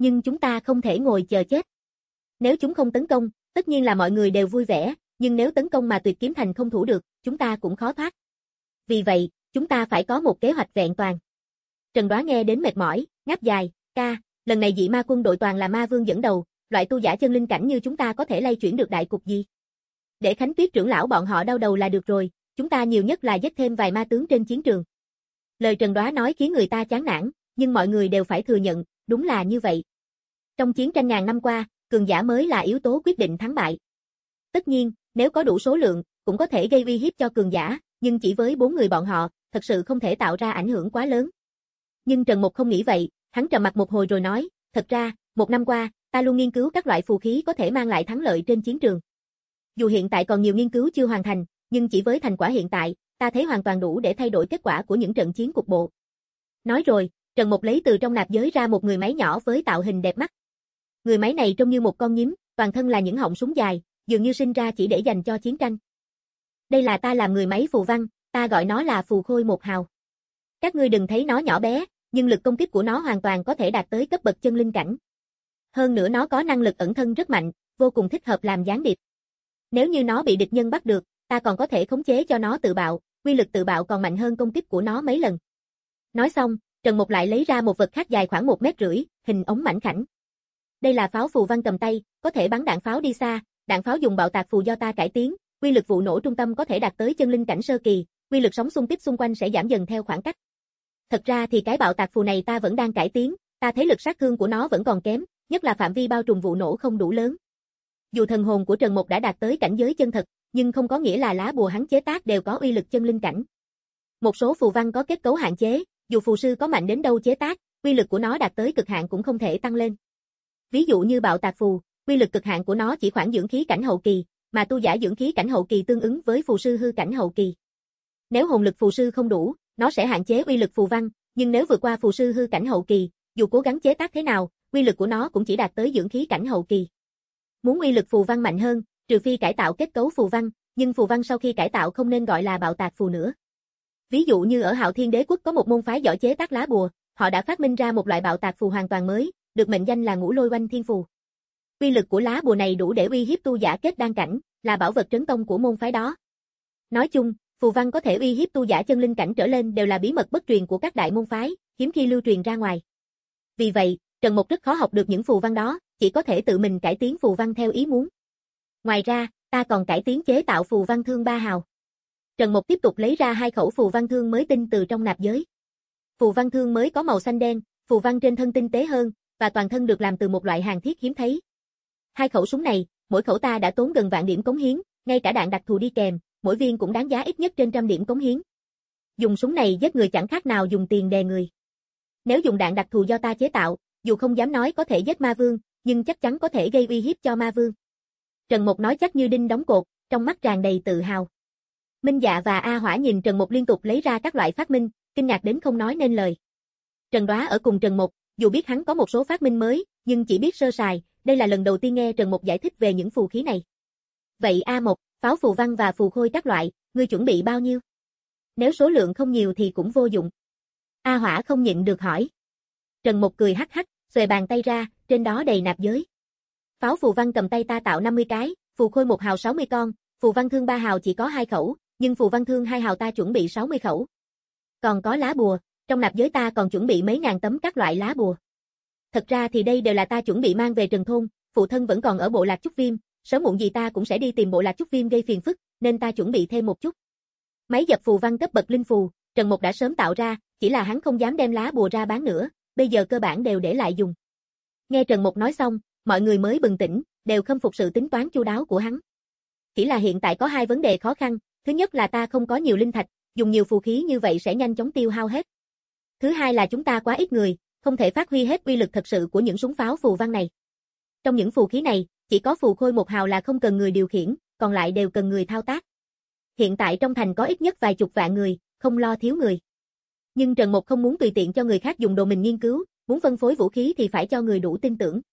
Nhưng chúng ta không thể ngồi chờ chết. Nếu chúng không tấn công, tất nhiên là mọi người đều vui vẻ, nhưng nếu tấn công mà Tuyệt Kiếm Thành không thủ được, chúng ta cũng khó thoát. Vì vậy, chúng ta phải có một kế hoạch vẹn toàn. Trần Đoá nghe đến mệt mỏi, ngáp dài, ca, lần này dị ma quân đội toàn là ma vương dẫn đầu, loại tu giả chân linh cảnh như chúng ta có thể lay chuyển được đại cục gì? Để Khánh Tuyết trưởng lão bọn họ đau đầu là được rồi, chúng ta nhiều nhất là giết thêm vài ma tướng trên chiến trường. Lời Trần Đoá nói khiến người ta chán nản, nhưng mọi người đều phải thừa nhận, đúng là như vậy. Trong chiến tranh ngàn năm qua, cường giả mới là yếu tố quyết định thắng bại. Tất nhiên, nếu có đủ số lượng, cũng có thể gây uy hiếp cho cường giả, nhưng chỉ với bốn người bọn họ, thật sự không thể tạo ra ảnh hưởng quá lớn. Nhưng Trần Mục không nghĩ vậy, hắn trầm mặt một hồi rồi nói, thật ra, một năm qua, ta luôn nghiên cứu các loại phù khí có thể mang lại thắng lợi trên chiến trường. Dù hiện tại còn nhiều nghiên cứu chưa hoàn thành, nhưng chỉ với thành quả hiện tại, ta thấy hoàn toàn đủ để thay đổi kết quả của những trận chiến cục bộ. Nói rồi, Trần Mục lấy từ trong nạp giới ra một người máy nhỏ với tạo hình đẹp mắt. Người máy này trông như một con nhím, toàn thân là những họng súng dài, dường như sinh ra chỉ để dành cho chiến tranh. Đây là ta làm người máy phù văn, ta gọi nó là phù khôi một hào. Các ngươi đừng thấy nó nhỏ bé, nhưng lực công kích của nó hoàn toàn có thể đạt tới cấp bậc chân linh cảnh. Hơn nữa nó có năng lực ẩn thân rất mạnh, vô cùng thích hợp làm gián điệp. Nếu như nó bị địch nhân bắt được, ta còn có thể khống chế cho nó tự bạo, quy lực tự bạo còn mạnh hơn công kích của nó mấy lần. Nói xong, Trần Mục lại lấy ra một vật khác dài khoảng một mét rưỡi, hình ống mảnh khảnh. Đây là pháo phù văn cầm tay, có thể bắn đạn pháo đi xa, đạn pháo dùng bạo tạc phù do ta cải tiến, quy lực vụ nổ trung tâm có thể đạt tới chân linh cảnh sơ kỳ, quy lực sóng xung kích xung quanh sẽ giảm dần theo khoảng cách. Thật ra thì cái bạo tạc phù này ta vẫn đang cải tiến, ta thấy lực sát thương của nó vẫn còn kém, nhất là phạm vi bao trùm vụ nổ không đủ lớn. Dù thần hồn của Trần Mục đã đạt tới cảnh giới chân thật, nhưng không có nghĩa là lá bùa hắn chế tác đều có uy lực chân linh cảnh. Một số phù văn có kết cấu hạn chế, dù phù sư có mạnh đến đâu chế tác, uy lực của nó đạt tới cực hạn cũng không thể tăng lên. Ví dụ như bạo tạc phù, uy lực cực hạn của nó chỉ khoảng dưỡng khí cảnh hậu kỳ, mà tu giả dưỡng khí cảnh hậu kỳ tương ứng với phù sư hư cảnh hậu kỳ. Nếu hồn lực phù sư không đủ, nó sẽ hạn chế uy lực phù văn, nhưng nếu vượt qua phù sư hư cảnh hậu kỳ, dù cố gắng chế tác thế nào, uy lực của nó cũng chỉ đạt tới dưỡng khí cảnh hậu kỳ. Muốn uy lực phù văn mạnh hơn, trừ phi cải tạo kết cấu phù văn, nhưng phù văn sau khi cải tạo không nên gọi là bạo tạc phù nữa. Ví dụ như ở Hạo Thiên Đế quốc có một môn phái giỏi chế tác lá bùa, họ đã phát minh ra một loại bạo tạc phù hoàn toàn mới, được mệnh danh là Ngũ Lôi Oanh Thiên Phù. Uy lực của lá bùa này đủ để uy hiếp tu giả kết đan cảnh, là bảo vật trấn tông của môn phái đó. Nói chung, phù văn có thể uy hiếp tu giả chân linh cảnh trở lên đều là bí mật bất truyền của các đại môn phái, hiếm khi lưu truyền ra ngoài. Vì vậy, Trần Mục rất khó học được những phù văn đó, chỉ có thể tự mình cải tiến phù văn theo ý muốn. Ngoài ra, ta còn cải tiến chế tạo phù văn thương ba hào. Trần Mục tiếp tục lấy ra hai khẩu phù văn thương mới tinh từ trong nạp giới. Phù văn thương mới có màu xanh đen, phù văn trên thân tinh tế hơn, và toàn thân được làm từ một loại hàng thiết hiếm thấy. Hai khẩu súng này, mỗi khẩu ta đã tốn gần vạn điểm cống hiến, ngay cả đạn đặc thù đi kèm, mỗi viên cũng đáng giá ít nhất trên trăm điểm cống hiến. Dùng súng này giết người chẳng khác nào dùng tiền đè người. Nếu dùng đạn đặc thù do ta chế tạo, dù không dám nói có thể giết ma vương, nhưng chắc chắn có thể gây uy hiếp cho ma vương. Trần Mục nói chắc như đinh đóng cột, trong mắt tràn đầy tự hào. Minh Dạ và A Hỏa nhìn Trần Mục liên tục lấy ra các loại phát minh, kinh ngạc đến không nói nên lời. Trần Đoá ở cùng Trần Mục, dù biết hắn có một số phát minh mới, nhưng chỉ biết sơ sài, đây là lần đầu tiên nghe Trần Mục giải thích về những phù khí này. Vậy A Mộc, pháo phù văn và phù khôi các loại, ngươi chuẩn bị bao nhiêu? Nếu số lượng không nhiều thì cũng vô dụng. A Hỏa không nhịn được hỏi. Trần Mục cười hắc hắc, xuề bàn tay ra, trên đó đầy nạp giới. Pháo phù văn cầm tay ta tạo năm mươi cái, phù khôi một hào sáu mươi con, phù văn thương ba hào chỉ có hai khẩu, nhưng phù văn thương hai hào ta chuẩn bị sáu mươi khẩu. Còn có lá bùa, trong nạp giới ta còn chuẩn bị mấy ngàn tấm các loại lá bùa. Thật ra thì đây đều là ta chuẩn bị mang về Trần thôn, phụ thân vẫn còn ở bộ lạc Trúc Viêm, sớm muộn gì ta cũng sẽ đi tìm bộ lạc Trúc Viêm gây phiền phức, nên ta chuẩn bị thêm một chút. Máy dập phù văn cấp bậc linh phù, Trần Mục đã sớm tạo ra, chỉ là hắn không dám đem lá bùa ra bán nữa, bây giờ cơ bản đều để lại dùng. Nghe Trần Mục nói xong, mọi người mới bừng tỉnh, đều khâm phục sự tính toán chu đáo của hắn. Chỉ là hiện tại có hai vấn đề khó khăn, thứ nhất là ta không có nhiều linh thạch, dùng nhiều phù khí như vậy sẽ nhanh chóng tiêu hao hết. Thứ hai là chúng ta quá ít người, không thể phát huy hết uy lực thật sự của những súng pháo phù văn này. Trong những phù khí này, chỉ có phù khôi một hào là không cần người điều khiển, còn lại đều cần người thao tác. Hiện tại trong thành có ít nhất vài chục vạn người, không lo thiếu người. Nhưng Trần Mục không muốn tùy tiện cho người khác dùng đồ mình nghiên cứu, muốn phân phối vũ khí thì phải cho người đủ tin tưởng.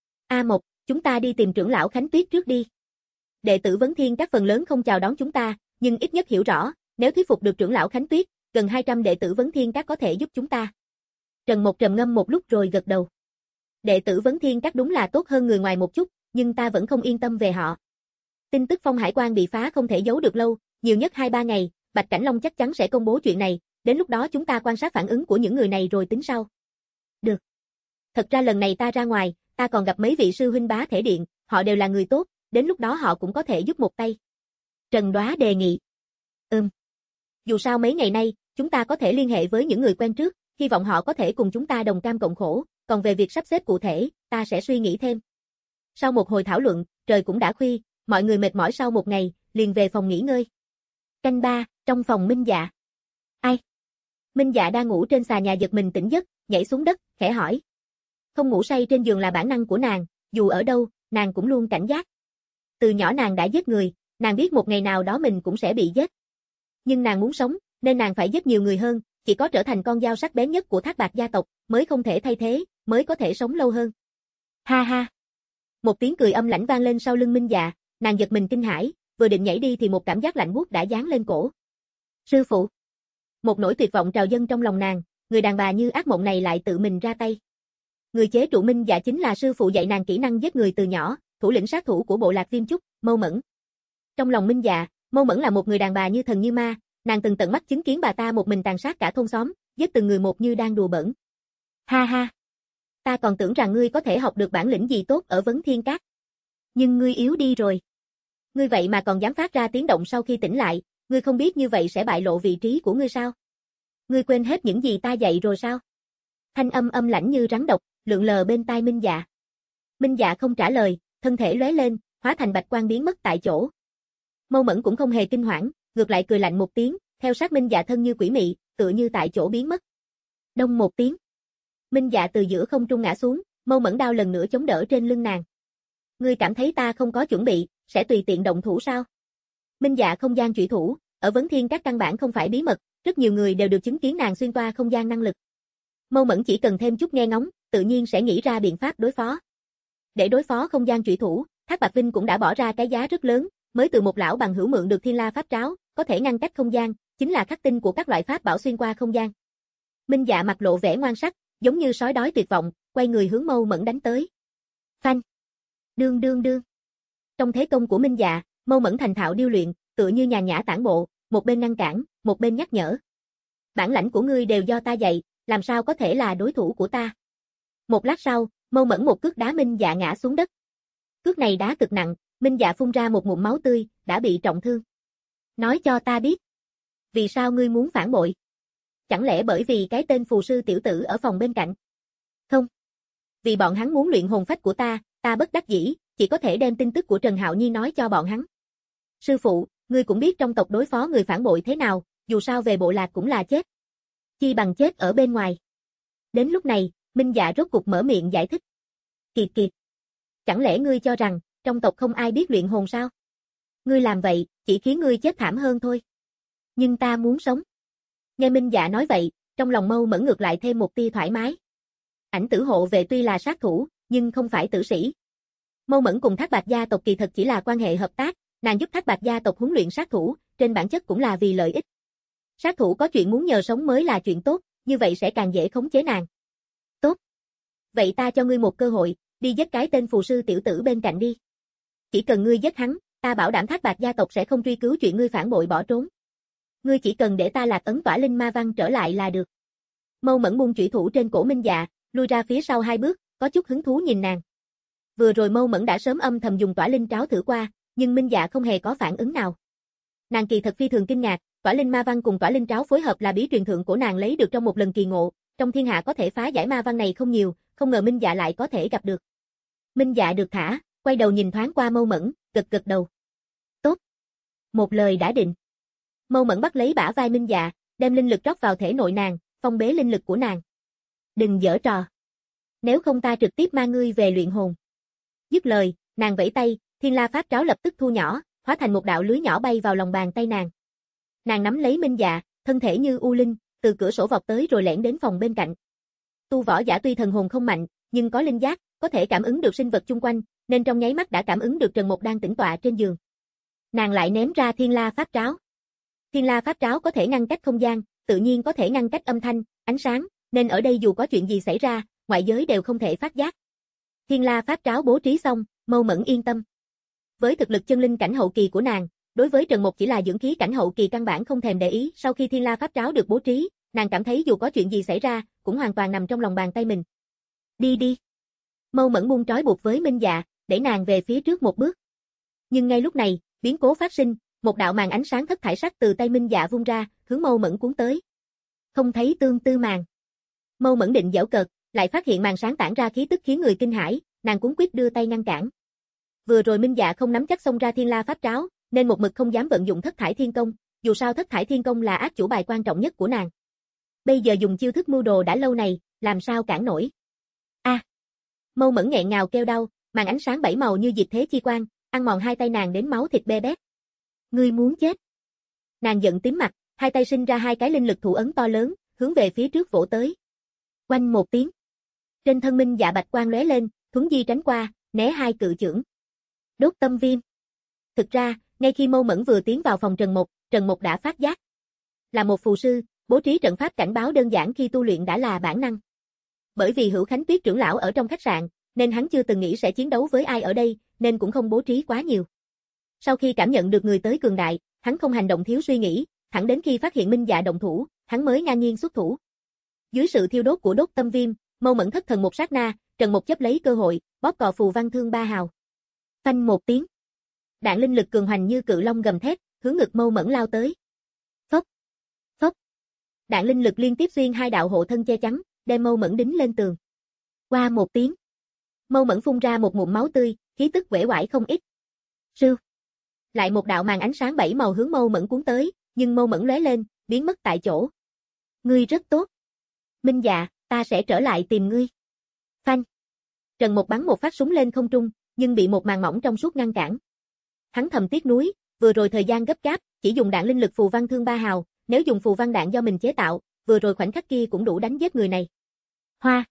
A Mộc, chúng ta đi tìm trưởng lão Khánh Tuyết trước đi. Đệ tử Vấn Thiên các phần lớn không chào đón chúng ta, nhưng ít nhất hiểu rõ, nếu thuyết phục được trưởng lão Khánh Tuyết, gần hai trăm đệ tử Vấn Thiên các có thể giúp chúng ta. Trần Mục trầm ngâm một lúc rồi gật đầu. Đệ tử Vấn Thiên Các đúng là tốt hơn người ngoài một chút, nhưng ta vẫn không yên tâm về họ. Tin tức Phong Hải Quan bị phá không thể giấu được lâu, nhiều nhất hai ba ngày, Bạch Cảnh Long chắc chắn sẽ công bố chuyện này, đến lúc đó chúng ta quan sát phản ứng của những người này rồi tính sau. Được. Thật ra lần này ta ra ngoài, ta còn gặp mấy vị sư huynh bá thể điện, họ đều là người tốt, đến lúc đó họ cũng có thể giúp một tay. Trần Đoá đề nghị. Ừm. Dù sao mấy ngày nay, chúng ta có thể liên hệ với những người quen trước, hy vọng họ có thể cùng chúng ta đồng cam cộng khổ, còn về việc sắp xếp cụ thể, ta sẽ suy nghĩ thêm. Sau một hồi thảo luận, trời cũng đã khuya, mọi người mệt mỏi sau một ngày, liền về phòng nghỉ ngơi. Canh ba, trong phòng Minh Dạ. Ai? Minh Dạ đang ngủ trên xà nhà giật mình tỉnh giấc, nhảy xuống đất, khẽ hỏi. Không ngủ say trên giường là bản năng của nàng, dù ở đâu, nàng cũng luôn cảnh giác. Từ nhỏ nàng đã giết người, nàng biết một ngày nào đó mình cũng sẽ bị giết. Nhưng nàng muốn sống, nên nàng phải giết nhiều người hơn, chỉ có trở thành con dao sắc bén nhất của Thác Bạt gia tộc, mới không thể thay thế, mới có thể sống lâu hơn. Ha ha. Một tiếng cười âm lãnh vang lên sau lưng Minh Dạ, nàng giật mình kinh hãi, vừa định nhảy đi thì một cảm giác lạnh buốt đã giáng lên cổ. Sư phụ. Một nỗi tuyệt vọng trào dâng trong lòng nàng, người đàn bà như ác mộng này lại tự mình ra tay. Người chế trụ Minh Dạ chính là sư phụ dạy nàng kỹ năng giết người từ nhỏ, thủ lĩnh sát thủ của bộ lạc Viêm Trúc, Mâu Mẫn. Trong lòng Minh Dạ, Mâu Mẫn là một người đàn bà như thần như ma, nàng từng tận mắt chứng kiến bà ta một mình tàn sát cả thôn xóm, giết từng người một như đang đùa bỡn. Ha ha. Ta còn tưởng rằng ngươi có thể học được bản lĩnh gì tốt ở Vấn Thiên Các. Nhưng ngươi yếu đi rồi. Ngươi vậy mà còn dám phát ra tiếng động sau khi tỉnh lại, ngươi không biết như vậy sẽ bại lộ vị trí của ngươi sao? Ngươi quên hết những gì ta dạy rồi sao? Thanh âm âm lãnh như rắn độc, lượn lờ bên tai Minh Dạ. Minh Dạ không trả lời, thân thể lóe lên, hóa thành bạch quang biến mất tại chỗ. Mâu Mẫn cũng không hề kinh hoảng, ngược lại cười lạnh một tiếng, theo sát Minh Dạ thân như quỷ mị, tựa như tại chỗ biến mất. Đông một tiếng. Minh Dạ từ giữa không trung ngã xuống, Mâu Mẫn đao lần nữa chống đỡ trên lưng nàng. Ngươi cảm thấy ta không có chuẩn bị, sẽ tùy tiện động thủ sao? Minh Dạ không gian chủy thủ, ở Vấn Thiên Các căn bản không phải bí mật, rất nhiều người đều được chứng kiến nàng xuyên toa không gian năng lực. Mâu Mẫn chỉ cần thêm chút nghe ngóng, tự nhiên sẽ nghĩ ra biện pháp đối phó. Để đối phó không gian chủy thủ, Thác Bạt Vinh cũng đã bỏ ra cái giá rất lớn, mới từ một lão bằng hữu mượn được Thiên La pháp tráo, có thể ngăn cách không gian, chính là khắc tinh của các loại pháp bảo xuyên qua không gian. Minh Dạ mặt lộ vẻ ngoan sắc, giống như sói đói tuyệt vọng, quay người hướng Mâu Mẫn đánh tới. Phanh! Đương đương đương! Trong thế công của Minh Dạ, Mâu Mẫn thành thạo điêu luyện, tựa như nhàn nhã tản bộ, một bên ngăn cản, một bên nhắc nhở. Bản lãnh của ngươi đều do ta dạy, làm sao có thể là đối thủ của ta? Một lát sau, Mâu Mẫn một cước đá Minh Dạ ngã xuống đất. Cước này đá cực nặng, Minh Dạ phun ra một ngụm máu tươi, đã bị trọng thương. Nói cho ta biết, vì sao ngươi muốn phản bội? Chẳng lẽ bởi vì cái tên phù sư tiểu tử ở phòng bên cạnh? Không. Vì bọn hắn muốn luyện hồn phách của ta, ta bất đắc dĩ, chỉ có thể đem tin tức của Trần Hạo Nhi nói cho bọn hắn. Sư phụ, ngươi cũng biết trong tộc đối phó người phản bội thế nào, dù sao về bộ lạc cũng là chết. Chi bằng chết ở bên ngoài. Đến lúc này, Minh Dạ rốt cục mở miệng giải thích. Kiệt kiệt. Chẳng lẽ ngươi cho rằng, trong tộc không ai biết luyện hồn sao? Ngươi làm vậy, chỉ khiến ngươi chết thảm hơn thôi. Nhưng ta muốn sống. Nghe Minh Dạ nói vậy, trong lòng Mâu Mẫn ngược lại thêm một tia thoải mái. Ảnh Tử hộ vệ tuy là sát thủ, nhưng không phải tử sĩ. Mâu Mẫn cùng Thác Bạt gia tộc kỳ thật chỉ là quan hệ hợp tác, nàng giúp Thác Bạt gia tộc huấn luyện sát thủ, trên bản chất cũng là vì lợi ích. Sát thủ có chuyện muốn nhờ sống mới là chuyện tốt, như vậy sẽ càng dễ khống chế nàng. Tốt. Vậy ta cho ngươi một cơ hội, đi giết cái tên phù sư tiểu tử bên cạnh đi. Chỉ cần ngươi giết hắn, ta bảo đảm Thác Bạt gia tộc sẽ không truy cứu chuyện ngươi phản bội bỏ trốn. Ngươi chỉ cần để ta lạc ấn tỏa linh ma văn trở lại là được. Mâu Mẫn buông chủy thủ trên cổ Minh Dạ, lui ra phía sau hai bước, có chút hứng thú nhìn nàng. Vừa rồi Mâu Mẫn đã sớm âm thầm dùng tỏa linh tráo thử qua, nhưng Minh Dạ không hề có phản ứng nào. Nàng kỳ thật phi thường kinh ngạc, tỏa linh ma văn cùng tỏa linh tráo phối hợp là bí truyền thượng của nàng lấy được trong một lần kỳ ngộ, trong thiên hạ có thể phá giải ma văn này không nhiều, không ngờ Minh Dạ lại có thể gặp được. Minh Dạ được thả, quay đầu nhìn thoáng qua Mâu Mẫn, gật gật đầu. Tốt. Một lời đã định. Mâu Mẫn bắt lấy bả vai Minh Dạ, đem linh lực rót vào thể nội nàng, phong bế linh lực của nàng. Đừng giở trò. Nếu không ta trực tiếp mang ngươi về luyện hồn. Dứt lời, nàng vẫy tay, Thiên La pháp tráo lập tức thu nhỏ, hóa thành một đạo lưới nhỏ bay vào lòng bàn tay nàng. Nàng nắm lấy Minh Dạ, thân thể như u linh, từ cửa sổ vọt tới rồi lẻn đến phòng bên cạnh. Tu võ giả tuy thần hồn không mạnh, nhưng có linh giác, có thể cảm ứng được sinh vật chung quanh, nên trong nháy mắt đã cảm ứng được Trần Mộc đang tĩnh tọa trên giường. Nàng lại ném ra Thiên La pháp tráo. Thiên La pháp tráo có thể ngăn cách không gian, tự nhiên có thể ngăn cách âm thanh, ánh sáng, nên ở đây dù có chuyện gì xảy ra, ngoại giới đều không thể phát giác. Thiên La pháp tráo bố trí xong, Mâu Mẫn yên tâm. Với thực lực chân linh cảnh hậu kỳ của nàng, đối với Trần Mục chỉ là dưỡng khí cảnh hậu kỳ căn bản không thèm để ý, sau khi Thiên La pháp tráo được bố trí, nàng cảm thấy dù có chuyện gì xảy ra, cũng hoàn toàn nằm trong lòng bàn tay mình. Đi đi. Mâu Mẫn buông trói buộc với Minh Dạ, đẩy nàng về phía trước một bước. Nhưng ngay lúc này, biến cố phát sinh, một đạo màn ánh sáng thất thải sắc từ tay Minh Dạ vung ra, hướng Mâu Mẫn cuốn tới. Không thấy tương tư màn. Mâu Mẫn định giễu cợt, lại phát hiện màn sáng tản ra khí tức khiến người kinh hãi, nàng cuống quýt đưa tay ngăn cản. Vừa rồi Minh Dạ không nắm chắc xông ra Thiên La pháp tráo, nên một mực không dám vận dụng Thất Thải Thiên Công, dù sao Thất Thải Thiên Công là ác chủ bài quan trọng nhất của nàng. Bây giờ dùng chiêu thức mưu đồ đã lâu này, làm sao cản nổi. A. À. Mâu Mẫn nghẹn ngào kêu đau, màn ánh sáng bảy màu như diệt thế chi quang, ăn mòn hai tay nàng đến máu thịt bê bét. Ngươi muốn chết. Nàng giận tím mặt, hai tay sinh ra hai cái linh lực thủ ấn to lớn, hướng về phía trước vỗ tới. Oanh một tiếng. Trên thân Minh Dạ bạch quang lóe lên, thuấn di tránh qua, né hai cự chưởng. Đốt tâm viêm. Thực ra, ngay khi Mâu Mẫn vừa tiến vào phòng Trần Mục, Trần Mục đã phát giác. Là một phù sư, bố trí trận pháp cảnh báo đơn giản khi tu luyện đã là bản năng. Bởi vì Hữu Khánh Tuyết trưởng lão ở trong khách sạn, nên hắn chưa từng nghĩ sẽ chiến đấu với ai ở đây, nên cũng không bố trí quá nhiều. Sau khi cảm nhận được người tới cường đại, hắn không hành động thiếu suy nghĩ, thẳng đến khi phát hiện Minh Dạ động thủ, hắn mới ngang nhiên xuất thủ. Dưới sự thiêu đốt của đốt tâm viêm, Mâu Mẫn thất thần một sát na, Trần Mục chấp lấy cơ hội, bóp cò phù văn thương ba hào. Phanh một tiếng. Đạn linh lực cường hoành như cự long gầm thét, hướng ngực Mâu Mẫn lao tới. Phốc, phốc. Đạn linh lực liên tiếp xuyên hai đạo hộ thân che chắn, đem Mâu Mẫn đính lên tường. Qua một tiếng, Mâu Mẫn phun ra một ngụm máu tươi, khí tức uể oải không ít. Sưu. Lại một đạo màn ánh sáng bảy màu hướng Mâu Mẫn cuốn tới, nhưng Mâu Mẫn lóe lên, biến mất tại chỗ. Ngươi rất tốt. Minh Dạ, ta sẽ trở lại tìm ngươi. Phanh. Trần Mục bắn một phát súng lên không trung, nhưng bị một màn mỏng trong suốt ngăn cản. Hắn thầm tiếc nuối, vừa rồi thời gian gấp gáp, chỉ dùng đạn linh lực phù văn thương ba hào, nếu dùng phù văn đạn do mình chế tạo, vừa rồi khoảnh khắc kia cũng đủ đánh giết người này. Hoa.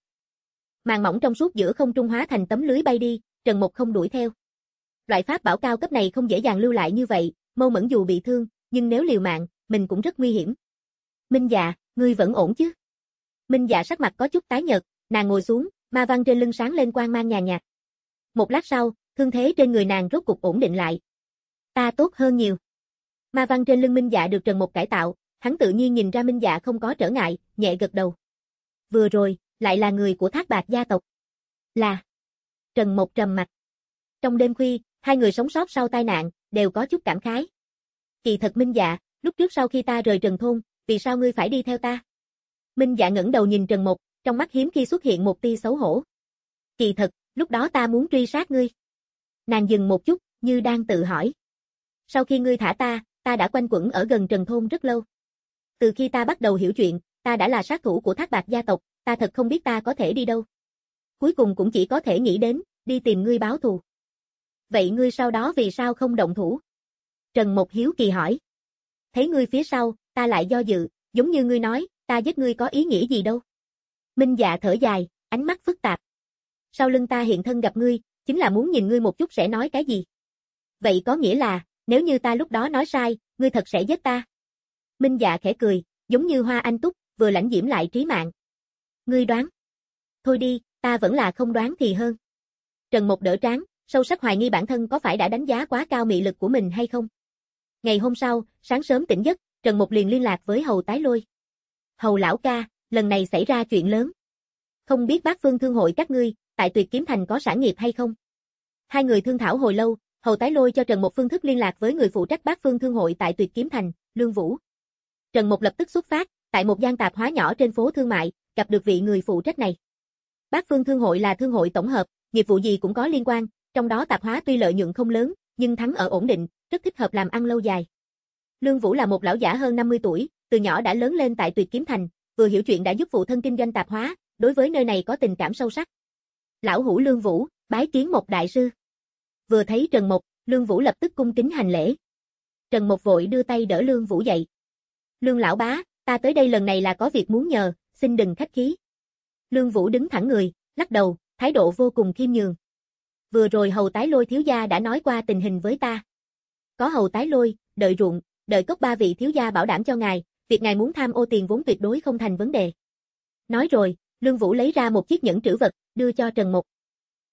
Màn mỏng trong suốt giữa không trung hóa thành tấm lưới bay đi, Trần Mục không đuổi theo. Loại pháp bảo cao cấp này không dễ dàng lưu lại như vậy, Mâu Mẫn dù bị thương, nhưng nếu liều mạng, mình cũng rất nguy hiểm. Minh Dạ, ngươi vẫn ổn chứ? Minh Dạ sắc mặt có chút tái nhợt, nàng ngồi xuống, ma văn trên lưng sáng lên quang mang nhàn nhạt. Một lát sau, thương thế trên người nàng rốt cục ổn định lại. Ta tốt hơn nhiều. Ma văn trên lưng Minh Dạ được Trần Mục cải tạo, hắn tự nhiên nhìn ra Minh Dạ không có trở ngại, nhẹ gật đầu. Vừa rồi, lại là người của Thác Bạt gia tộc. Là. Trần Mục trầm mặt. Trong đêm khuya, hai người sống sót sau tai nạn, đều có chút cảm khái. Kỳ thật Minh Dạ, lúc trước sau khi ta rời Trần Thôn, vì sao ngươi phải đi theo ta? Minh Dạ ngẩng đầu nhìn Trần Mục, trong mắt hiếm khi xuất hiện một tia xấu hổ. Kỳ thật, lúc đó ta muốn truy sát ngươi. Nàng dừng một chút, như đang tự hỏi. Sau khi ngươi thả ta, ta đã quanh quẩn ở gần Trần Thôn rất lâu. Từ khi ta bắt đầu hiểu chuyện, ta đã là sát thủ của Thác Bạt gia tộc, ta thật không biết ta có thể đi đâu. Cuối cùng cũng chỉ có thể nghĩ đến, đi tìm ngươi báo thù. Vậy ngươi sau đó vì sao không động thủ? Trần Mục hiếu kỳ hỏi. Thấy ngươi phía sau, ta lại do dự, giống như ngươi nói, ta giết ngươi có ý nghĩa gì đâu. Minh Dạ thở dài, ánh mắt phức tạp. Sau lưng ta hiện thân gặp ngươi, chính là muốn nhìn ngươi một chút sẽ nói cái gì. Vậy có nghĩa là, nếu như ta lúc đó nói sai, ngươi thật sẽ giết ta. Minh Dạ khẽ cười, giống như hoa anh túc, vừa lãnh diễm lại trí mạng. Ngươi đoán. Thôi đi, ta vẫn là không đoán thì hơn. Trần Mục đỡ trán, sâu sắc hoài nghi bản thân có phải đã đánh giá quá cao mị lực của mình hay không. Ngày hôm sau, sáng sớm tỉnh giấc, Trần Mục liền liên lạc với Hầu Tái Lôi. Hầu lão ca, lần này xảy ra chuyện lớn. Không biết Bát Phương Thương hội các ngươi, tại Tuyệt Kiếm Thành có sản nghiệp hay không? Hai người thương thảo hồi lâu, Hầu Tái Lôi cho Trần Mục phương thức liên lạc với người phụ trách Bát Phương Thương hội tại Tuyệt Kiếm Thành, Lương Vũ. Trần Mục lập tức xuất phát, tại một gian tạp hóa nhỏ trên phố thương mại, gặp được vị người phụ trách này. Bát Phương Thương hội là thương hội tổng hợp, nghiệp vụ gì cũng có liên quan, trong đó tạp hóa tuy lợi nhuận không lớn, nhưng thắng ở ổn định, rất thích hợp làm ăn lâu dài. Lương Vũ là một lão giả hơn năm mươi tuổi, từ nhỏ đã lớn lên tại Tuyệt Kiếm Thành, vừa hiểu chuyện đã giúp phụ thân kinh doanh tạp hóa, đối với nơi này có tình cảm sâu sắc. Lão hủ Lương Vũ, bái kiến một đại sư. Vừa thấy Trần Mục, Lương Vũ lập tức cung kính hành lễ. Trần Mục vội đưa tay đỡ Lương Vũ dậy. Lương lão bá, ta tới đây lần này là có việc muốn nhờ, xin đừng khách khí. Lương Vũ đứng thẳng người, lắc đầu, thái độ vô cùng khiêm nhường. Vừa rồi Hầu Tái Lôi thiếu gia đã nói qua tình hình với ta. Có Hầu Tái Lôi, đợi ruộng, đợi cốc ba vị thiếu gia bảo đảm cho ngài, việc ngài muốn tham ô tiền vốn tuyệt đối không thành vấn đề. Nói rồi, Lương Vũ lấy ra một chiếc nhẫn trữ vật, đưa cho Trần Mục.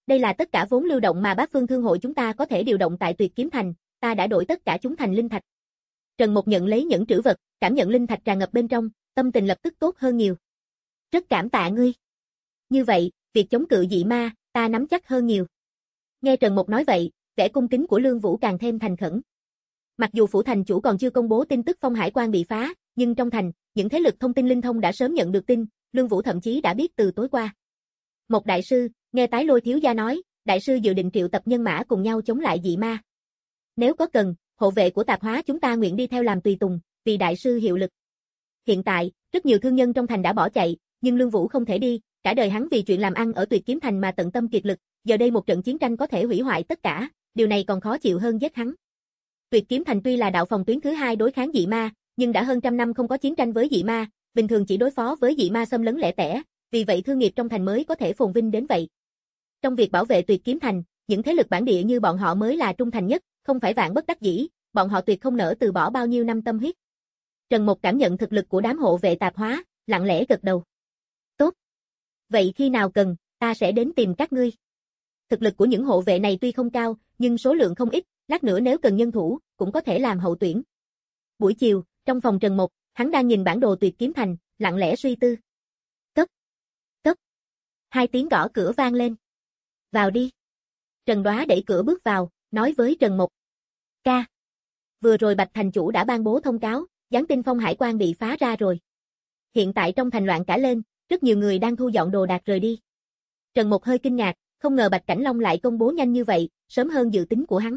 Đây là tất cả vốn lưu động mà Bát Phương Thương hội chúng ta có thể điều động tại Tuyệt Kiếm Thành, ta đã đổi tất cả chúng thành linh thạch. Trần Mục nhận lấy những trữ vật, cảm nhận linh thạch tràn ngập bên trong, tâm tình lập tức tốt hơn nhiều. Rất cảm tạ ngươi. Như vậy, việc chống cự dị ma, ta nắm chắc hơn nhiều. Nghe Trần Mục nói vậy, vẻ cung kính của Lương Vũ càng thêm thành khẩn. Mặc dù phủ thành chủ còn chưa công bố tin tức Phong Hải Quan bị phá, nhưng trong thành, những thế lực thông tin linh thông đã sớm nhận được tin, Lương Vũ thậm chí đã biết từ tối qua. Một đại sư, nghe Tái Lôi thiếu gia nói, đại sư dự định triệu tập nhân mã cùng nhau chống lại dị ma. Nếu có cần, hộ vệ của tạp hóa chúng ta nguyện đi theo làm tùy tùng, vì đại sư hiệu lực. Hiện tại, rất nhiều thương nhân trong thành đã bỏ chạy, nhưng Lương Vũ không thể đi, cả đời hắn vì chuyện làm ăn ở Tuyệt Kiếm Thành mà tận tâm kiệt lực, giờ đây một trận chiến tranh có thể hủy hoại tất cả, điều này còn khó chịu hơn giết hắn. Tuyệt Kiếm Thành tuy là đạo phòng tuyến thứ hai đối kháng dị ma, nhưng đã hơn trăm năm không có chiến tranh với dị ma, bình thường chỉ đối phó với dị ma xâm lấn lẻ tẻ, vì vậy thương nghiệp trong thành mới có thể phồn vinh đến vậy. Trong việc bảo vệ Tuyệt Kiếm Thành, những thế lực bản địa như bọn họ mới là trung thành nhất, không phải vạn bất đắc dĩ, bọn họ tuyệt không nỡ từ bỏ bao nhiêu năm tâm huyết. Trần Mục cảm nhận thực lực của đám hộ vệ tạp hóa, lặng lẽ gật đầu. Tốt. Vậy khi nào cần, ta sẽ đến tìm các ngươi. Thực lực của những hộ vệ này tuy không cao, nhưng số lượng không ít, lát nữa nếu cần nhân thủ, cũng có thể làm hậu tuyển. Buổi chiều, trong phòng Trần Mục, hắn đang nhìn bản đồ Tuyệt Kiếm Thành, lặng lẽ suy tư. Cốc, cốc. Hai tiếng gõ cửa vang lên. Vào đi. Trần Đoá đẩy cửa bước vào, nói với Trần Mục. Ca. Vừa rồi Bạch thành chủ đã ban bố thông cáo, giáng tin Phong Hải Quan bị phá ra rồi. Hiện tại trong thành loạn cả lên, rất nhiều người đang thu dọn đồ đạc rời đi. Trần Mục hơi kinh ngạc, không ngờ Bạch Cảnh Long lại công bố nhanh như vậy, sớm hơn dự tính của hắn.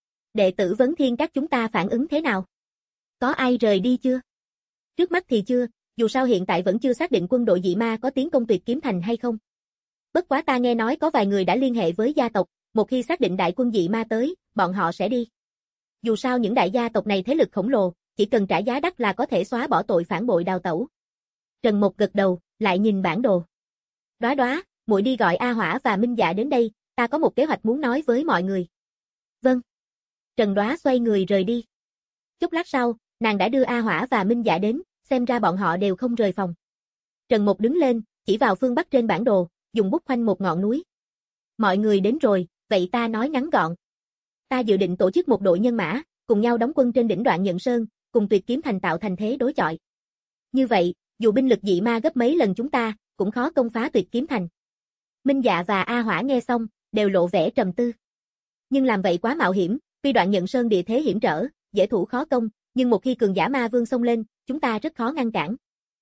Đệ tử Vấn Thiên các chúng ta phản ứng thế nào? Có ai rời đi chưa? Trước mắt thì chưa, dù sao hiện tại vẫn chưa xác định quân đội dị ma có tiến công Tuyệt Kiếm Thành hay không. Bất quá ta nghe nói có vài người đã liên hệ với gia tộc, một khi xác định đại quân dị ma tới, bọn họ sẽ đi. Dù sao những đại gia tộc này thế lực khổng lồ, chỉ cần trả giá đắt là có thể xóa bỏ tội phản bội đào tẩu. Trần Mục gật đầu, lại nhìn bản đồ. Đoá đoá, muội đi gọi A Hỏa và Minh Dạ đến đây, ta có một kế hoạch muốn nói với mọi người. Vâng. Trần Đoá xoay người rời đi. Chút lát sau, nàng đã đưa A Hỏa và Minh Dạ đến, xem ra bọn họ đều không rời phòng. Trần Mục đứng lên, chỉ vào phương bắc trên bản đồ, dùng bút khoanh một ngọn núi. Mọi người đến rồi, vậy ta nói ngắn gọn. Ta dự định tổ chức một đội nhân mã, cùng nhau đóng quân trên đỉnh Đoạn Nhận Sơn, cùng Tuyệt Kiếm Thành tạo thành thế đối chọi. Như vậy, dù binh lực dị ma gấp mấy lần chúng ta, cũng khó công phá Tuyệt Kiếm Thành. Minh Dạ và A Hỏa nghe xong, đều lộ vẻ trầm tư. Nhưng làm vậy quá mạo hiểm, tuy Đoạn Nhận Sơn địa thế hiểm trở, dễ thủ khó công, nhưng một khi cường giả ma vương xông lên, chúng ta rất khó ngăn cản.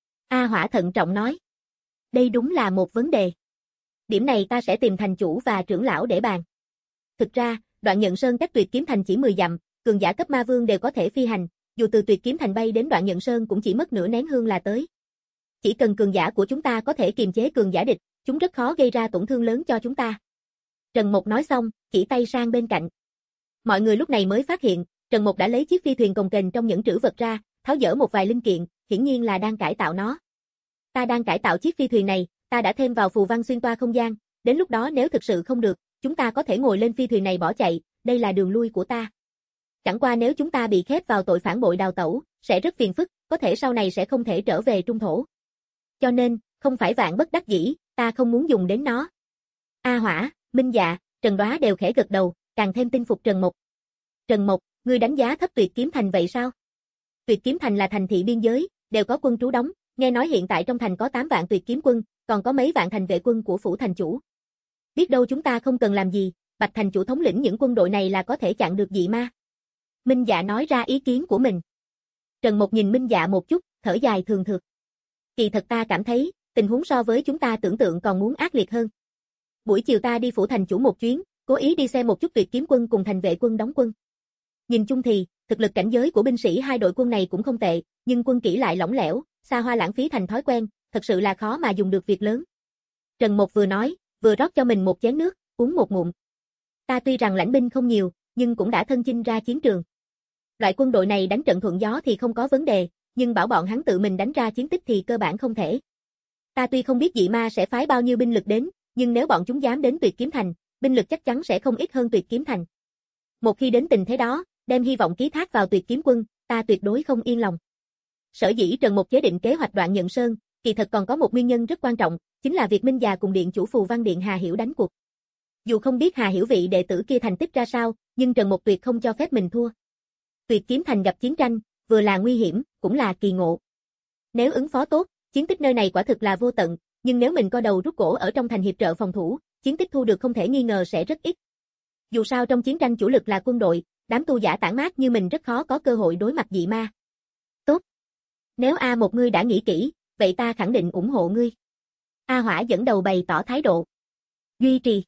A Hỏa thận trọng nói. Đây đúng là một vấn đề. Điểm này ta sẽ tìm thành chủ và trưởng lão để bàn. Thực ra, Đoạn Nhận Sơn cách Tuyệt Kiếm Thành chỉ mười dặm, cường giả cấp ma vương đều có thể phi hành, dù từ Tuyệt Kiếm Thành bay đến Đoạn Nhận Sơn cũng chỉ mất nửa nén hương là tới. Chỉ cần cường giả của chúng ta có thể kiềm chế cường giả địch, chúng rất khó gây ra tổn thương lớn cho chúng ta. Trần Mục nói xong, chỉ tay sang bên cạnh. Mọi người lúc này mới phát hiện, Trần Mục đã lấy chiếc phi thuyền cồng kềnh trong những trữ vật ra, tháo dỡ một vài linh kiện, hiển nhiên là đang cải tạo nó. Ta đang cải tạo chiếc phi thuyền này, ta đã thêm vào phù văn xuyên toa không gian, đến lúc đó nếu thực sự không được, chúng ta có thể ngồi lên phi thuyền này bỏ chạy, đây là đường lui của ta. Chẳng qua nếu chúng ta bị khép vào tội phản bội đào tẩu, sẽ rất phiền phức, có thể sau này sẽ không thể trở về trung thổ. Cho nên, không phải vạn bất đắc dĩ, ta không muốn dùng đến nó. A Hỏa, Minh Dạ, Trần Đoá đều khẽ gật đầu, càng thêm tin phục Trần Mục. Trần Mục, ngươi đánh giá thấp Tuyệt Kiếm Thành vậy sao? Tuyệt Kiếm Thành là thành thị biên giới, đều có quân trú đóng, nghe nói hiện tại trong thành có tám vạn Tuyệt Kiếm quân, còn có mấy vạn thành vệ quân của phủ thành chủ. Biết đâu chúng ta không cần làm gì, Bạch thành chủ thống lĩnh những quân đội này là có thể chặn được dị ma. Minh Dạ nói ra ý kiến của mình. Trần Mục nhìn Minh Dạ một chút, thở dài thường thượt. Kỳ thật ta cảm thấy, tình huống so với chúng ta tưởng tượng còn muốn ác liệt hơn. Buổi chiều ta đi phủ thành chủ một chuyến, cố ý đi xem một chút Tuyệt Kiếm quân cùng thành vệ quân đóng quân. Nhìn chung thì, thực lực cảnh giới của binh sĩ hai đội quân này cũng không tệ, nhưng quân kỹ lại lỏng lẻo, xa hoa lãng phí thành thói quen, thật sự là khó mà dùng được việc lớn. Trần Mục vừa nói, vừa rót cho mình một chén nước, uống một ngụm. Ta tuy rằng lãnh binh không nhiều, nhưng cũng đã thân chinh ra chiến trường. Loại quân đội này đánh trận thuận gió thì không có vấn đề, nhưng bảo bọn hắn tự mình đánh ra chiến tích thì cơ bản không thể. Ta tuy không biết dị ma sẽ phái bao nhiêu binh lực đến, nhưng nếu bọn chúng dám đến Tuyệt Kiếm Thành, binh lực chắc chắn sẽ không ít hơn Tuyệt Kiếm Thành. Một khi đến tình thế đó, đem hy vọng ký thác vào Tuyệt Kiếm quân, ta tuyệt đối không yên lòng. Sở dĩ Trần Mục chế định kế hoạch Đoạn Nhận Sơn, kỳ thật còn có một nguyên nhân rất quan trọng, chính là việc Minh Già cùng điện chủ Phù Văn Điện Hà Hiểu đánh cuộc. Dù không biết Hà Hiểu vị đệ tử kia thành tích ra sao, nhưng Trần Mục tuyệt không cho phép mình thua. Tuyệt kiếm thành gặp chiến tranh, vừa là nguy hiểm, cũng là kỳ ngộ. Nếu ứng phó tốt, chiến tích nơi này quả thực là vô tận, nhưng nếu mình co đầu rút cổ ở trong thành hiệp trợ phòng thủ, chiến tích thu được không thể nghi ngờ sẽ rất ít. Dù sao trong chiến tranh chủ lực là quân đội, đám tu giả tản mát như mình rất khó có cơ hội đối mặt dị ma. Tốt. Nếu A một ngươi đã nghĩ kỹ, vậy ta khẳng định ủng hộ ngươi. A Hỏa dẫn đầu bày tỏ thái độ. Duy trì.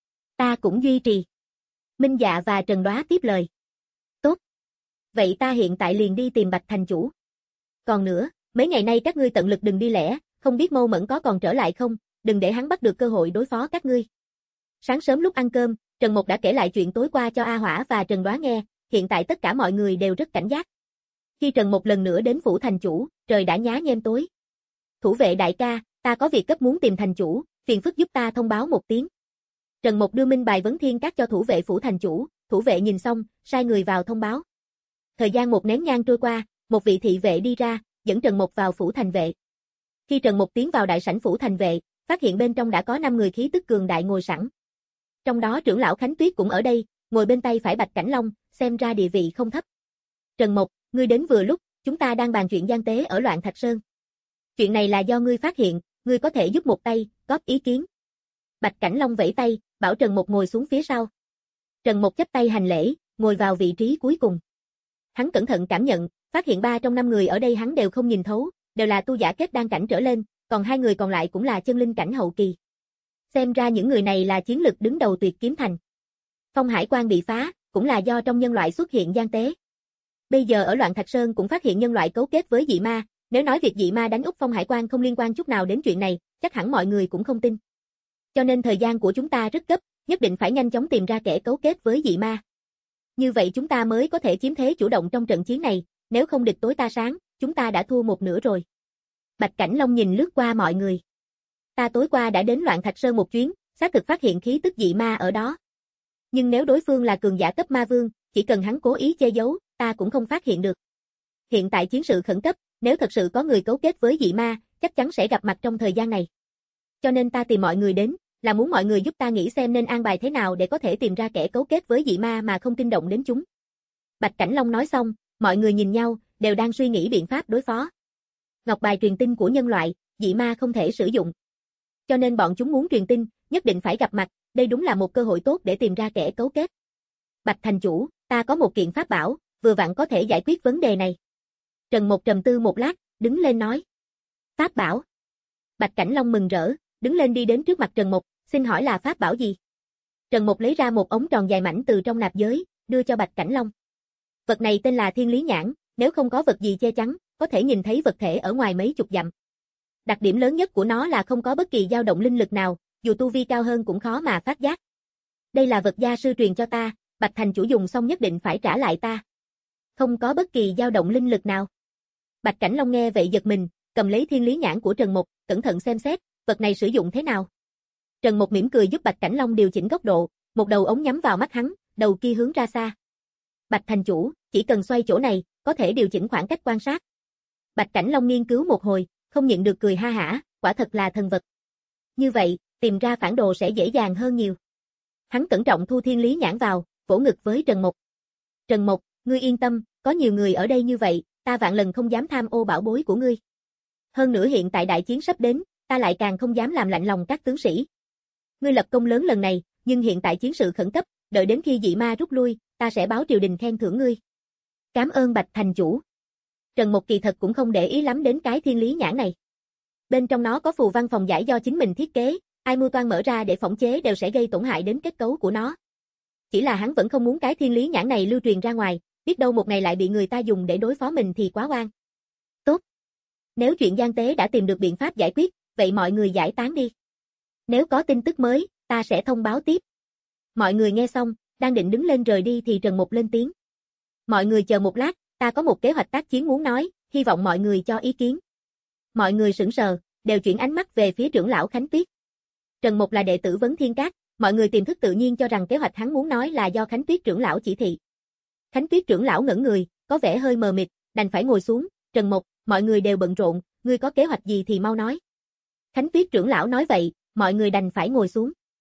Ta cũng duy trì. Minh Dạ và Trần Đoá tiếp lời. Tốt. Vậy ta hiện tại liền đi tìm Bạch thành chủ. Còn nữa, mấy ngày nay các ngươi tận lực đừng đi lẻ, không biết Mâu Mẫn có còn trở lại không, đừng để hắn bắt được cơ hội đối phó các ngươi. Sáng sớm lúc ăn cơm, Trần Mục đã kể lại chuyện tối qua cho A Hỏa và Trần Đoá nghe, hiện tại tất cả mọi người đều rất cảnh giác. Khi Trần Mục lần nữa đến phủ thành chủ, trời đã nhá nhem tối. Thủ vệ đại ca, ta có việc cấp muốn tìm thành chủ, phiền phức giúp ta thông báo một tiếng. Trần Mục đưa minh bài vấn thiên các cho thủ vệ phủ thành chủ, thủ vệ nhìn xong, sai người vào thông báo. Thời gian một nén nhang trôi qua, một vị thị vệ đi ra, dẫn Trần Mục vào phủ thành vệ. Khi Trần Mục tiến vào đại sảnh phủ thành vệ, phát hiện bên trong đã có năm người khí tức cường đại ngồi sẵn. Trong đó trưởng lão Khánh Tuyết cũng ở đây, ngồi bên tay phải Bạch Cảnh Long, xem ra địa vị không thấp. Trần Mục, ngươi đến vừa lúc, chúng ta đang bàn chuyện gian tế ở Loạn Thạch Sơn. Chuyện này là do ngươi phát hiện, ngươi có thể giúp một tay, góp ý kiến. Bạch Cảnh Long vẫy tay, bảo Trần Mục ngồi xuống phía sau. Trần Mục chắp tay hành lễ, ngồi vào vị trí cuối cùng. Hắn cẩn thận cảm nhận, phát hiện ba trong năm người ở đây hắn đều không nhìn thấu, đều là tu giả kết đan cảnh trở lên, còn hai người còn lại cũng là chân linh cảnh hậu kỳ. Xem ra những người này là chiến lực đứng đầu Tuyệt kiếm thành. Phong Hải Quan bị phá, cũng là do trong nhân loại xuất hiện gian tế. Bây giờ ở Loạn Thạch Sơn cũng phát hiện nhân loại cấu kết với dị ma, nếu nói việc dị ma đánh úp Phong Hải Quan không liên quan chút nào đến chuyện này, chắc hẳn mọi người cũng không tin. Cho nên thời gian của chúng ta rất gấp, nhất định phải nhanh chóng tìm ra kẻ cấu kết với dị ma. Như vậy chúng ta mới có thể chiếm thế chủ động trong trận chiến này, nếu không địch tối ta sáng, chúng ta đã thua một nửa rồi. Bạch Cảnh Long nhìn lướt qua mọi người. Ta tối qua đã đến Loạn Thạch Sơn một chuyến, xác thực phát hiện khí tức dị ma ở đó. Nhưng nếu đối phương là cường giả cấp ma vương, chỉ cần hắn cố ý che giấu, ta cũng không phát hiện được. Hiện tại chiến sự khẩn cấp, nếu thật sự có người cấu kết với dị ma, chắc chắn sẽ gặp mặt trong thời gian này. Cho nên ta tìm mọi người đến, là muốn mọi người giúp ta nghĩ xem nên an bài thế nào để có thể tìm ra kẻ cấu kết với dị ma mà không kinh động đến chúng. Bạch Cảnh Long nói xong, mọi người nhìn nhau, đều đang suy nghĩ biện pháp đối phó. Ngọc bài truyền tin của nhân loại, dị ma không thể sử dụng. Cho nên bọn chúng muốn truyền tin, nhất định phải gặp mặt, đây đúng là một cơ hội tốt để tìm ra kẻ cấu kết. Bạch thành chủ, ta có một kiện pháp bảo, vừa vặn có thể giải quyết vấn đề này. Trần Mục trầm tư một lát, đứng lên nói. Pháp bảo. Bạch Cảnh Long mừng rỡ, đứng lên đi đến trước mặt Trần Mục, xin hỏi là pháp bảo gì? Trần Mục lấy ra một ống tròn dài mảnh từ trong nạp giới, đưa cho Bạch Cảnh Long. Vật này tên là Thiên Lý Nhãn, nếu không có vật gì che chắn, có thể nhìn thấy vật thể ở ngoài mấy chục dặm. Đặc điểm lớn nhất của nó là không có bất kỳ dao động linh lực nào, dù tu vi cao hơn cũng khó mà phát giác. Đây là vật gia sư truyền cho ta, Bạch thành chủ dùng xong nhất định phải trả lại ta. Không có bất kỳ dao động linh lực nào. Bạch Cảnh Long nghe vậy giật mình, cầm lấy Thiên Lý Nhãn của Trần Mục, cẩn thận xem xét, vật này sử dụng thế nào. Trần Mục mỉm cười giúp Bạch Cảnh Long điều chỉnh góc độ, một đầu ống nhắm vào mắt hắn, đầu kia hướng ra xa. Bạch thành chủ, chỉ cần xoay chỗ này, có thể điều chỉnh khoảng cách quan sát. Bạch Cảnh Long nghiên cứu một hồi, không nhịn được cười ha hả, quả thật là thần vật. Như vậy, tìm ra phản đồ sẽ dễ dàng hơn nhiều. Hắn cẩn trọng thu Thiên Lý Nhãn vào, vỗ ngực với Trần Mục. Trần Mục, ngươi yên tâm, có nhiều người ở đây như vậy, ta vạn lần không dám tham ô bảo bối của ngươi. Hơn nữa hiện tại đại chiến sắp đến, ta lại càng không dám làm lạnh lòng các tướng sĩ. Ngươi lập công lớn lần này, nhưng hiện tại chiến sự khẩn cấp, đợi đến khi dị ma rút lui, ta sẽ báo triều đình khen thưởng ngươi. Cảm ơn Bạch thành chủ. Trần Mục kỳ thật cũng không để ý lắm đến cái Thiên Lý Nhãn này. Bên trong nó có phù văn phòng giải do chính mình thiết kế, ai mưu toan mở ra để phỏng chế đều sẽ gây tổn hại đến kết cấu của nó. Chỉ là hắn vẫn không muốn cái Thiên Lý Nhãn này lưu truyền ra ngoài, biết đâu một ngày lại bị người ta dùng để đối phó mình thì quá oan. Tốt. Nếu chuyện gian tế đã tìm được biện pháp giải quyết, vậy mọi người giải tán đi. Nếu có tin tức mới, ta sẽ thông báo tiếp. Mọi người nghe xong, đang định đứng lên rời đi thì Trần Mục lên tiếng. Mọi người chờ một lát, ta có một kế hoạch tác chiến muốn nói, hy vọng mọi người cho ý kiến. Mọi người sững sờ, đều chuyển ánh mắt về phía trưởng lão Khánh Tuyết. Trần Mục là đệ tử Vấn Thiên Các, mọi người tiềm thức tự nhiên cho rằng kế hoạch hắn muốn nói là do Khánh Tuyết trưởng lão chỉ thị. Khánh Tuyết trưởng lão ngẩn người, có vẻ hơi mờ mịt, đành phải ngồi xuống. Trần Mục, mọi người đều bận rộn, ngươi có kế hoạch gì thì mau nói. Khánh Tuyết trưởng lão nói vậy, mọi người đành phải ngồi xuống.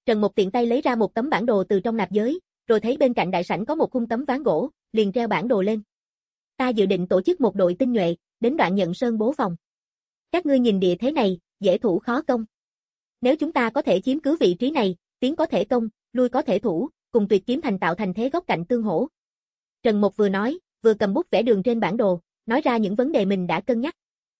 Trần Mục tiện tay lấy ra một tấm bản đồ từ trong nạp giới, rồi thấy bên cạnh đại sảnh có một khung tấm ván gỗ, liền treo bản đồ lên. Ta dự định tổ chức một đội tinh nhuệ, đến Đoạn Nhận Sơn bố phòng. Các ngươi nhìn địa thế này, dễ thủ khó công. Nếu chúng ta có thể chiếm cứ vị trí này, tiến có thể công, lui có thể thủ, cùng Tuyệt Kiếm Thành tạo thành thế góc cạnh tương hỗ. Trần Mục vừa nói, vừa cầm bút vẽ đường trên bản đồ, nói ra những vấn đề mình đã cân nhắc.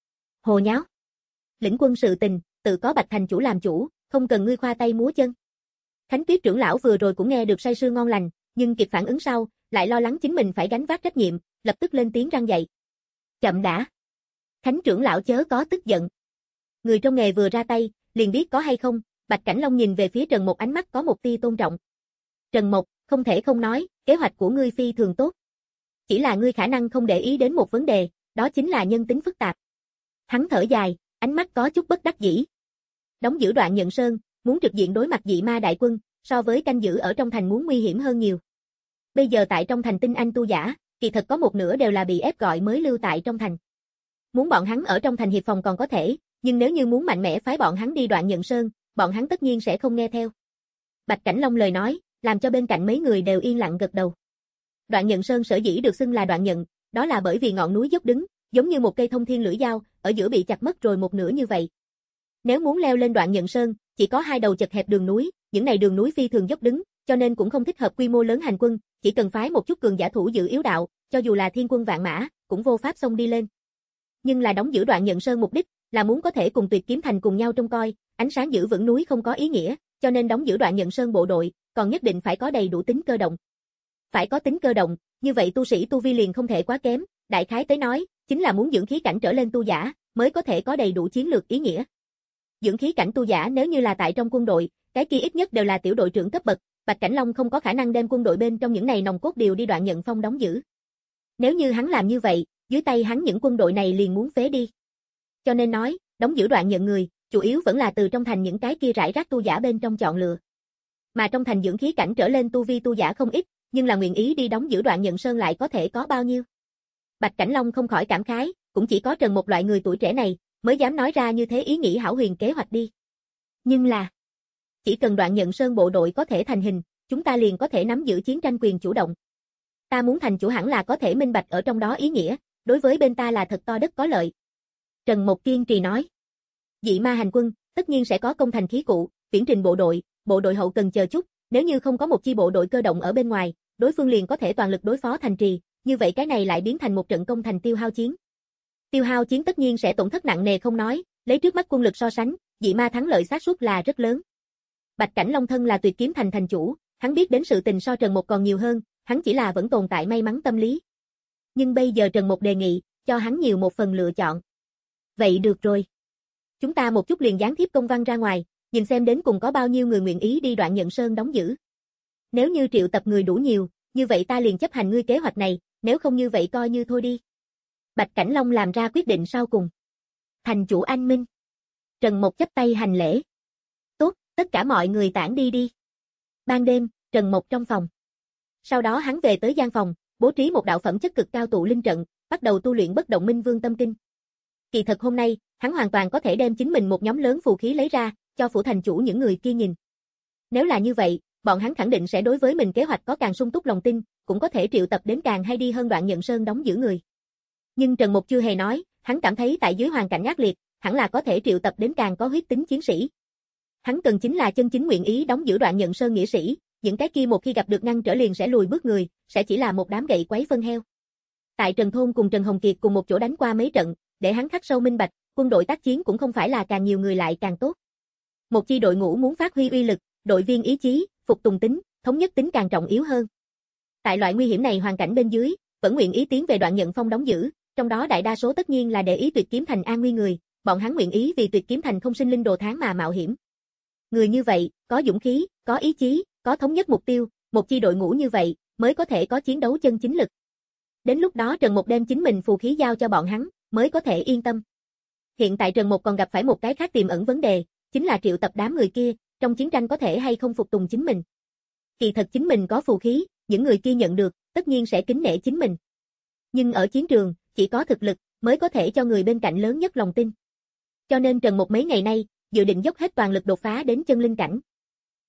Hồ nháo. Lĩnh quân sự tình, tự có Bạch thành chủ làm chủ, không cần ngươi khoa tay múa chân. Khánh Tuyết trưởng lão vừa rồi cũng nghe được say sưa ngon lành, nhưng kịp phản ứng sau, lại lo lắng chính mình phải gánh vác trách nhiệm, lập tức lên tiếng răn dạy. Chậm đã. Khánh trưởng lão chớ có tức giận. Người trong nghề vừa ra tay, liền biết có hay không. Bạch Cảnh Long nhìn về phía Trần Mục ánh mắt có một tia tôn trọng. Trần Mục, không thể không nói, kế hoạch của ngươi phi thường tốt. Chỉ là ngươi khả năng không để ý đến một vấn đề, đó chính là nhân tính phức tạp. Hắn thở dài, ánh mắt có chút bất đắc dĩ. Đóng giữ Đoạn Nhận Sơn, muốn trực diện đối mặt dị ma đại quân, so với canh giữ ở trong thành muốn nguy hiểm hơn nhiều. Bây giờ tại trong thành tinh anh tu giả, kỳ thật có một nửa đều là bị ép gọi mới lưu tại trong thành. Muốn bọn hắn ở trong thành hiệp phòng còn có thể, nhưng nếu như muốn mạnh mẽ phái bọn hắn đi Đoạn Nhận Sơn, bọn hắn tất nhiên sẽ không nghe theo. Bạch Cảnh Long lời nói, làm cho bên cạnh mấy người đều yên lặng gật đầu. Đoạn Nhận Sơn sở dĩ được xưng là Đoạn Nhận, đó là bởi vì ngọn núi dốc đứng, giống như một cây thông thiên lưỡi dao, ở giữa bị chặt mất rồi một nửa như vậy. Nếu muốn leo lên Đoạn Nhận Sơn, chỉ có hai đầu chật hẹp đường núi, những này đường núi phi thường dốc đứng, cho nên cũng không thích hợp quy mô lớn hành quân, chỉ cần phái một chút cường giả thủ giữ yếu đạo, cho dù là thiên quân vạn mã, cũng vô pháp xông đi lên. Nhưng là đóng giữ Đoạn Nhận Sơn mục đích là muốn có thể cùng Tuyệt Kiếm Thành cùng nhau trông coi, ánh sáng giữ vững núi không có ý nghĩa, cho nên đóng giữ Đoạn Nhận Sơn bộ đội, còn nhất định phải có đầy đủ tính cơ động. Phải có tính cơ động, như vậy tu sĩ tu vi liền không thể quá kém, đại khái tới nói, chính là muốn dưỡng khí cảnh trở lên tu giả, mới có thể có đầy đủ chiến lược ý nghĩa. Dưỡng khí cảnh tu giả nếu như là tại trong quân đội, cái kia ít nhất đều là tiểu đội trưởng cấp bậc, Bạch Cảnh Long không có khả năng đem quân đội bên trong những này nòng cốt điều đi Đoạn Nhận Phong đóng giữ. Nếu như hắn làm như vậy, dưới tay hắn những quân đội này liền muốn phế đi. Cho nên nói, đóng giữ Đoạn Nhận người, chủ yếu vẫn là từ trong thành những cái kia rải rác tu giả bên trong chọn lựa. Mà trong thành dưỡng khí cảnh trở lên tu vi tu giả không ít, nhưng là nguyện ý đi đóng giữ Đoạn Nhận Sơn lại có thể có bao nhiêu. Bạch Cảnh Long không khỏi cảm khái, cũng chỉ có Trần một loại người tuổi trẻ này, mới dám nói ra như thế ý nghĩ hão huyền kế hoạch đi. Nhưng là, chỉ cần Đoạn Nhận Sơn bộ đội có thể thành hình, chúng ta liền có thể nắm giữ chiến tranh quyền chủ động. Ta muốn thành chủ hẳn là có thể minh bạch ở trong đó ý nghĩa, đối với bên ta là thật to đất có lợi. Trần Mộc kiên trì nói. Dị ma hành quân, tất nhiên sẽ có công thành khí cụ, viễn trình bộ đội, bộ đội hậu cần chờ chút, nếu như không có một chi bộ đội cơ động ở bên ngoài, đối phương liền có thể toàn lực đối phó thành trì, như vậy cái này lại biến thành một trận công thành tiêu hao chiến. Tiêu hao chiến tất nhiên sẽ tổn thất nặng nề không nói, lấy trước mắt quân lực so sánh, dị ma thắng lợi xác suất là rất lớn. Bạch Cảnh Long thân là Tuyệt Kiếm Thành thành chủ, hắn biết đến sự tình so Trần Mộc còn nhiều hơn, hắn chỉ là vẫn tồn tại may mắn tâm lý. Nhưng bây giờ Trần Mộc đề nghị, cho hắn nhiều một phần lựa chọn. Vậy được rồi. Chúng ta một chút liền gián tiếp công văn ra ngoài, nhìn xem đến cùng có bao nhiêu người nguyện ý đi Đoạn Nhận Sơn đóng giữ. Nếu như triệu tập người đủ nhiều, như vậy ta liền chấp hành ngươi kế hoạch này, nếu không như vậy coi như thôi đi. Bạch Cảnh Long làm ra quyết định sau cùng. Thành chủ anh minh. Trần Mộc chắp tay hành lễ. Tốt, tất cả mọi người tản đi đi. Ban đêm, Trần Mộc trong phòng. Sau đó hắn về tới gian phòng, bố trí một đạo phẩm chất cực cao tụ linh trận, bắt đầu tu luyện bất động minh vương tâm kinh. Kỳ thật hôm nay, hắn hoàn toàn có thể đem chính mình một nhóm lớn phù khí lấy ra, cho phủ thành chủ những người kia nhìn. Nếu là như vậy, bọn hắn khẳng định sẽ đối với mình kế hoạch có càng sung túc lòng tin, cũng có thể triệu tập đến càng hay đi hơn Đoạn Nhận Sơn đóng giữ người. Nhưng Trần Mục chưa hề nói, hắn cảm thấy tại dưới hoàn cảnh ác liệt, hẳn là có thể triệu tập đến càng có huyết tính chiến sĩ. Hắn cần chính là chân chính nguyện ý đóng giữ Đoạn Nhận Sơn nghĩa sĩ, những cái kia một khi gặp được ngăn trở liền sẽ lùi bước người, sẽ chỉ là một đám gậy quấy phân heo. Tại Trần Thôn cùng Trần Hồng Kiệt cùng một chỗ đánh qua mấy trận, để hắn khắc sâu minh bạch, quân đội tác chiến cũng không phải là càng nhiều người lại càng tốt. Một chi đội ngũ muốn phát huy uy lực, đội viên ý chí, phục tùng tính, thống nhất tính càng trọng yếu hơn. Tại loại nguy hiểm này hoàn cảnh bên dưới, vẫn nguyện ý tiến về Đoạn Nhận Phong đóng giữ, trong đó đại đa số tất nhiên là để ý Tuyệt Kiếm Thành an nguy người, bọn hắn nguyện ý vì Tuyệt Kiếm Thành không sinh linh đồ tháng mà mạo hiểm. Người như vậy, có dũng khí, có ý chí, có thống nhất mục tiêu, một chi đội ngũ như vậy, mới có thể có chiến đấu chân chính lực. Đến lúc đó Trần Mục đem chính mình phù khí giao cho bọn hắn, mới có thể yên tâm. Hiện tại Trần Mục còn gặp phải một cái khác tiềm ẩn vấn đề, chính là triệu tập đám người kia, trong chiến tranh có thể hay không phục tùng chính mình. Kỳ thật chính mình có phù khí, những người kia nhận được, tất nhiên sẽ kính nể chính mình. Nhưng ở chiến trường, chỉ có thực lực, mới có thể cho người bên cạnh lớn nhất lòng tin. Cho nên Trần Mục mấy ngày nay, dự định dốc hết toàn lực đột phá đến chân linh cảnh.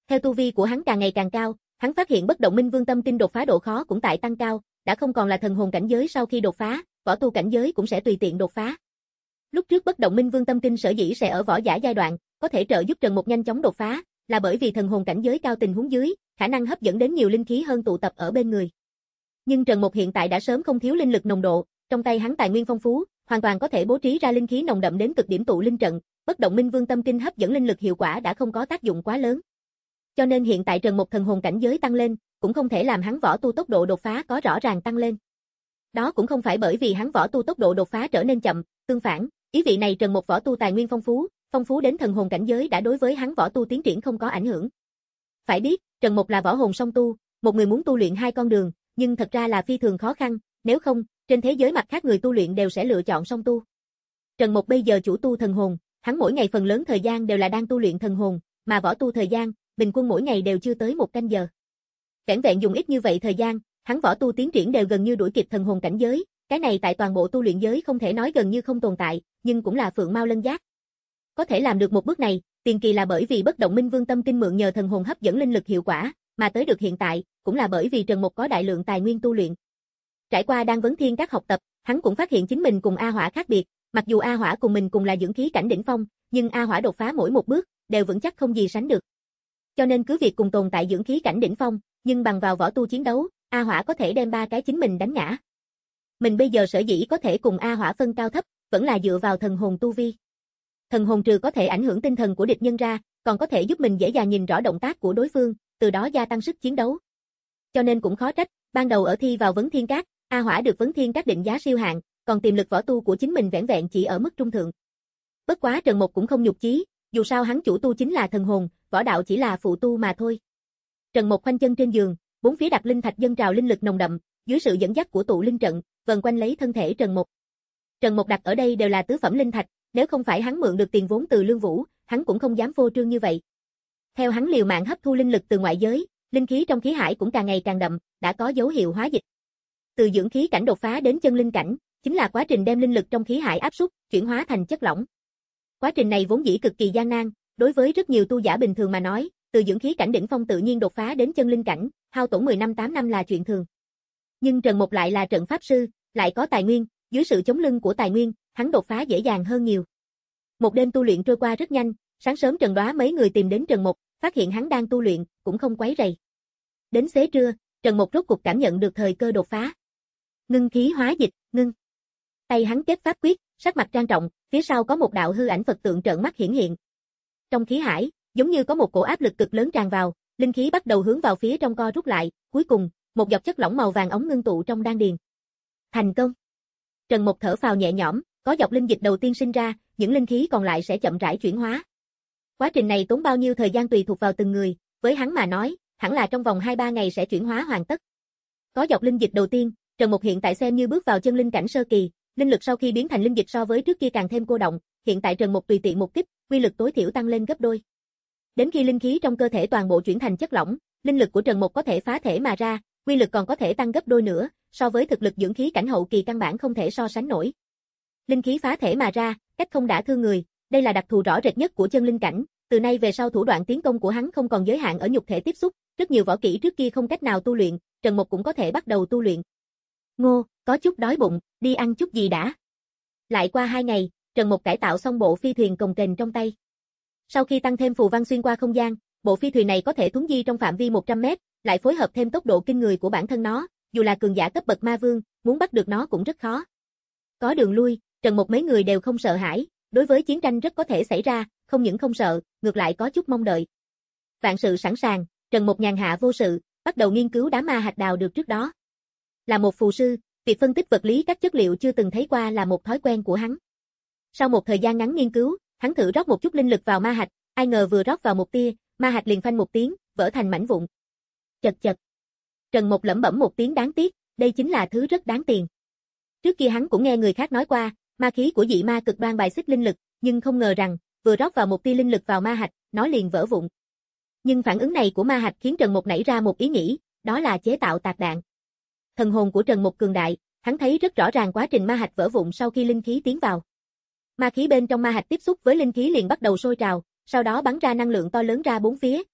Theo tu vi của hắn càng ngày càng cao, hắn phát hiện bất động minh vương tâm kinh đột phá độ khó cũng tại tăng cao, đã không còn là thần hồn cảnh giới sau khi đột phá, võ tu cảnh giới cũng sẽ tùy tiện đột phá. Lúc trước bất động minh vương tâm kinh sở dĩ sẽ ở võ giả giai đoạn, có thể trợ giúp Trần Mục nhanh chóng đột phá, là bởi vì thần hồn cảnh giới cao tình huống dưới, khả năng hấp dẫn đến nhiều linh khí hơn tụ tập ở bên người. Nhưng Trần Mục hiện tại đã sớm không thiếu linh lực nồng độ, trong tay hắn tài nguyên phong phú, hoàn toàn có thể bố trí ra linh khí nồng đậm đến cực điểm tụ linh trận, bất động minh vương tâm kinh hấp dẫn linh lực hiệu quả đã không có tác dụng quá lớn. Cho nên hiện tại Trần Mục thần hồn cảnh giới tăng lên, cũng không thể làm hắn võ tu tốc độ đột phá có rõ ràng tăng lên. Đó cũng không phải bởi vì hắn võ tu tốc độ đột phá trở nên chậm, tương phản, ý vị này Trần Mục võ tu tài nguyên phong phú, phong phú đến thần hồn cảnh giới đã đối với hắn võ tu tiến triển không có ảnh hưởng. Phải biết, Trần Mục là võ hồn song tu, một người muốn tu luyện hai con đường, nhưng thật ra là phi thường khó khăn, nếu không, trên thế giới mặt khác người tu luyện đều sẽ lựa chọn song tu. Trần Mục bây giờ chủ tu thần hồn, hắn mỗi ngày phần lớn thời gian đều là đang tu luyện thần hồn, mà võ tu thời gian, bình quân mỗi ngày đều chưa tới một canh giờ. Vẻn vẹn dùng ít như vậy thời gian, hắn võ tu tiến triển đều gần như đuổi kịp thần hồn cảnh giới, cái này tại toàn bộ tu luyện giới không thể nói gần như không tồn tại, nhưng cũng là phượng mao lân giác. Có thể làm được một bước này, tiền kỳ là bởi vì bất động minh vương tâm kinh mượn nhờ thần hồn hấp dẫn linh lực hiệu quả, mà tới được hiện tại, cũng là bởi vì Trần Mục có đại lượng tài nguyên tu luyện. Trải qua đang vấn thiên các học tập, hắn cũng phát hiện chính mình cùng A Hỏa khác biệt, mặc dù A Hỏa cùng mình cùng là dưỡng khí cảnh đỉnh phong, nhưng A Hỏa đột phá mỗi một bước, đều vững chắc không gì sánh được. Cho nên cứ việc cùng tồn tại dưỡng khí cảnh đỉnh phong, nhưng bằng vào võ tu chiến đấu, A Hỏa có thể đem ba cái chính mình đánh ngã. Mình bây giờ sở dĩ có thể cùng A Hỏa phân cao thấp, vẫn là dựa vào thần hồn tu vi. Thần hồn trừ có thể ảnh hưởng tinh thần của địch nhân ra, còn có thể giúp mình dễ dàng nhìn rõ động tác của đối phương, từ đó gia tăng sức chiến đấu. Cho nên cũng khó trách, ban đầu ở thi vào vấn thiên các, A Hỏa được vấn thiên các định giá siêu hạng, còn tiềm lực võ tu của chính mình vẻn vẹn chỉ ở mức trung thượng. Bất quá Trần Mục cũng không nhục chí, dù sao hắn chủ tu chính là thần hồn, võ đạo chỉ là phụ tu mà thôi. Trần Mục khoanh chân trên giường, bốn phía đặt linh thạch dâng trào linh lực nồng đậm, dưới sự dẫn dắt của tụ linh trận, vần quanh lấy thân thể Trần Mục. Trần Mục đặt ở đây đều là tứ phẩm linh thạch, nếu không phải hắn mượn được tiền vốn từ Lương Vũ, hắn cũng không dám phô trương như vậy. Theo hắn liều mạng hấp thu linh lực từ ngoại giới, linh khí trong khí hải cũng càng ngày càng đậm, đã có dấu hiệu hóa dịch. Từ dưỡng khí cảnh đột phá đến chân linh cảnh, chính là quá trình đem linh lực trong khí hải áp suất, chuyển hóa thành chất lỏng. Quá trình này vốn dĩ cực kỳ gian nan, đối với rất nhiều tu giả bình thường mà nói, từ dưỡng khí cảnh đỉnh phong tự nhiên đột phá đến chân linh cảnh, hao tổn mười năm tám năm là chuyện thường. Nhưng Trần Mục lại là trận pháp sư, lại có tài nguyên, dưới sự chống lưng của tài nguyên, hắn đột phá dễ dàng hơn nhiều. Một đêm tu luyện trôi qua rất nhanh, sáng sớm Trần Đoá mấy người tìm đến Trần Mục, phát hiện hắn đang tu luyện, cũng không quấy rầy. Đến xế trưa, Trần Mục rốt cục cảm nhận được thời cơ đột phá. Ngưng khí hóa dịch, ngưng. Tay hắn kết pháp quyết, sắc mặt trang trọng, phía sau có một đạo hư ảnh Phật tượng trợn mắt hiển hiện. Trong khí hải, giống như có một cổ áp lực cực lớn tràn vào, linh khí bắt đầu hướng vào phía trong co rút lại, cuối cùng, một giọt chất lỏng màu vàng óng ngưng tụ trong đan điền. Thành công. Trần Mục thở phào nhẹ nhõm, có giọt linh dịch đầu tiên sinh ra, những linh khí còn lại sẽ chậm rãi chuyển hóa. Quá trình này tốn bao nhiêu thời gian tùy thuộc vào từng người, với hắn mà nói, hẳn là trong vòng hai ba ngày sẽ chuyển hóa hoàn tất. Có giọt linh dịch đầu tiên, Trần Mục hiện tại xem như bước vào chân linh cảnh sơ kỳ, linh lực sau khi biến thành linh dịch so với trước kia càng thêm cô động, hiện tại Trần Mục tùy tiện một kích, uy lực tối thiểu tăng lên gấp đôi. Đến khi linh khí trong cơ thể toàn bộ chuyển thành chất lỏng, linh lực của Trần Mục có thể phá thể mà ra, uy lực còn có thể tăng gấp đôi nữa, so với thực lực dưỡng khí cảnh hậu kỳ căn bản không thể so sánh nổi. Linh khí phá thể mà ra, cách không đả thương người, đây là đặc thù rõ rệt nhất của chân linh cảnh, từ nay về sau thủ đoạn tiến công của hắn không còn giới hạn ở nhục thể tiếp xúc, rất nhiều võ kỹ trước kia không cách nào tu luyện, Trần Mục cũng có thể bắt đầu tu luyện. Ngô, có chút đói bụng, đi ăn chút gì đã. Lại qua hai ngày, Trần Mục cải tạo xong bộ phi thuyền cồng kềnh trong tay. Sau khi tăng thêm phù văn xuyên qua không gian, bộ phi thuyền này có thể thuấn di trong phạm vi một trăm mét, lại phối hợp thêm tốc độ kinh người của bản thân nó, dù là cường giả cấp bậc ma vương, muốn bắt được nó cũng rất khó. Có đường lui, Trần Mục mấy người đều không sợ hãi, đối với chiến tranh rất có thể xảy ra, không những không sợ, ngược lại có chút mong đợi. Vạn sự sẵn sàng, Trần Mục nhàn hạ vô sự, bắt đầu nghiên cứu đám ma hạch đào được trước đó. Là một phù sư, việc phân tích vật lý các chất liệu chưa từng thấy qua là một thói quen của hắn. Sau một thời gian ngắn nghiên cứu, hắn thử rót một chút linh lực vào ma hạch, ai ngờ vừa rót vào một tia, ma hạch liền phanh một tiếng, vỡ thành mảnh vụn. Chật chật. Trần Mục lẩm bẩm một tiếng đáng tiếc, đây chính là thứ rất đáng tiền. Trước kia hắn cũng nghe người khác nói qua, ma khí của dị ma cực đoan bài xích linh lực, nhưng không ngờ rằng, vừa rót vào một tia linh lực vào ma hạch, nó liền vỡ vụn. Nhưng phản ứng này của ma hạch khiến Trần Mục nảy ra một ý nghĩ, đó là chế tạo tạc đạn. Thần hồn của Trần Mục cường đại, hắn thấy rất rõ ràng quá trình ma hạch vỡ vụn sau khi linh khí tiến vào. Ma khí bên trong ma hạch tiếp xúc với linh khí liền bắt đầu sôi trào, sau đó bắn ra năng lượng to lớn ra bốn phía,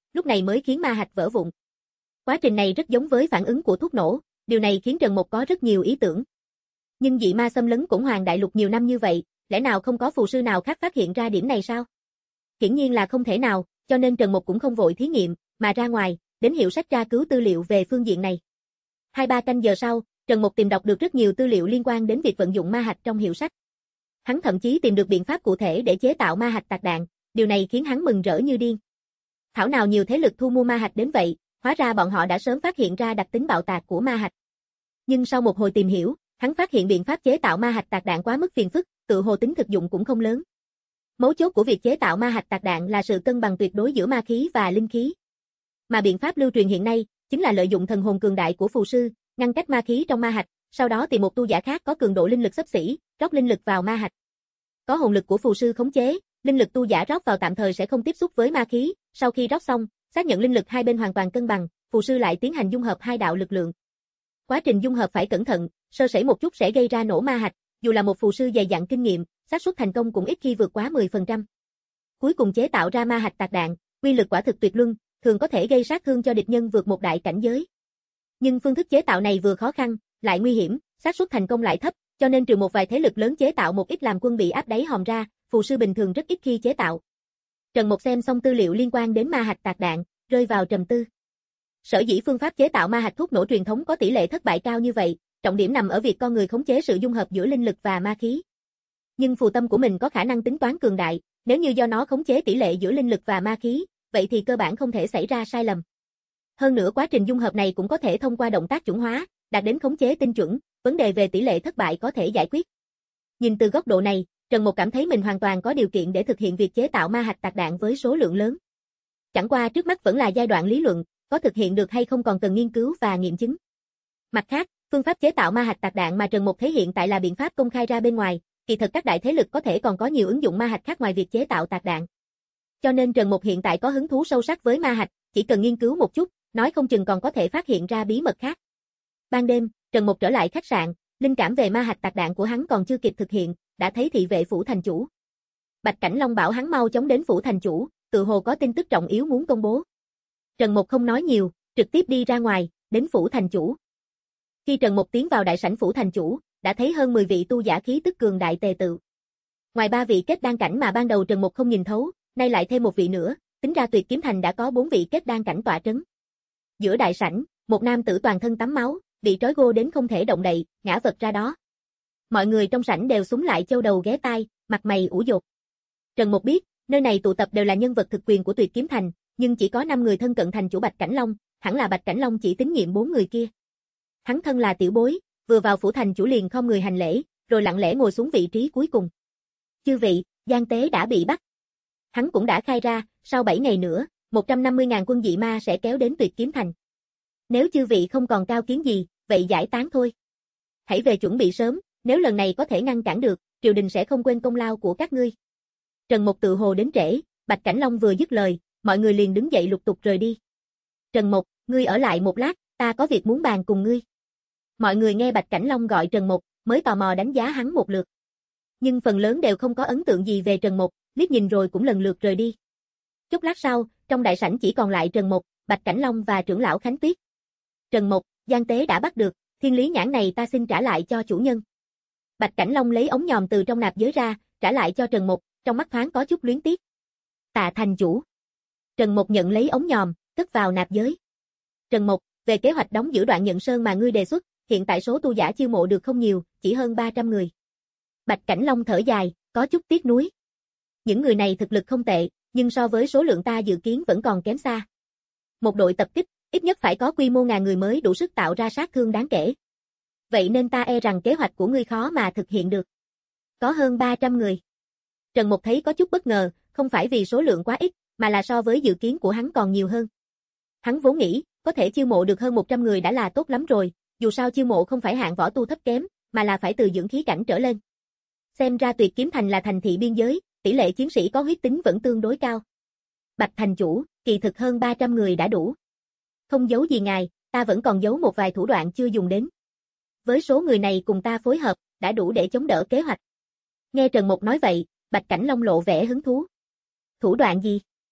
lúc này mới khiến ma hạch vỡ vụn. Quá trình này rất giống với phản ứng của thuốc nổ, điều này khiến Trần Mục có rất nhiều ý tưởng. Nhưng dị ma xâm lấn Cổn Hoàng Đại Lục nhiều năm như vậy, lẽ nào không có phù sư nào khác phát hiện ra điểm này sao? Hiển nhiên là không thể nào, cho nên Trần Mục cũng không vội thí nghiệm, mà ra ngoài, đến hiệu sách tra cứu tư liệu về phương diện này. Hai ba canh giờ sau, Trần Mục tìm đọc được rất nhiều tư liệu liên quan đến việc vận dụng ma hạch trong hiệu sách. Hắn thậm chí tìm được biện pháp cụ thể để chế tạo ma hạch tạc đạn, điều này khiến hắn mừng rỡ như điên. Thảo nào nhiều thế lực thu mua ma hạch đến vậy, hóa ra bọn họ đã sớm phát hiện ra đặc tính bạo tạc của ma hạch. Nhưng sau một hồi tìm hiểu, hắn phát hiện biện pháp chế tạo ma hạch tạc đạn quá mức phiền phức, tự hồ tính thực dụng cũng không lớn. Mấu chốt của việc chế tạo ma hạch tạc đạn là sự cân bằng tuyệt đối giữa ma khí và linh khí. Mà biện pháp lưu truyền hiện nay chính là lợi dụng thần hồn cường đại của phù sư, ngăn cách ma khí trong ma hạch, sau đó tìm một tu giả khác có cường độ linh lực xấp xỉ, rót linh lực vào ma hạch. Có hồn lực của phù sư khống chế, linh lực tu giả rót vào tạm thời sẽ không tiếp xúc với ma khí, sau khi rót xong, xác nhận linh lực hai bên hoàn toàn cân bằng, phù sư lại tiến hành dung hợp hai đạo lực lượng. Quá trình dung hợp phải cẩn thận, sơ sẩy một chút sẽ gây ra nổ ma hạch, dù là một phù sư dày dặn kinh nghiệm, xác suất thành công cũng ít khi vượt quá mười phần trăm. Cuối cùng chế tạo ra ma hạch tạc đạn, uy lực quả thực tuyệt luân, thường có thể gây sát thương cho địch nhân vượt một đại cảnh giới. Nhưng phương thức chế tạo này vừa khó khăn, lại nguy hiểm, xác suất thành công lại thấp, cho nên trừ một vài thế lực lớn chế tạo một ít làm quân bị áp đáy hòm ra, phù sư bình thường rất ít khi chế tạo. Trần Mục xem xong tư liệu liên quan đến ma hạch tạc đạn, rơi vào trầm tư. Sở dĩ phương pháp chế tạo ma hạch thuốc nổ truyền thống có tỷ lệ thất bại cao như vậy, trọng điểm nằm ở việc con người khống chế sự dung hợp giữa linh lực và ma khí. Nhưng phù tâm của mình có khả năng tính toán cường đại, nếu như do nó khống chế tỷ lệ giữa linh lực và ma khí, vậy thì cơ bản không thể xảy ra sai lầm. Hơn nữa quá trình dung hợp này cũng có thể thông qua động tác chuẩn hóa, đạt đến khống chế tinh chuẩn, vấn đề về tỷ lệ thất bại có thể giải quyết. Nhìn từ góc độ này, Trần Mục cảm thấy mình hoàn toàn có điều kiện để thực hiện việc chế tạo ma hạch tạc đạn với số lượng lớn. Chẳng qua trước mắt vẫn là giai đoạn lý luận, có thực hiện được hay không còn cần nghiên cứu và nghiệm chứng. Mặt khác, phương pháp chế tạo ma hạch tạc đạn mà Trần Mục thể hiện tại là biện pháp công khai ra bên ngoài, kỳ thực các đại thế lực có thể còn có nhiều ứng dụng ma hạch khác ngoài việc chế tạo tạc đạn. Cho nên Trần Mục hiện tại có hứng thú sâu sắc với ma hạch, chỉ cần nghiên cứu một chút, nói không chừng còn có thể phát hiện ra bí mật khác. Ban đêm, Trần Mục trở lại khách sạn, linh cảm về ma hạch tạc đạn của hắn còn chưa kịp thực hiện, đã thấy thị vệ phủ thành chủ. Bạch Cảnh Long bảo hắn mau chóng đến phủ thành chủ, tự hồ có tin tức trọng yếu muốn công bố. Trần Mục không nói nhiều, trực tiếp đi ra ngoài, đến phủ thành chủ. Khi Trần Mục tiến vào đại sảnh phủ thành chủ, đã thấy hơn mười vị tu giả khí tức cường đại tề tự. Ngoài ba vị kết đan cảnh mà ban đầu Trần Mục không nhìn thấu, nay lại thêm một vị nữa, tính ra Tuyệt Kiếm Thành đã có bốn vị kết đan cảnh tọa trấn. Giữa đại sảnh, một nam tử toàn thân tắm máu, bị trói gô đến không thể động đậy, ngã vật ra đó. Mọi người trong sảnh đều súng lại châu đầu ghé tai, mặt mày ủ dột. Trần Mục biết, nơi này tụ tập đều là nhân vật thực quyền của Tuyệt Kiếm Thành, nhưng chỉ có năm người thân cận thành chủ Bạch Cảnh Long, hẳn là Bạch Cảnh Long chỉ tín nhiệm bốn người kia. Hắn thân là tiểu bối, vừa vào phủ thành chủ liền không người hành lễ, rồi lặng lẽ ngồi xuống vị trí cuối cùng. Chư vị, Giang Tế đã bị bắt. Hắn cũng đã khai ra, sau bảy ngày nữa, một trăm năm mươi nghìn quân dị ma sẽ kéo đến Tuyệt Kiếm Thành. Nếu chư vị không còn cao kiến gì, vậy giải tán thôi. Hãy về chuẩn bị sớm, nếu lần này có thể ngăn cản được, triều đình sẽ không quên công lao của các ngươi. Trần Mục tự hồ đến trễ, Bạch Cảnh Long vừa dứt lời, mọi người liền đứng dậy lục tục rời đi. Trần Mục, ngươi ở lại một lát, ta có việc muốn bàn cùng ngươi. Mọi người nghe Bạch Cảnh Long gọi Trần Mục, mới tò mò đánh giá hắn một lượt. Nhưng phần lớn đều không có ấn tượng gì về Trần Mục, liếc nhìn rồi cũng lần lượt rời đi. Chút lát sau, trong đại sảnh chỉ còn lại Trần Mục, Bạch Cảnh Long và trưởng lão Khánh Tuyết. Trần Mục, Giang Tế đã bắt được, thiên lý nhãn này ta xin trả lại cho chủ nhân. Bạch Cảnh Long lấy ống nhòm từ trong nạp giới ra, trả lại cho Trần Mục, trong mắt thoáng có chút luyến tiếc. Tạ thành chủ. Trần Mục nhận lấy ống nhòm, cất vào nạp giới. Trần Mục, về kế hoạch đóng giữ Đoạn Nhận Sơn mà ngươi đề xuất, hiện tại số tu giả chiêu mộ được không nhiều, chỉ hơn ba trăm người. Bạch Cảnh Long thở dài, có chút tiếc nuối. Những người này thực lực không tệ, nhưng so với số lượng ta dự kiến vẫn còn kém xa. Một đội tập kích, ít nhất phải có quy mô ngàn người mới đủ sức tạo ra sát thương đáng kể. Vậy nên ta e rằng kế hoạch của ngươi khó mà thực hiện được. Có hơn ba trăm người. Trần Mục thấy có chút bất ngờ, không phải vì số lượng quá ít, mà là so với dự kiến của hắn còn nhiều hơn. Hắn vốn nghĩ, có thể chiêu mộ được hơn một trăm người đã là tốt lắm rồi, dù sao chiêu mộ không phải hạng võ tu thấp kém, mà là phải từ dưỡng khí cảnh trở lên. Xem ra Tuyệt Kiếm Thành là thành thị biên giới, tỷ lệ chiến sĩ có huyết tính vẫn tương đối cao. Bạch thành chủ, kỳ thực hơn ba trăm người đã đủ. Không giấu gì ngài, ta vẫn còn giấu một vài thủ đoạn chưa dùng đến. Với số người này cùng ta phối hợp, đã đủ để chống đỡ kế hoạch. Nghe Trần Mục nói vậy, Bạch Cảnh Long lộ vẻ hứng thú. Thủ đoạn gì?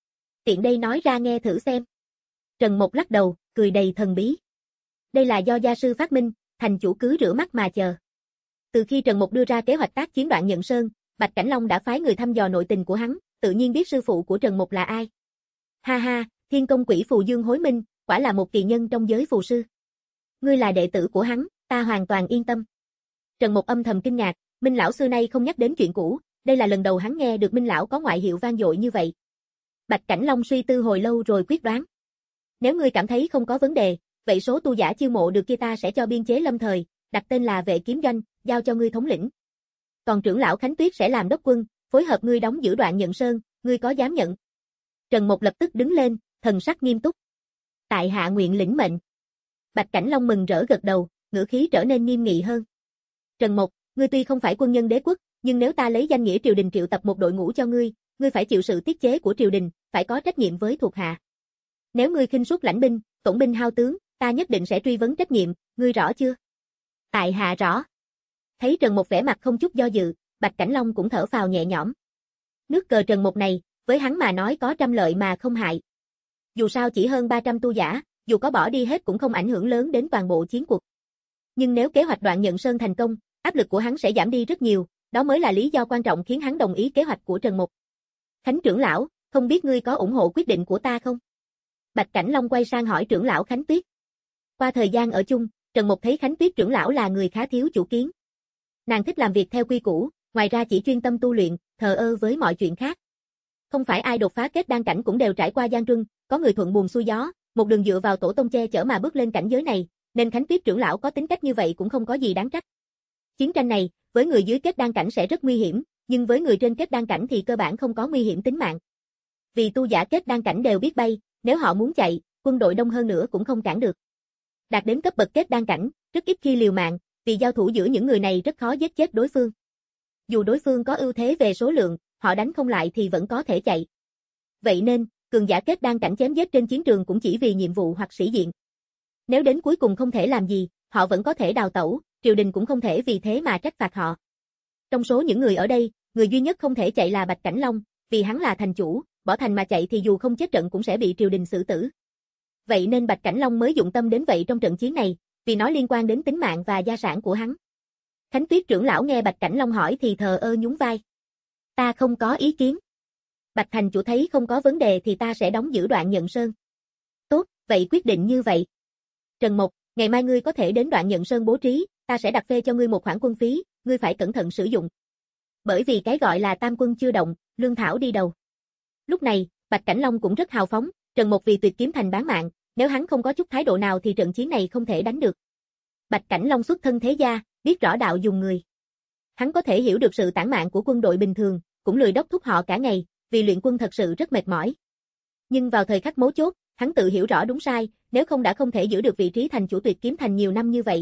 Tiện đây nói ra nghe thử xem. Trần Mục lắc đầu, cười đầy thần bí. Đây là do gia sư phát minh, thành chủ cứ rửa mắt mà chờ. Từ khi Trần Mục đưa ra kế hoạch tác chiến Đoạn Nhận Sơn, Bạch Cảnh Long đã phái người thăm dò nội tình của hắn, tự nhiên biết sư phụ của Trần Mục là ai. Ha ha, Thiên Công Quỷ Phù Dương Hối Minh, quả là một kỳ nhân trong giới phù sư. Ngươi là đệ tử của hắn, ta hoàn toàn yên tâm. Trần Mục âm thầm kinh ngạc, Minh lão xưa nay không nhắc đến chuyện cũ, đây là lần đầu hắn nghe được Minh lão có ngoại hiệu vang dội như vậy. Bạch Cảnh Long suy tư hồi lâu rồi quyết đoán. Nếu ngươi cảm thấy không có vấn đề, vậy số tu giả chiêu mộ được kia ta sẽ cho biên chế lâm thời, đặt tên là Vệ Kiếm Doanh, giao cho ngươi thống lĩnh. Còn trưởng lão Khánh Tuyết sẽ làm đốc quân, phối hợp ngươi đóng giữ Đoạn Nhận Sơn, ngươi có dám nhận? Trần Mục lập tức đứng lên, thần sắc nghiêm túc. Tại hạ nguyện lĩnh mệnh. Bạch Cảnh Long mừng rỡ gật đầu, ngữ khí trở nên nghiêm nghị hơn. Trần Mục, ngươi tuy không phải quân nhân đế quốc, nhưng nếu ta lấy danh nghĩa triều đình triệu tập một đội ngũ cho ngươi, ngươi phải chịu sự tiết chế của triều đình, phải có trách nhiệm với thuộc hạ. Nếu ngươi khinh suất lãnh binh, tổn binh hao tướng, ta nhất định sẽ truy vấn trách nhiệm, ngươi rõ chưa? Tại hạ rõ. Thấy Trần Mục vẻ mặt không chút do dự, Bạch Cảnh Long cũng thở phào nhẹ nhõm. Nước cờ Trần Mục này, với hắn mà nói có trăm lợi mà không hại. Dù sao chỉ hơn ba trăm tu giả, dù có bỏ đi hết cũng không ảnh hưởng lớn đến toàn bộ chiến cuộc. Nhưng nếu kế hoạch Đoạn Nhận Sơn thành công, áp lực của hắn sẽ giảm đi rất nhiều, đó mới là lý do quan trọng khiến hắn đồng ý kế hoạch của Trần Mục. Khánh trưởng lão, không biết ngươi có ủng hộ quyết định của ta không? Bạch Cảnh Long quay sang hỏi trưởng lão Khánh Tuyết. Qua thời gian ở chung, Trần Mục thấy Khánh Tuyết trưởng lão là người khá thiếu chủ kiến. Nàng thích làm việc theo quy củ, ngoài ra chỉ chuyên tâm tu luyện, thờ ơ với mọi chuyện khác. Không phải ai đột phá kết đan cảnh cũng đều trải qua gian truân, có người thuận buồm xuôi gió, một đường dựa vào tổ tông che chở mà bước lên cảnh giới này, nên Khánh Tuyết trưởng lão có tính cách như vậy cũng không có gì đáng trách. Chiến tranh này, với người dưới kết đan cảnh sẽ rất nguy hiểm, nhưng với người trên kết đan cảnh thì cơ bản không có nguy hiểm tính mạng. Vì tu giả kết đan cảnh đều biết bay, nếu họ muốn chạy, quân đội đông hơn nữa cũng không cản được. Đạt đến cấp bậc kết đan cảnh, rất ít khi liều mạng, vì giao thủ giữa những người này rất khó giết chết đối phương. Dù đối phương có ưu thế về số lượng, họ đánh không lại thì vẫn có thể chạy. Vậy nên, cường giả kết đan cảnh chém giết trên chiến trường cũng chỉ vì nhiệm vụ hoặc sĩ diện. Nếu đến cuối cùng không thể làm gì, họ vẫn có thể đào tẩu, triều đình cũng không thể vì thế mà trách phạt họ. Trong số những người ở đây, người duy nhất không thể chạy là Bạch Cảnh Long, vì hắn là thành chủ, bỏ thành mà chạy thì dù không chết trận cũng sẽ bị triều đình xử tử. Vậy nên Bạch Cảnh Long mới dụng tâm đến vậy trong trận chiến này, vì nó liên quan đến tính mạng và gia sản của hắn. Khánh Tuyết trưởng lão nghe Bạch Cảnh Long hỏi thì thờ ơ nhún vai. Ta không có ý kiến. Bạch thành chủ thấy không có vấn đề thì ta sẽ đóng giữ Đoạn Nhận Sơn. Tốt, vậy quyết định như vậy. Trần Mục, ngày mai ngươi có thể đến Đoạn Nhận Sơn bố trí, ta sẽ đặt phê cho ngươi một khoản quân phí, ngươi phải cẩn thận sử dụng. Bởi vì cái gọi là tam quân chưa động, lương thảo đi đầu. Lúc này, Bạch Cảnh Long cũng rất hào phóng, Trần Mục vì Tuyệt Kiếm Thành bán mạng, nếu hắn không có chút thái độ nào thì trận chiến này không thể đánh được. Bạch Cảnh Long xuất thân thế gia, biết rõ đạo dùng người. Hắn có thể hiểu được sự tản mạn của quân đội bình thường, cũng lười đốc thúc họ cả ngày, vì luyện quân thật sự rất mệt mỏi. Nhưng vào thời khắc mấu chốt, hắn tự hiểu rõ đúng sai, nếu không đã không thể giữ được vị trí thành chủ Tuyệt Kiếm Thành nhiều năm như vậy.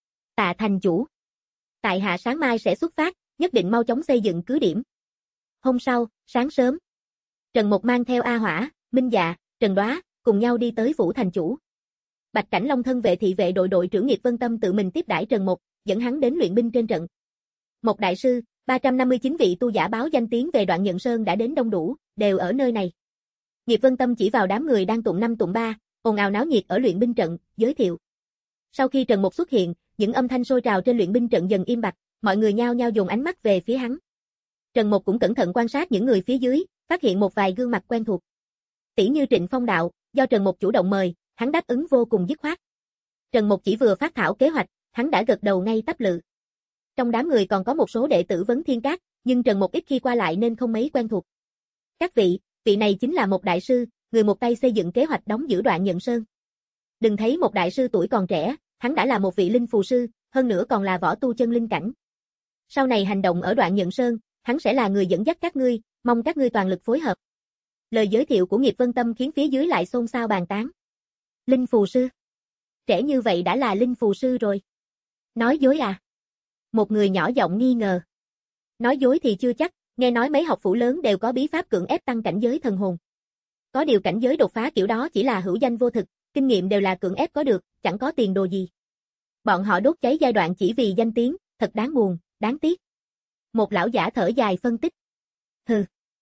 Tạ thành chủ. Tại hạ sáng mai sẽ xuất phát, nhất định mau chóng xây dựng cứ điểm. Hôm sau, sáng sớm, Trần Mục mang theo A Hỏa, Minh Dạ, Trần Đoá, cùng nhau đi tới phủ thành chủ. Bạch Cảnh Long thân vệ thị vệ đội đội trưởng Nghiệp Vân Tâm tự mình tiếp đãi Trần Mục, dẫn hắn đến luyện binh trên trận. Một đại sư, ba trăm năm mươi chín vị tu giả báo danh tiếng về Đoạn Nhận Sơn đã đến đông đủ, đều ở nơi này. Nghiệp Vân Tâm chỉ vào đám người đang tụng năm tụng ba, ồn ào náo nhiệt ở luyện binh trận, giới thiệu. Sau khi Trần Mục xuất hiện, những âm thanh sôi trào trên luyện binh trận dần im bặt, mọi người nhao nhao dồn ánh mắt về phía hắn. Trần Mục cũng cẩn thận quan sát những người phía dưới, phát hiện một vài gương mặt quen thuộc. Tỷ như Trịnh Phong Đạo, do Trần Mục chủ động mời, hắn đáp ứng vô cùng dứt khoát. Trần Mục chỉ vừa phát thảo kế hoạch, hắn đã gật đầu ngay tắp lự. Trong đám người còn có một số đệ tử Vấn Thiên Các, nhưng Trần Mục ít khi qua lại nên không mấy quen thuộc. Các vị, vị này chính là một đại sư, người một tay xây dựng kế hoạch đóng giữ Đoạn Nhận Sơn. Đừng thấy một đại sư tuổi còn trẻ, hắn đã là một vị linh phù sư, hơn nữa còn là võ tu chân linh cảnh. Sau này hành động ở Đoạn Nhận Sơn, hắn sẽ là người dẫn dắt các ngươi, mong các ngươi toàn lực phối hợp. Lời giới thiệu của Nghiệp Vân Tâm khiến phía dưới lại xôn xao bàn tán. Linh phù sư? Trẻ như vậy đã là linh phù sư rồi. Nói dối à? Một người nhỏ giọng nghi ngờ. Nói dối thì chưa chắc, nghe nói mấy học phủ lớn đều có bí pháp cưỡng ép tăng cảnh giới thần hồn. Có điều cảnh giới đột phá kiểu đó chỉ là hữu danh vô thực, kinh nghiệm đều là cưỡng ép có được, chẳng có tiền đồ gì. Bọn họ đốt cháy giai đoạn chỉ vì danh tiếng, thật đáng buồn, đáng tiếc. Một lão giả thở dài phân tích. Hừ.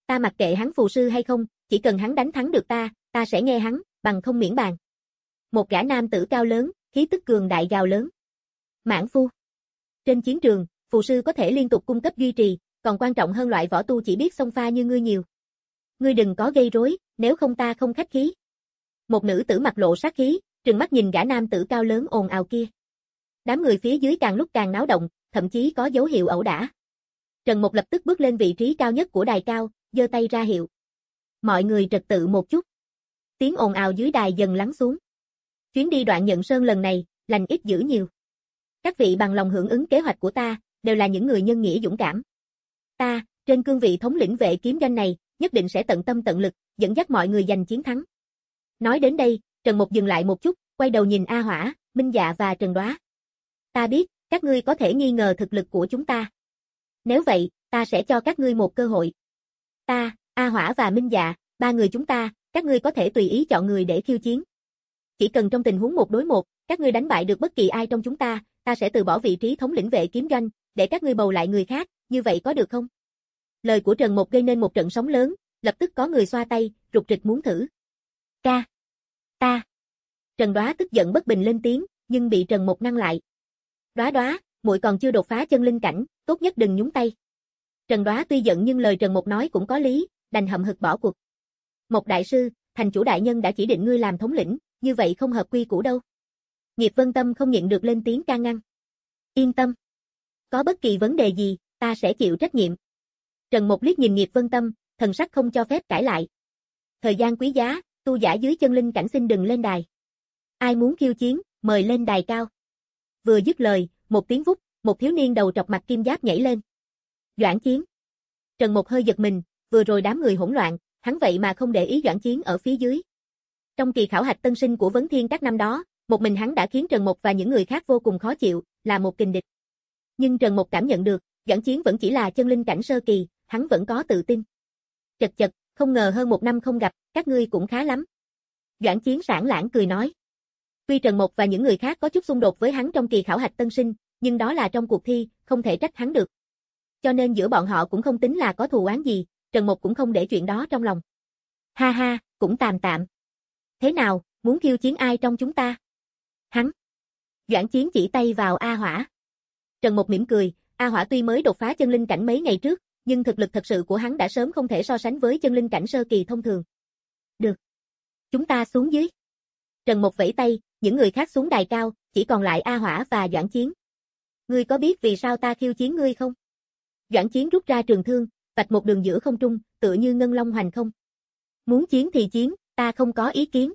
Ta mặc kệ hắn phù sư hay không, chỉ cần hắn đánh thắng được ta, ta sẽ nghe hắn, bằng không miễn bàn. Một gã nam tử cao lớn, khí tức cường đại gào lớn. Mãn phu. Trên chiến trường, phù sư có thể liên tục cung cấp duy trì, còn quan trọng hơn loại võ tu chỉ biết xông pha như ngươi nhiều. Ngươi đừng có gây rối, nếu không ta không khách khí. Một nữ tử mặt lộ sát khí, trừng mắt nhìn gã nam tử cao lớn ồn ào kia. Đám người phía dưới càng lúc càng náo động, thậm chí có dấu hiệu ẩu đả. Trần Mục lập tức bước lên vị trí cao nhất của đài cao, giơ tay ra hiệu. Mọi người trật tự một chút. Tiếng ồn ào dưới đài dần lắng xuống. Chuyến đi Đoạn Nhận Sơn lần này, lành ít dữ nhiều. Các vị bằng lòng hưởng ứng kế hoạch của ta, đều là những người nhân nghĩa dũng cảm. Ta, trên cương vị thống lĩnh vệ kiếm doanh này, nhất định sẽ tận tâm tận lực, dẫn dắt mọi người giành chiến thắng. Nói đến đây, Trần Mục dừng lại một chút, quay đầu nhìn A Hỏa, Minh Dạ và Trần Đoá. Ta biết, các ngươi có thể nghi ngờ thực lực của chúng ta. Nếu vậy, ta sẽ cho các ngươi một cơ hội. Ta, A Hỏa và Minh Dạ, ba người chúng ta, các ngươi có thể tùy ý chọn người để khiêu chiến. Chỉ cần trong tình huống một đối một, các ngươi đánh bại được bất kỳ ai trong chúng ta, ta sẽ từ bỏ vị trí thống lĩnh vệ kiếm doanh, để các ngươi bầu lại người khác, như vậy có được không? Lời của Trần Mục gây nên một trận sóng lớn, lập tức có người xoa tay, rục rịch muốn thử. Ca. Ta. Trần Đoá tức giận bất bình lên tiếng, nhưng bị Trần Mục ngăn lại. Đoá Đoá, muội còn chưa đột phá chân linh cảnh, tốt nhất đừng nhúng tay. Trần Đoá tuy giận nhưng lời Trần Mục nói cũng có lý, đành hậm hực bỏ cuộc. Một đại sư, thành chủ đại nhân đã chỉ định ngươi làm thống lĩnh, như vậy không hợp quy củ đâu. Nghiệp Vân Tâm không nhịn được lên tiếng can ngăn. Yên tâm. Có bất kỳ vấn đề gì, ta sẽ chịu trách nhiệm. Trần Mục liếc nhìn Nghiệp Vân Tâm, thần sắc không cho phép cãi lại. Thời gian quý giá, tu giả dưới chân linh cảnh xin đừng lên đài. Ai muốn khiêu chiến, mời lên đài cao. Vừa dứt lời, một tiếng vút, một thiếu niên đầu trọc mặt kim giáp nhảy lên. Doãn Chiến. Trần Mục hơi giật mình, vừa rồi đám người hỗn loạn, hắn vậy mà không để ý Doãn Chiến ở phía dưới. Trong kỳ khảo hạch tân sinh của Vấn Thiên các năm đó, một mình hắn đã khiến Trần Mục và những người khác vô cùng khó chịu, là một kình địch. Nhưng Trần Mục cảm nhận được, Doãn Chiến vẫn chỉ là chân linh cảnh sơ kỳ, hắn vẫn có tự tin. Chật chật, không ngờ hơn một năm không gặp, các ngươi cũng khá lắm. Doãn Chiến sảng lãng cười nói. Tuy Trần Mục và những người khác có chút xung đột với hắn trong kỳ khảo hạch tân sinh, nhưng đó là trong cuộc thi, không thể trách hắn được. Cho nên giữa bọn họ cũng không tính là có thù oán gì, Trần Mục cũng không để chuyện đó trong lòng. Ha ha, cũng tạm tạm. Thế nào, muốn khiêu chiến ai trong chúng ta? Hắn. Doãn Chiến chỉ tay vào A Hỏa. Trần Mục mỉm cười, A Hỏa tuy mới đột phá chân linh cảnh mấy ngày trước, nhưng thực lực thật sự của hắn đã sớm không thể so sánh với chân linh cảnh sơ kỳ thông thường. Được. Chúng ta xuống dưới. Trần Mục vẫy tay, những người khác xuống đài cao, chỉ còn lại A Hỏa và Doãn Chiến. Ngươi có biết vì sao ta khiêu chiến ngươi không? Doãn Chiến rút ra trường thương, vạch một đường giữa không trung, tựa như ngân long hoành không. Muốn chiến thì chiến, ta không có ý kiến.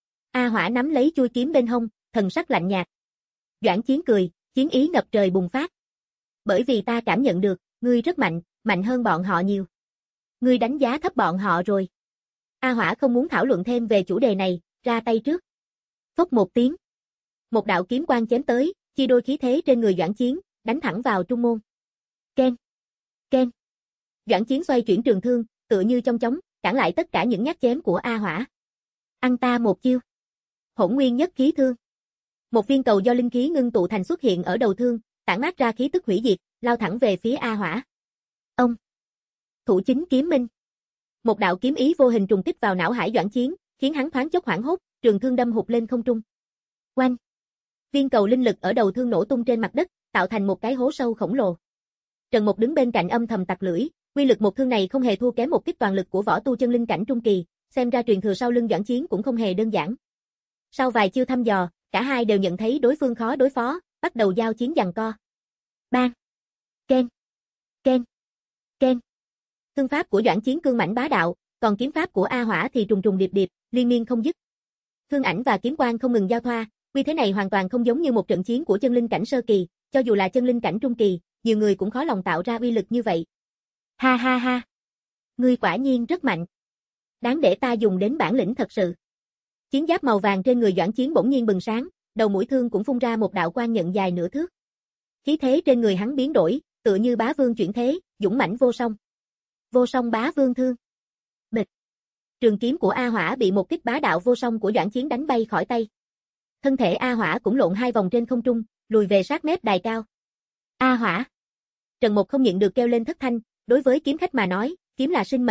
A Hỏa nắm lấy chuôi kiếm bên hông, thần sắc lạnh nhạt. Doãn Chiến cười, chiến ý ngập trời bùng phát. Bởi vì ta cảm nhận được, ngươi rất mạnh, mạnh hơn bọn họ nhiều. Ngươi đánh giá thấp bọn họ rồi. A Hỏa không muốn thảo luận thêm về chủ đề này, ra tay trước. Phốc một tiếng. Một đạo kiếm quang chém tới, chia đôi khí thế trên người Doãn Chiến, đánh thẳng vào trung môn. Ken. Ken. Doãn Chiến xoay chuyển trường thương, tựa như trong chóng, cản lại tất cả những nhát chém của A Hỏa. Ăn ta một chiêu. Hỗn nguyên nhất khí thương. Một viên cầu do linh khí ngưng tụ thành xuất hiện ở đầu thương, tản mát ra khí tức hủy diệt, lao thẳng về phía A Hỏa. Ông. Thủ chính kiếm minh. Một đạo kiếm ý vô hình trùng kích vào não hải Doãn Chiến, khiến hắn thoáng chốc hoảng hốt, trường thương đâm hụt lên không trung. Oanh. Viên cầu linh lực ở đầu thương nổ tung trên mặt đất, tạo thành một cái hố sâu khổng lồ. Trần Mục đứng bên cạnh âm thầm tặc lưỡi, quy lực một thương này không hề thua kém một kích toàn lực của võ tu chân linh cảnh trung kỳ, xem ra truyền thừa sau lưng Doãn Chiến cũng không hề đơn giản. Sau vài chiêu thăm dò, cả hai đều nhận thấy đối phương khó đối phó, bắt đầu giao chiến giằng co. Bang. Ken. Ken. Ken. Thương pháp của Doãn Chiến cương mãnh bá đạo, còn kiếm pháp của A Hỏa thì trùng trùng điệp điệp, liên miên không dứt. Thương ảnh và kiếm quang không ngừng giao thoa, uy thế này hoàn toàn không giống như một trận chiến của chân linh cảnh sơ kỳ, cho dù là chân linh cảnh trung kỳ, nhiều người cũng khó lòng tạo ra uy lực như vậy. Ha ha ha. Ngươi quả nhiên rất mạnh. Đáng để ta dùng đến bản lĩnh thật sự. Chiến giáp màu vàng trên người Doãn Chiến bỗng nhiên bừng sáng, đầu mũi thương cũng phun ra một đạo quang nhận dài nửa thước. Khí thế trên người hắn biến đổi, tựa như bá vương chuyển thế, dũng mãnh vô song. Vô song bá vương thương. Bịch. Trường kiếm của A Hỏa bị một kích bá đạo vô song của Doãn Chiến đánh bay khỏi tay. Thân thể A Hỏa cũng lộn hai vòng trên không trung, lùi về sát mép đài cao. A Hỏa. Trần Mục không nhịn được kêu lên thất thanh, đối với kiếm khách mà nói, kiếm là sinh mệnh,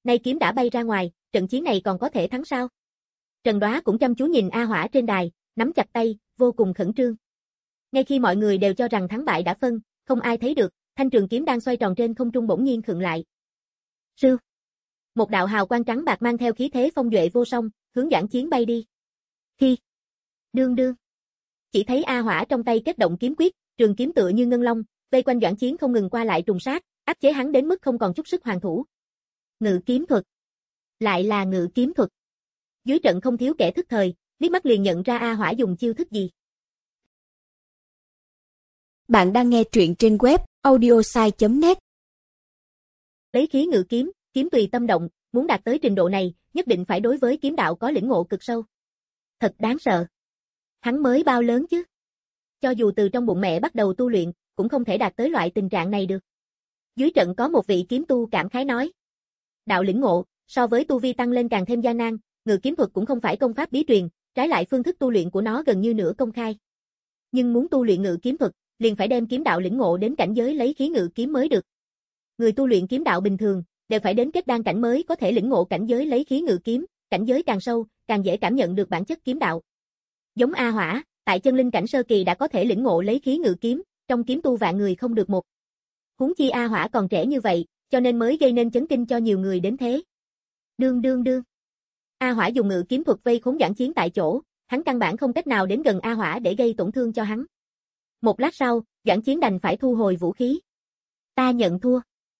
nay kiếm đã bay ra ngoài, trận chiến này còn có thể thắng sao? Trần Đoá cũng chăm chú nhìn A Hỏa trên đài, nắm chặt tay, vô cùng khẩn trương. Ngay khi mọi người đều cho rằng thắng bại đã phân, không ai thấy được, thanh trường kiếm đang xoay tròn trên không trung bỗng nhiên khựng lại. Sư. Một đạo hào quang trắng bạc mang theo khí thế phong duệ vô song, hướng Doãn Chiến bay đi. Khi. Đương đương. Chỉ thấy A Hỏa trong tay kết động kiếm quyết, trường kiếm tựa như ngân long, vây quanh Doãn Chiến không ngừng qua lại trùng sát, áp chế hắn đến mức không còn chút sức hoàn thủ. Ngự kiếm thuật. Lại là ngự kiếm thuật. Dưới trận không thiếu kẻ thức thời, liếc mắt liền nhận ra A Hỏa dùng chiêu thức gì. Bạn đang nghe truyện trên web audiosai chấm net. Lấy khí ngự kiếm, kiếm tùy tâm động, muốn đạt tới trình độ này, nhất định phải đối với kiếm đạo có lĩnh ngộ cực sâu. Thật đáng sợ. Hắn mới bao lớn chứ? Cho dù từ trong bụng mẹ bắt đầu tu luyện, cũng không thể đạt tới loại tình trạng này được. Dưới trận có một vị kiếm tu cảm khái nói. Đạo lĩnh ngộ, so với tu vi tăng lên càng thêm gian nan, ngự kiếm thuật cũng không phải công pháp bí truyền, trái lại phương thức tu luyện của nó gần như nửa công khai. Nhưng muốn tu luyện ngự kiếm thuật, liền phải đem kiếm đạo lĩnh ngộ đến cảnh giới lấy khí ngự kiếm mới được. Người tu luyện kiếm đạo bình thường, đều phải đến kết đan cảnh mới có thể lĩnh ngộ cảnh giới lấy khí ngự kiếm, cảnh giới càng sâu, càng dễ cảm nhận được bản chất kiếm đạo. Giống A Hỏa, tại chân linh cảnh sơ kỳ đã có thể lĩnh ngộ lấy khí ngự kiếm, trong kiếm tu vạn người không được một. Huống chi A Hỏa còn trẻ như vậy, cho nên mới gây nên chấn kinh cho nhiều người đến thế. Đương đương đương. A Hỏa dùng ngự kiếm thuật vây khốn Doãn Chiến tại chỗ, hắn căn bản không cách nào đến gần A Hỏa để gây tổn thương cho hắn. Một lát sau, Doãn Chiến đành phải thu hồi vũ khí. Ta nhận thua.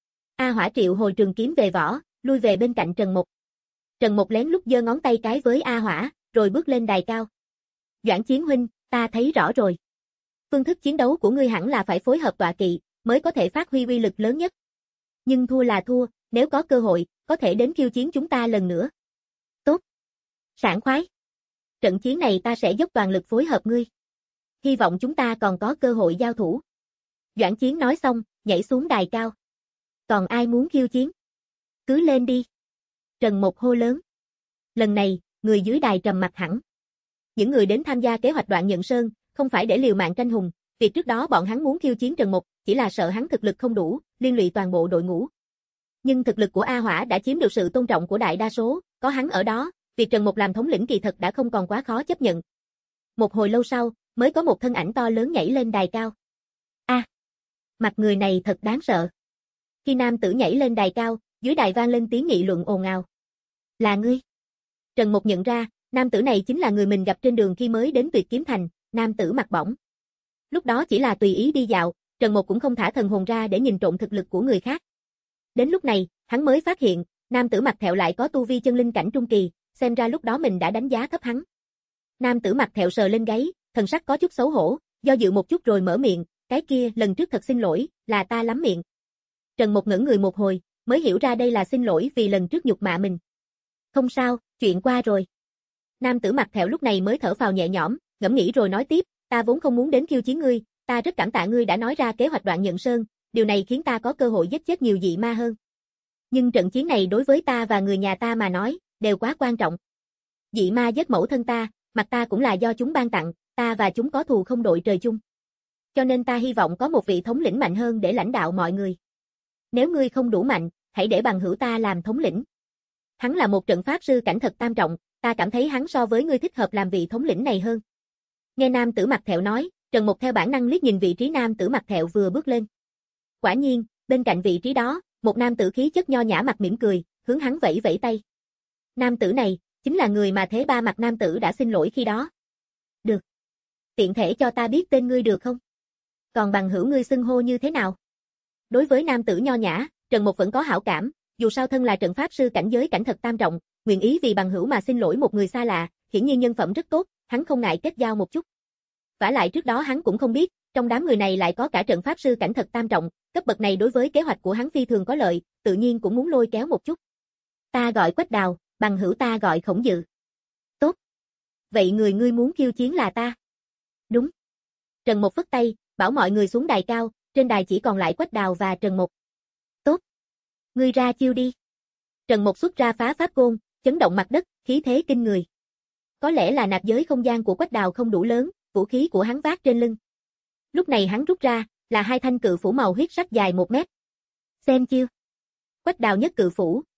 A Hỏa triệu hồi trường kiếm về vỏ, lui về bên cạnh Trần Mục. Trần Mục lén lút giơ ngón tay cái với A Hỏa, rồi bước lên đài cao. Doãn Chiến huynh, ta thấy rõ rồi. Phương thức chiến đấu của ngươi hẳn là phải phối hợp tọa kỵ, mới có thể phát huy uy lực lớn nhất. Nhưng thua là thua, nếu có cơ hội, có thể đến khiêu chiến chúng ta lần nữa. Tốt. Sảng khoái. Trận chiến này ta sẽ dốc toàn lực phối hợp ngươi. Hy vọng chúng ta còn có cơ hội giao thủ. Doãn Chiến nói xong, nhảy xuống đài cao. Còn ai muốn khiêu chiến? Cứ lên đi. Trần Mục hô lớn. Lần này, người dưới đài trầm mặt hẳn. Những người đến tham gia kế hoạch Đoạn Nhận Sơn, không phải để liều mạng tranh hùng, việc trước đó bọn hắn muốn khiêu chiến Trần Mục, chỉ là sợ hắn thực lực không đủ, liên lụy toàn bộ đội ngũ. Nhưng thực lực của A Hỏa đã chiếm được sự tôn trọng của đại đa số, có hắn ở đó, việc Trần Mục làm thống lĩnh kỳ thật đã không còn quá khó chấp nhận. Một hồi lâu sau, mới có một thân ảnh to lớn nhảy lên đài cao. A, à, mặt người này thật đáng sợ. Khi nam tử nhảy lên đài cao, dưới đài vang lên tiếng nghị luận ồn ào. Là ngươi. Trần Mục nhận ra, nam tử này chính là người mình gặp trên đường khi mới đến Tuyệt Kiếm Thành, nam tử mặt bỏng. Lúc đó chỉ là tùy ý đi dạo, Trần Mục cũng không thả thần hồn ra để nhìn trộm thực lực của người khác. Đến lúc này, hắn mới phát hiện, nam tử mặt thẹo lại có tu vi chân linh cảnh trung kỳ, xem ra lúc đó mình đã đánh giá thấp hắn. Nam tử mặt thẹo sờ lên gáy, thần sắc có chút xấu hổ, do dự một chút rồi mở miệng, cái kia, lần trước thật xin lỗi, là ta lắm miệng. Trần Mục ngẩn người một hồi, mới hiểu ra đây là xin lỗi vì lần trước nhục mạ mình. Không sao, chuyện qua rồi. Nam tử mặt thẹo lúc này mới thở phào nhẹ nhõm, ngẫm nghĩ rồi nói tiếp, ta vốn không muốn đến khiêu chiến ngươi, ta rất cảm tạ ngươi đã nói ra kế hoạch Đoạn Nhận Sơn, điều này khiến ta có cơ hội giết chết nhiều dị ma hơn. Nhưng trận chiến này đối với ta và người nhà ta mà nói, đều quá quan trọng. Dị ma giết mẫu thân ta, mặt ta cũng là do chúng ban tặng, ta và chúng có thù không đội trời chung. Cho nên ta hy vọng có một vị thống lĩnh mạnh hơn để lãnh đạo mọi người. Nếu ngươi không đủ mạnh, hãy để bằng hữu ta làm thống lĩnh. Hắn là một trận pháp sư cảnh thật tam trọng, ta cảm thấy hắn so với ngươi thích hợp làm vị thống lĩnh này hơn. Nghe nam tử mặt thẹo nói, Trần Mục theo bản năng liếc nhìn vị trí nam tử mặt thẹo vừa bước lên. Quả nhiên, bên cạnh vị trí đó, một nam tử khí chất nho nhã mặt mỉm cười, hướng hắn vẫy vẫy tay. Nam tử này, chính là người mà Thế Ba mặt nam tử đã xin lỗi khi đó. Được. Tiện thể cho ta biết tên ngươi được không? Còn bằng hữu ngươi xưng hô như thế nào? Đối với nam tử nho nhã, Trần Mục vẫn có hảo cảm, dù sao thân là trận pháp sư cảnh giới cảnh thật tam trọng, nguyện ý vì bằng hữu mà xin lỗi một người xa lạ, hiển nhiên nhân phẩm rất tốt, hắn không ngại kết giao một chút. Vả lại trước đó hắn cũng không biết, trong đám người này lại có cả trận pháp sư cảnh thật tam trọng, cấp bậc này đối với kế hoạch của hắn phi thường có lợi, tự nhiên cũng muốn lôi kéo một chút. Ta gọi Quách Đào, bằng hữu ta gọi Khổng Dự. Tốt. Vậy người ngươi muốn khiêu chiến là ta? Đúng. Trần Mục phất tay, bảo mọi người xuống đài cao, trên đài chỉ còn lại Quách Đào và Trần Mục. Tốt. Ngươi ra chiêu đi. Trần Mục xuất ra phá pháp côn, chấn động mặt đất, khí thế kinh người. Có lẽ là nạp giới không gian của Quách Đào không đủ lớn, vũ khí của hắn vác trên lưng. Lúc này hắn rút ra, là hai thanh cự phủ màu huyết sắc dài một mét. Xem chiêu. Quách Đào nhất cự phủ,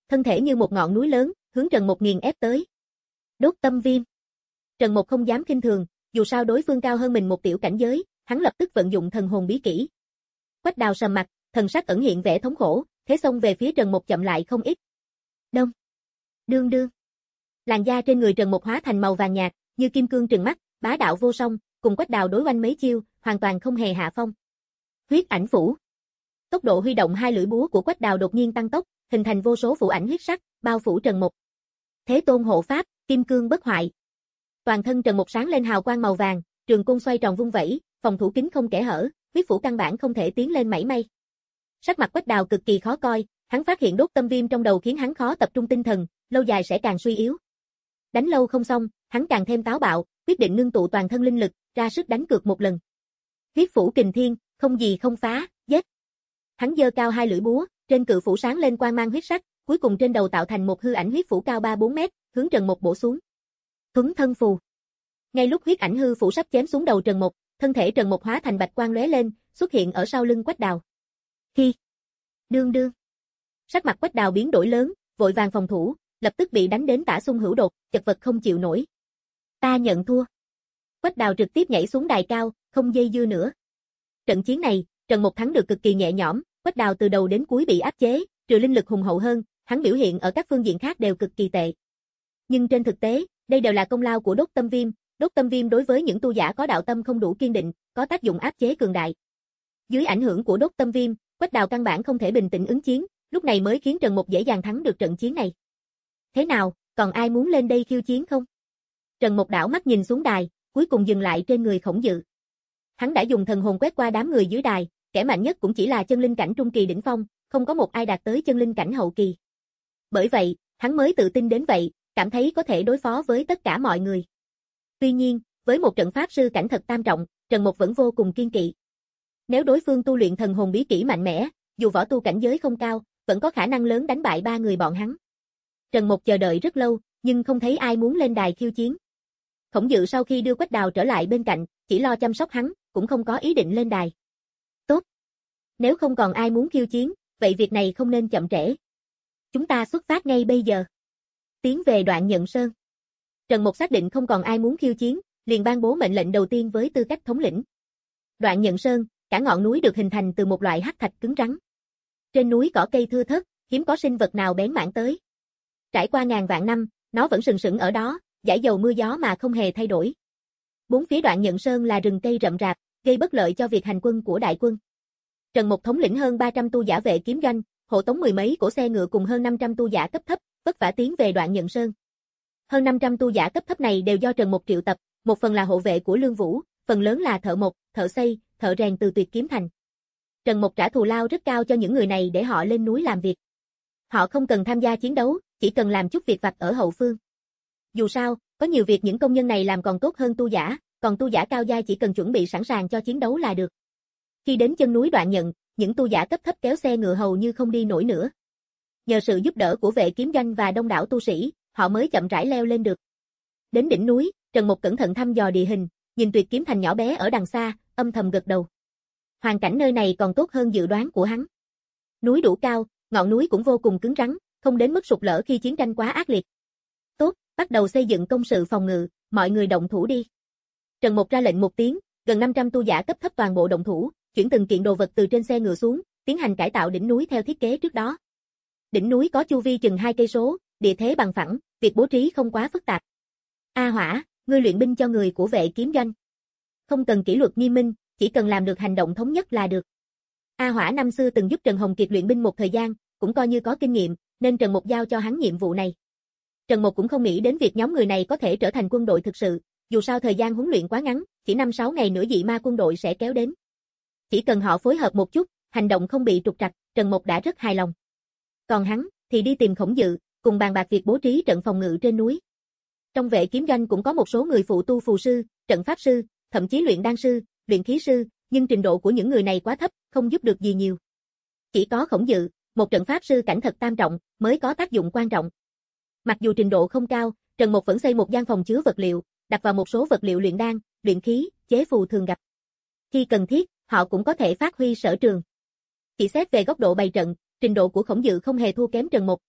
thân thể như một ngọn núi lớn, hướng Trần Mục nghiền ép tới. Đốt tâm viêm. Trần Mục không dám khinh thường, dù sao đối phương cao hơn mình một tiểu cảnh giới, hắn lập tức vận dụng thần hồn bí kỹ. Quách Đào sầm mặt, thần sắc ẩn hiện vẻ thống khổ, thế xông về phía Trần Mục chậm lại không ít. Đông. Đương đương. Làn da trên người Trần Mục hóa thành màu vàng nhạt, như kim cương trừng mắt, bá đạo vô song, cùng Quách Đào đối oanh mấy chiêu, hoàn toàn không hề hạ phong. Huyết ảnh phủ. Tốc độ huy động hai lưỡi búa của Quách Đào đột nhiên tăng tốc, hình thành vô số phủ ảnh huyết sắc, bao phủ Trần Mục. Thế Tôn hộ pháp, kim cương bất hoại. Toàn thân Trần Mục sáng lên hào quang màu vàng, trường côn xoay tròn vung vẩy, phòng thủ kín không kẽ hở, huyết phủ căn bản không thể tiến lên mảy may. Sắc mặt Quách Đào cực kỳ khó coi, hắn phát hiện đốt tâm viêm trong đầu khiến hắn khó tập trung tinh thần, lâu dài sẽ càng suy yếu. Đánh lâu không xong, hắn càng thêm táo bạo, quyết định ngưng tụ toàn thân linh lực, ra sức đánh cược một lần. Huyết phủ kình thiên, không gì không phá, giết. Hắn giơ cao hai lưỡi búa, trên cự phủ sáng lên quang mang huyết sắc, cuối cùng trên đầu tạo thành một hư ảnh huyết phủ cao ba bốn mét, hướng Trần Mục bổ xuống. Thuấn thân phù. Ngay lúc huyết ảnh hư phủ sắp chém xuống đầu Trần Mục, thân thể Trần Mục hóa thành bạch quang lóe lên, xuất hiện ở sau lưng Quách Đào. Hi. Đương đương. Sắc mặt Quách Đào biến đổi lớn, vội vàng phòng thủ, lập tức bị đánh đến tả xung hữu đột, chật vật không chịu nổi. Ta nhận thua. Quách Đào trực tiếp nhảy xuống đài cao, không dây dưa nữa. Trận chiến này, Trần Mục thắng được cực kỳ nhẹ nhõm, Quách Đào từ đầu đến cuối bị áp chế, trừ linh lực hùng hậu hơn, hắn biểu hiện ở các phương diện khác đều cực kỳ tệ. Nhưng trên thực tế, đây đều là công lao của đốt tâm viêm, đốt tâm viêm đối với những tu giả có đạo tâm không đủ kiên định, có tác dụng áp chế cường đại. Dưới ảnh hưởng của đốt tâm viêm, Quách Đào căn bản không thể bình tĩnh ứng chiến, lúc này mới khiến Trần Mục dễ dàng thắng được trận chiến này. Thế nào, còn ai muốn lên đây khiêu chiến không? Trần Mục đảo mắt nhìn xuống đài, cuối cùng dừng lại trên người Khổng Dự. Hắn đã dùng thần hồn quét qua đám người dưới đài, kẻ mạnh nhất cũng chỉ là chân linh cảnh trung kỳ đỉnh phong, không có một ai đạt tới chân linh cảnh hậu kỳ. Bởi vậy, hắn mới tự tin đến vậy, cảm thấy có thể đối phó với tất cả mọi người. Tuy nhiên, với một trận pháp sư cảnh thật tam trọng, Trần Mục vẫn vô cùng kiên kỵ. Nếu đối phương tu luyện thần hồn bí kỹ mạnh mẽ, dù võ tu cảnh giới không cao, vẫn có khả năng lớn đánh bại ba người bọn hắn. Trần Mục chờ đợi rất lâu, nhưng không thấy ai muốn lên đài khiêu chiến. Khổng Dự sau khi đưa Quách Đào trở lại bên cạnh, chỉ lo chăm sóc hắn, cũng không có ý định lên đài. Tốt. Nếu không còn ai muốn khiêu chiến, vậy việc này không nên chậm trễ. Chúng ta xuất phát ngay bây giờ. Tiến về Đoạn Nhận Sơn. Trần Mục xác định không còn ai muốn khiêu chiến, liền ban bố mệnh lệnh đầu tiên với tư cách thống lĩnh. Đoạn Nhận Sơn, cả ngọn núi được hình thành từ một loại hắc thạch cứng rắn. Trên núi cỏ cây thưa thớt, hiếm có sinh vật nào bén mảng tới. Trải qua ngàn vạn năm, nó vẫn sừng sững ở đó, dãi dầu mưa gió mà không hề thay đổi. Bốn phía Đoạn Nhận Sơn là rừng cây rậm rạp, gây bất lợi cho việc hành quân của đại quân. Trần Mục thống lĩnh hơn ba trăm tu giả vệ kiếm doanh, hộ tống mười mấy cỗ xe ngựa cùng hơn năm trăm tu giả cấp thấp, vất vả tiến về Đoạn Nhận Sơn. Hơn năm trăm tu giả cấp thấp này đều do Trần Mục triệu tập, một phần là hộ vệ của Lương Vũ, phần lớn là thợ mộc, thợ xây, thợ rèn từ Tuyệt Kiếm Thành. Trần Mục trả thù lao rất cao cho những người này để họ lên núi làm việc. Họ không cần tham gia chiến đấu, chỉ cần làm chút việc vặt ở hậu phương. Dù sao, có nhiều việc những công nhân này làm còn tốt hơn tu giả, còn tu giả cao giai chỉ cần chuẩn bị sẵn sàng cho chiến đấu là được. Khi đến chân núi Đoạn Nhận, những tu giả cấp thấp kéo xe ngựa hầu như không đi nổi nữa. Nhờ sự giúp đỡ của vệ kiếm doanh và đông đảo tu sĩ, họ mới chậm rãi leo lên được. Đến đỉnh núi, Trần Mục cẩn thận thăm dò địa hình, nhìn Tuyệt Kiếm Thành nhỏ bé ở đằng xa, âm thầm gật đầu. Hoàn cảnh nơi này còn tốt hơn dự đoán của hắn. Núi đủ cao, ngọn núi cũng vô cùng cứng rắn, không đến mức sụp lở khi chiến tranh quá ác liệt. Tốt, bắt đầu xây dựng công sự phòng ngự, mọi người động thủ đi. Trần Mục ra lệnh một tiếng, gần năm trăm tu giả cấp thấp toàn bộ động thủ, chuyển từng kiện đồ vật từ trên xe ngựa xuống, tiến hành cải tạo đỉnh núi theo thiết kế trước đó. Đỉnh núi có chu vi chừng hai cây số, địa thế bằng phẳng, việc bố trí không quá phức tạp. A Hỏa, ngươi luyện binh cho người của vệ kiếm doanh. Không cần kỷ luật nghiêm minh, chỉ cần làm được hành động thống nhất là được. A Hỏa năm xưa từng giúp Trần Hồng Kiệt luyện binh một thời gian, cũng coi như có kinh nghiệm, nên Trần Mục giao cho hắn nhiệm vụ này. Trần Mục cũng không nghĩ đến việc nhóm người này có thể trở thành quân đội thực sự, dù sao thời gian huấn luyện quá ngắn, chỉ năm sáu ngày nữa dị ma quân đội sẽ kéo đến. Chỉ cần họ phối hợp một chút, hành động không bị trục trặc, Trần Mục đã rất hài lòng. Còn hắn, thì đi tìm Khổng Dự, cùng bàn bạc việc bố trí trận phòng ngự trên núi. Trong vệ kiếm doanh cũng có một số người phụ tu phù sư, trận pháp sư, thậm chí luyện đan sư, luyện khí sư, nhưng trình độ của những người này quá thấp, không giúp được gì nhiều. Chỉ có Khổng Dự, một trận pháp sư cảnh thật tam trọng, mới có tác dụng quan trọng. Mặc dù trình độ không cao, Trần Mục vẫn xây một gian phòng chứa vật liệu, đặt vào một số vật liệu luyện đan, luyện khí, chế phù thường gặp. Khi cần thiết, họ cũng có thể phát huy sở trường. Chỉ xét về góc độ bày trận, trình độ của Khổng Dự không hề thua kém Trần Mục,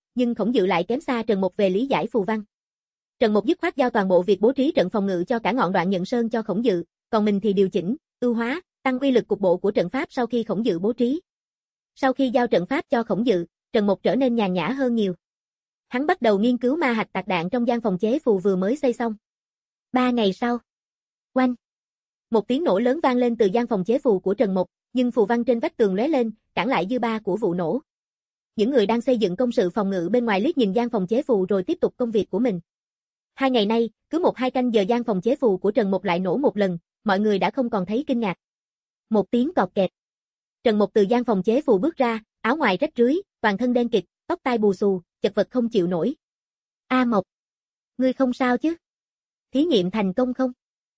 nhưng Khổng Dự lại kém xa Trần Mục về lý giải phù văn. Trần Mục dứt khoát giao toàn bộ việc bố trí trận phòng ngự cho cả ngọn Đoạn Nhận Sơn cho Khổng Dự, còn mình thì điều chỉnh, ưu hóa, tăng uy lực cục bộ của trận pháp sau khi Khổng Dự bố trí. Sau khi giao trận pháp cho Khổng Dự, Trần Mục trở nên nhàn nhã hơn nhiều. Hắn bắt đầu nghiên cứu ma hạch tạc đạn trong gian phòng chế phù vừa mới xây xong. Ba ngày sau, oanh, một tiếng nổ lớn vang lên từ gian phòng chế phù của Trần Mục, nhưng phù văn trên vách tường lóe lên, cản lại dư ba của vụ nổ. Những người đang xây dựng công sự phòng ngự bên ngoài liếc nhìn gian phòng chế phù rồi tiếp tục công việc của mình. Hai ngày nay, cứ một hai canh giờ gian phòng chế phù của Trần Mục lại nổ một lần, mọi người đã không còn thấy kinh ngạc. Một tiếng cọt kẹt. Trần Mục từ gian phòng chế phù bước ra, áo ngoài rách rưới, toàn thân đen kịt, tóc tai bù xù, chật vật không chịu nổi. A Mộc, ngươi không sao chứ? Thí nghiệm thành công không?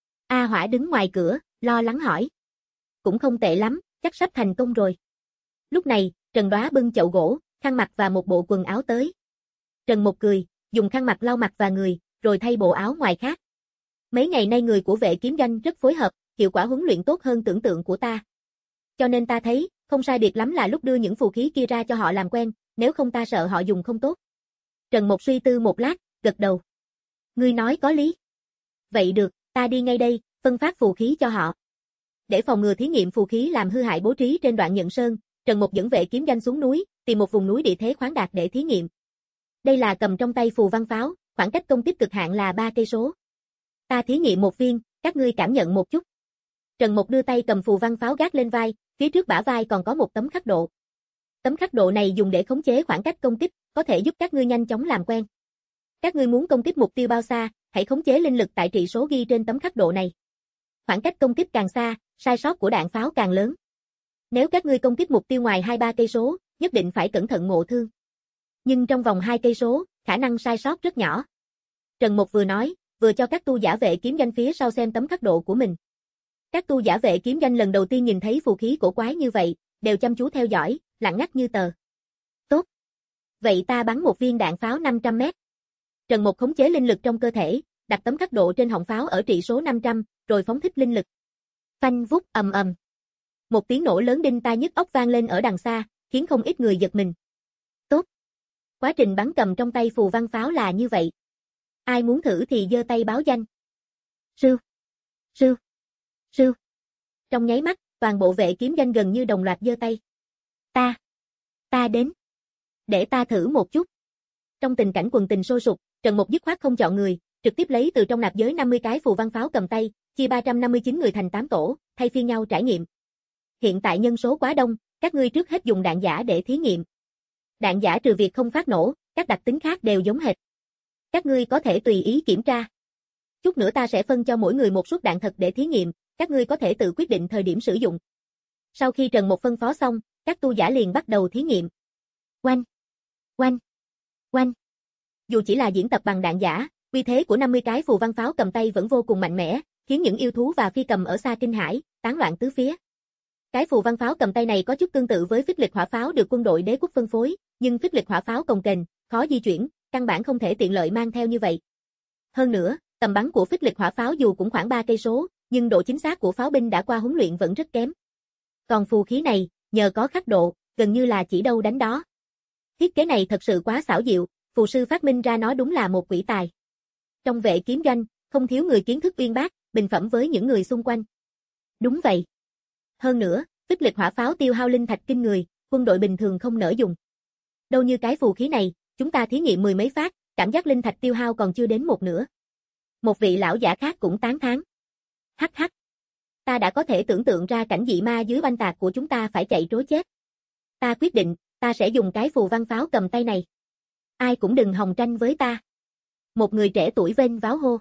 A Hỏa đứng ngoài cửa, lo lắng hỏi. Cũng không tệ lắm, chắc sắp thành công rồi. Lúc này, Trần Đóa bưng chậu gỗ, khăn mặt và một bộ quần áo tới. Trần Mục cười, dùng khăn mặt lau mặt và người, rồi thay bộ áo ngoài khác. Mấy ngày nay người của Vệ Kiếm Doanh rất phối hợp, hiệu quả huấn luyện tốt hơn tưởng tượng của ta. Cho nên ta thấy, không sai biệt lắm là lúc đưa những phù khí kia ra cho họ làm quen, nếu không ta sợ họ dùng không tốt. Trần Mục suy tư một lát, gật đầu. Ngươi nói có lý. Vậy được, ta đi ngay đây, phân phát phù khí cho họ. Để phòng ngừa thí nghiệm phù khí làm hư hại bố trí trên Đoạn Nhận Sơn, Trần Mục dẫn Vệ Kiếm Doanh xuống núi, tìm một vùng núi địa thế khoáng đạt để thí nghiệm. Đây là cầm trong tay phù văn pháo, khoảng cách công kích cực hạn là ba cây số. Ta thí nghiệm một viên, các ngươi cảm nhận một chút. Trần Mục đưa tay cầm phù văn pháo gác lên vai, phía trước bả vai còn có một tấm khắc độ. Tấm khắc độ này dùng để khống chế khoảng cách công kích, có thể giúp các ngươi nhanh chóng làm quen. Các ngươi muốn công kích mục tiêu bao xa, hãy khống chế linh lực tại trị số ghi trên tấm khắc độ này. Khoảng cách công kích càng xa, sai sót của đạn pháo càng lớn. Nếu các ngươi công kích mục tiêu ngoài hai ba cây số, nhất định phải cẩn thận ngộ thương. Nhưng trong vòng hai cây số, khả năng sai sót rất nhỏ. Trần Mục vừa nói, vừa cho các tu giả Vệ Kiếm Doanh phía sau xem tấm khắc độ của mình. Các tu giả Vệ Kiếm Doanh lần đầu tiên nhìn thấy phù khí cổ quái như vậy, đều chăm chú theo dõi, lặng ngắt như tờ. Tốt. Vậy ta bắn một viên đạn pháo năm trăm mét. Trần Mục khống chế linh lực trong cơ thể, đặt tấm khắc độ trên họng pháo ở trị số năm trăm, rồi phóng thích linh lực. Phanh vút ầm ầm. Một tiếng nổ lớn đinh tai nhức óc vang lên ở đằng xa, khiến không ít người giật mình. Tốt. Quá trình bắn cầm trong tay phù văn pháo là như vậy. Ai muốn thử thì giơ tay báo danh. Sưu. Sưu. Sưu. Trong nháy mắt, toàn bộ Vệ Kiếm Doanh gần như đồng loạt giơ tay. Ta. Ta đến. Để ta thử một chút. Trong tình cảnh quần tình sôi sục, Trần Mục dứt khoát không chọn người, trực tiếp lấy từ trong nạp giới năm mươi cái phù văn pháo cầm tay, chia ba trăm năm mươi chín người thành tám tổ, thay phiên nhau trải nghiệm. Hiện tại nhân số quá đông, các ngươi trước hết dùng đạn giả để thí nghiệm. Đạn giả trừ việc không phát nổ, các đặc tính khác đều giống hệt. Các ngươi có thể tùy ý kiểm tra. Chút nữa ta sẽ phân cho mỗi người một suất đạn thật để thí nghiệm, các ngươi có thể tự quyết định thời điểm sử dụng. Sau khi Trần Mục phân phó xong, các tu giả liền bắt đầu thí nghiệm. Oanh, oanh, oanh. Dù chỉ là diễn tập bằng đạn giả, uy thế của năm mươi cái phù văn pháo cầm tay vẫn vô cùng mạnh mẽ, khiến những yêu thú và phi cầm ở xa kinh hãi, tán loạn tứ phía. Cái phù văn pháo cầm tay này có chút tương tự với phích lịch hỏa pháo được quân đội đế quốc phân phối, nhưng phích lịch hỏa pháo cồng kềnh, khó di chuyển, căn bản không thể tiện lợi mang theo như vậy. Hơn nữa, tầm bắn của phích lịch hỏa pháo dù cũng khoảng ba cây số, nhưng độ chính xác của pháo binh đã qua huấn luyện vẫn rất kém. Còn phù khí này, nhờ có khắc độ, gần như là chỉ đâu đánh đó. Thiết kế này thật sự quá xảo diệu, phù sư phát minh ra nó đúng là một quỷ tài. Trong Vệ Kiếm Doanh, không thiếu người kiến thức uyên bác, bình phẩm với những người xung quanh. Đúng vậy. Hơn nữa, phích lịch hỏa pháo tiêu hao linh thạch kinh người, quân đội bình thường không nỡ dùng. Đâu như cái phù khí này, chúng ta thí nghiệm mười mấy phát, cảm giác linh thạch tiêu hao còn chưa đến một nửa. Một vị lão giả khác cũng tán thán. Hắc hắc. Ta đã có thể tưởng tượng ra cảnh dị ma dưới banh tạc của chúng ta phải chạy trối chết. Ta quyết định, ta sẽ dùng cái phù văn pháo cầm tay này. Ai cũng đừng hòng tranh với ta. Một người trẻ tuổi vênh váo hô.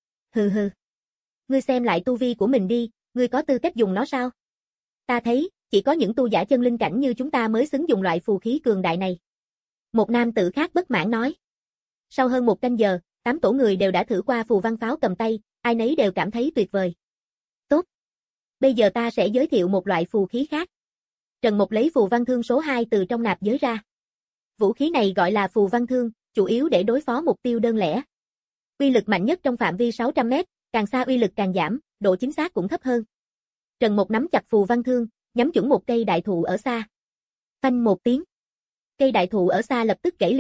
Hừ hừ. Ngươi xem lại tu vi của mình đi, ngươi có tư cách dùng nó sao? Ta thấy, chỉ có những tu giả chân linh cảnh như chúng ta mới xứng dùng loại phù khí cường đại này. Một nam tử khác bất mãn nói. Sau hơn một canh giờ, tám tổ người đều đã thử qua phù văn pháo cầm tay, ai nấy đều cảm thấy tuyệt vời. Tốt. Bây giờ ta sẽ giới thiệu một loại phù khí khác. Trần Mục lấy phù văn thương số hai từ trong nạp giới ra. Vũ khí này gọi là phù văn thương, chủ yếu để đối phó mục tiêu đơn lẻ. Uy lực mạnh nhất trong phạm vi sáu trăm mét, càng xa uy lực càng giảm, độ chính xác cũng thấp hơn. Trần Mục nắm chặt phù văn thương, nhắm chuẩn một cây đại thụ ở xa. Phanh một tiếng. Cây đại thụ ở xa lập tức gãy lìa,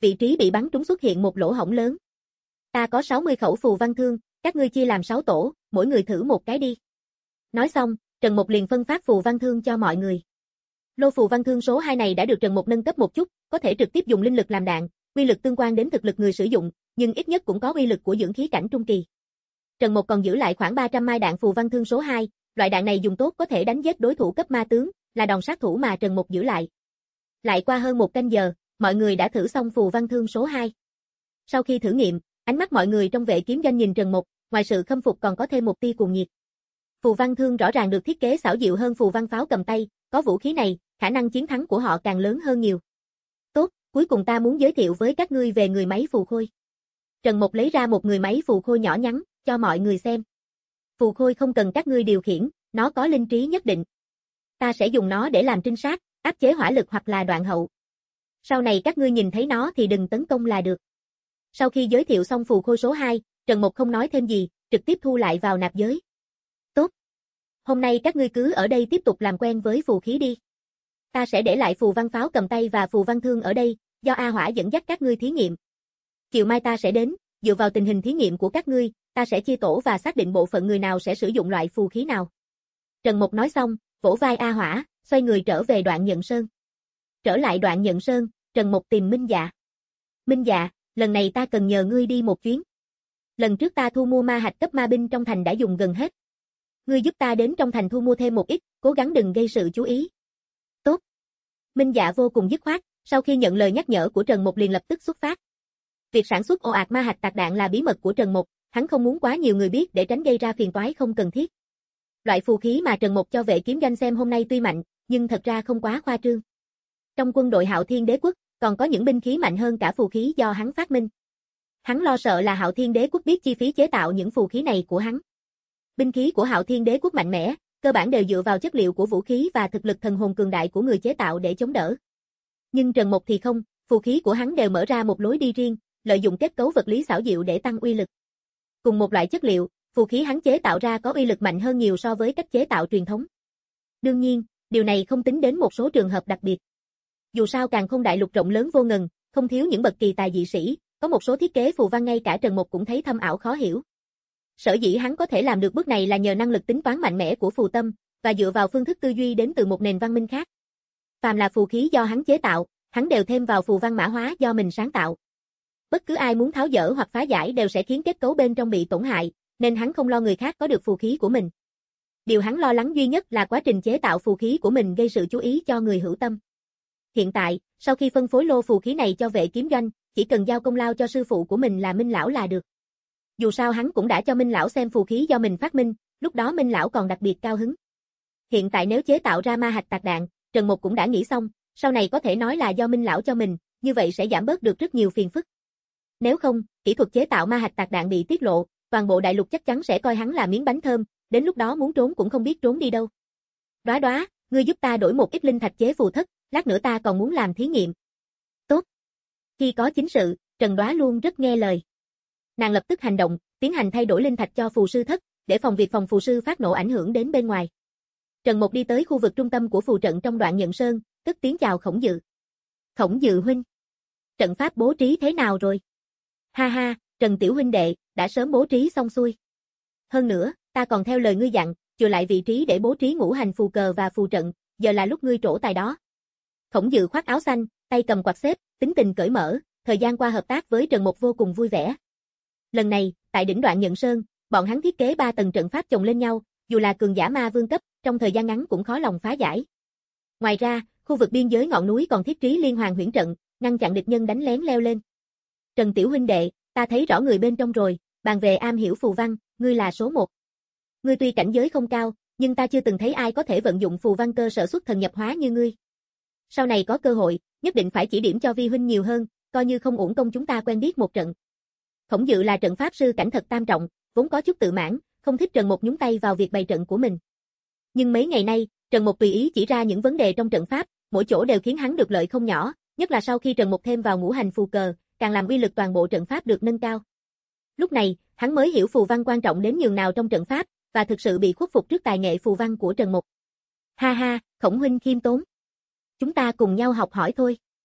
vị trí bị bắn trúng xuất hiện một lỗ hổng lớn. Ta có sáu mươi khẩu phù văn thương, các ngươi chia làm sáu tổ, mỗi người thử một cái đi. Nói xong, Trần Mục liền phân phát phù văn thương cho mọi người. Lô phù văn thương số hai này đã được Trần Mục nâng cấp một chút, có thể trực tiếp dùng linh lực làm đạn, uy lực tương quan đến thực lực người sử dụng, nhưng ít nhất cũng có uy lực của dưỡng khí cảnh trung kỳ. Trần Mục còn giữ lại khoảng ba trăm mai đạn phù văn thương số hai, loại đạn này dùng tốt có thể đánh giết đối thủ cấp ma tướng, là đòn sát thủ mà Trần Mục giữ lại. Lại qua hơn một canh giờ, mọi người đã thử xong phù văn thương số hai. Sau khi thử nghiệm, ánh mắt mọi người trong vệ kiếm doanh nhìn Trần Mục, ngoài sự khâm phục còn có thêm một tia cuồng nhiệt. Phù văn thương rõ ràng được thiết kế xảo diệu hơn phù văn pháo cầm tay, có vũ khí này, khả năng chiến thắng của họ càng lớn hơn nhiều. Tốt, cuối cùng ta muốn giới thiệu với các ngươi về người máy phù khôi. Trần Mục lấy ra một người máy phù khôi nhỏ nhắn, cho mọi người xem. Phù khôi không cần các ngươi điều khiển, nó có linh trí nhất định. Ta sẽ dùng nó để làm trinh sát, áp chế hỏa lực hoặc là đoạn hậu. Sau này các ngươi nhìn thấy nó thì đừng tấn công là được. Sau khi giới thiệu xong phù khôi số hai, Trần Mục không nói thêm gì, trực tiếp thu lại vào nạp giới. Tốt. Hôm nay các ngươi cứ ở đây tiếp tục làm quen với phù khí đi. Ta sẽ để lại phù văn pháo cầm tay và phù văn thương ở đây, do A Hỏa dẫn dắt các ngươi thí nghiệm. Chiều mai ta sẽ đến, dựa vào tình hình thí nghiệm của các ngươi, ta sẽ chia tổ và xác định bộ phận người nào sẽ sử dụng loại phù khí nào. Trần Mục nói xong, vỗ vai A Hỏa, xoay người trở về Đoạn Nhận Sơn. Trở lại Đoạn Nhận Sơn, Trần Mục tìm Minh Dạ. Minh Dạ, lần này ta cần nhờ ngươi đi một chuyến. Lần trước ta thu mua ma hạch cấp ma binh trong thành đã dùng gần hết. Ngươi giúp ta đến trong thành thu mua thêm một ít, cố gắng đừng gây sự chú ý. Tốt. Minh Dạ vô cùng dứt khoát, sau khi nhận lời nhắc nhở của Trần Mục liền lập tức xuất phát. Việc sản xuất ồ ạt ma hạch tạc đạn là bí mật của Trần Mục, hắn không muốn quá nhiều người biết để tránh gây ra phiền toái không cần thiết. Loại phù khí mà Trần Mục cho vệ kiếm doanh xem hôm nay tuy mạnh, nhưng thật ra không quá khoa trương. Trong quân đội Hạo Thiên Đế quốc, còn có những binh khí mạnh hơn cả phù khí do hắn phát minh. Hắn lo sợ là Hạo Thiên Đế quốc biết chi phí chế tạo những phù khí này của hắn. Binh khí của Hạo Thiên Đế quốc mạnh mẽ, cơ bản đều dựa vào chất liệu của vũ khí và thực lực thần hồn cường đại của người chế tạo để chống đỡ. Nhưng Trần Mục thì không, phù khí của hắn đều mở ra một lối đi riêng, lợi dụng kết cấu vật lý xảo diệu để tăng uy lực. Cùng một loại chất liệu, phù khí hắn chế tạo ra có uy lực mạnh hơn nhiều so với cách chế tạo truyền thống. Đương nhiên, điều này không tính đến một số trường hợp đặc biệt. Dù sao Càn Khôn đại lục rộng lớn vô ngần, không thiếu những bậc kỳ tài dị sĩ, có một số thiết kế phù văn ngay cả Trần Mục cũng thấy thâm ảo khó hiểu. Sở dĩ hắn có thể làm được bước này là nhờ năng lực tính toán mạnh mẽ của phù tâm, và dựa vào phương thức tư duy đến từ một nền văn minh khác. Phàm là phù khí do hắn chế tạo, hắn đều thêm vào phù văn mã hóa do mình sáng tạo. Bất cứ ai muốn tháo dỡ hoặc phá giải đều sẽ khiến kết cấu bên trong bị tổn hại, nên hắn không lo người khác có được phù khí của mình. Điều hắn lo lắng duy nhất là quá trình chế tạo phù khí của mình gây sự chú ý cho người hữu tâm. Hiện tại, sau khi phân phối lô phù khí này cho vệ kiếm doanh, chỉ cần giao công lao cho sư phụ của mình là Minh Lão là được. Dù sao hắn cũng đã cho Minh Lão xem phù khí do mình phát minh, lúc đó Minh Lão còn đặc biệt cao hứng. Hiện tại nếu chế tạo ra ma hạch tạc đạn, Trần Mục cũng đã nghĩ xong, sau này có thể nói là do Minh Lão cho mình, như vậy sẽ giảm bớt được rất nhiều phiền phức. Nếu không, kỹ thuật chế tạo ma hạch tạc đạn bị tiết lộ, toàn bộ đại lục chắc chắn sẽ coi hắn là miếng bánh thơm, đến lúc đó muốn trốn cũng không biết trốn đi đâu. Đóa Đóa, ngươi giúp ta đổi một ít linh thạch chế phù thất, lát nữa ta còn muốn làm thí nghiệm. Tốt. Khi có chính sự, Trần Đóa luôn rất nghe lời. Nàng lập tức hành động, tiến hành thay đổi linh thạch cho phù sư thất, để phòng việc phòng phù sư phát nổ ảnh hưởng đến bên ngoài. Trần Mục đi tới khu vực trung tâm của phù trận trong Đoạn Nhận Sơn, cất tiếng chào Khổng Dự. Khổng Dự huynh, trận pháp bố trí thế nào rồi? Ha ha, Trần tiểu huynh đệ, đã sớm bố trí xong xuôi. Hơn nữa, ta còn theo lời ngươi dặn, chừa lại vị trí để bố trí ngũ hành phù cờ và phù trận, giờ là lúc ngươi trổ tài đó. Khổng Dự khoác áo xanh, tay cầm quạt xếp, tính tình cởi mở, thời gian qua hợp tác với Trần Mục vô cùng vui vẻ. Lần này, tại đỉnh Đoạn Nhận Sơn, bọn hắn thiết kế ba tầng trận pháp chồng lên nhau, dù là cường giả ma vương cấp, trong thời gian ngắn cũng khó lòng phá giải. Ngoài ra, khu vực biên giới ngọn núi còn thiết trí liên hoàn huyễn trận, ngăn chặn địch nhân đánh lén leo lên. Trần tiểu huynh đệ, ta thấy rõ người bên trong rồi, bàn về am hiểu phù văn, ngươi là số một. Ngươi tuy cảnh giới không cao, nhưng ta chưa từng thấy ai có thể vận dụng phù văn cơ sở xuất thần nhập hóa như ngươi. Sau này có cơ hội, nhất định phải chỉ điểm cho vi huynh nhiều hơn, coi như không uổng công chúng ta quen biết một trận. Khổng Dự là trận pháp sư cảnh thật tam trọng, vốn có chút tự mãn, không thích Trần Mục nhúng tay vào việc bày trận của mình. Nhưng mấy ngày nay, Trần Mục tùy ý chỉ ra những vấn đề trong trận pháp, mỗi chỗ đều khiến hắn được lợi không nhỏ, nhất là sau khi Trần Mục thêm vào ngũ hành phù cờ, càng làm uy lực toàn bộ trận pháp được nâng cao. Lúc này, hắn mới hiểu phù văn quan trọng đến nhường nào trong trận pháp, và thực sự bị khuất phục trước tài nghệ phù văn của Trần Mục. Ha ha, Khổng huynh khiêm tốn. Chúng ta cùng nhau học hỏi thôi.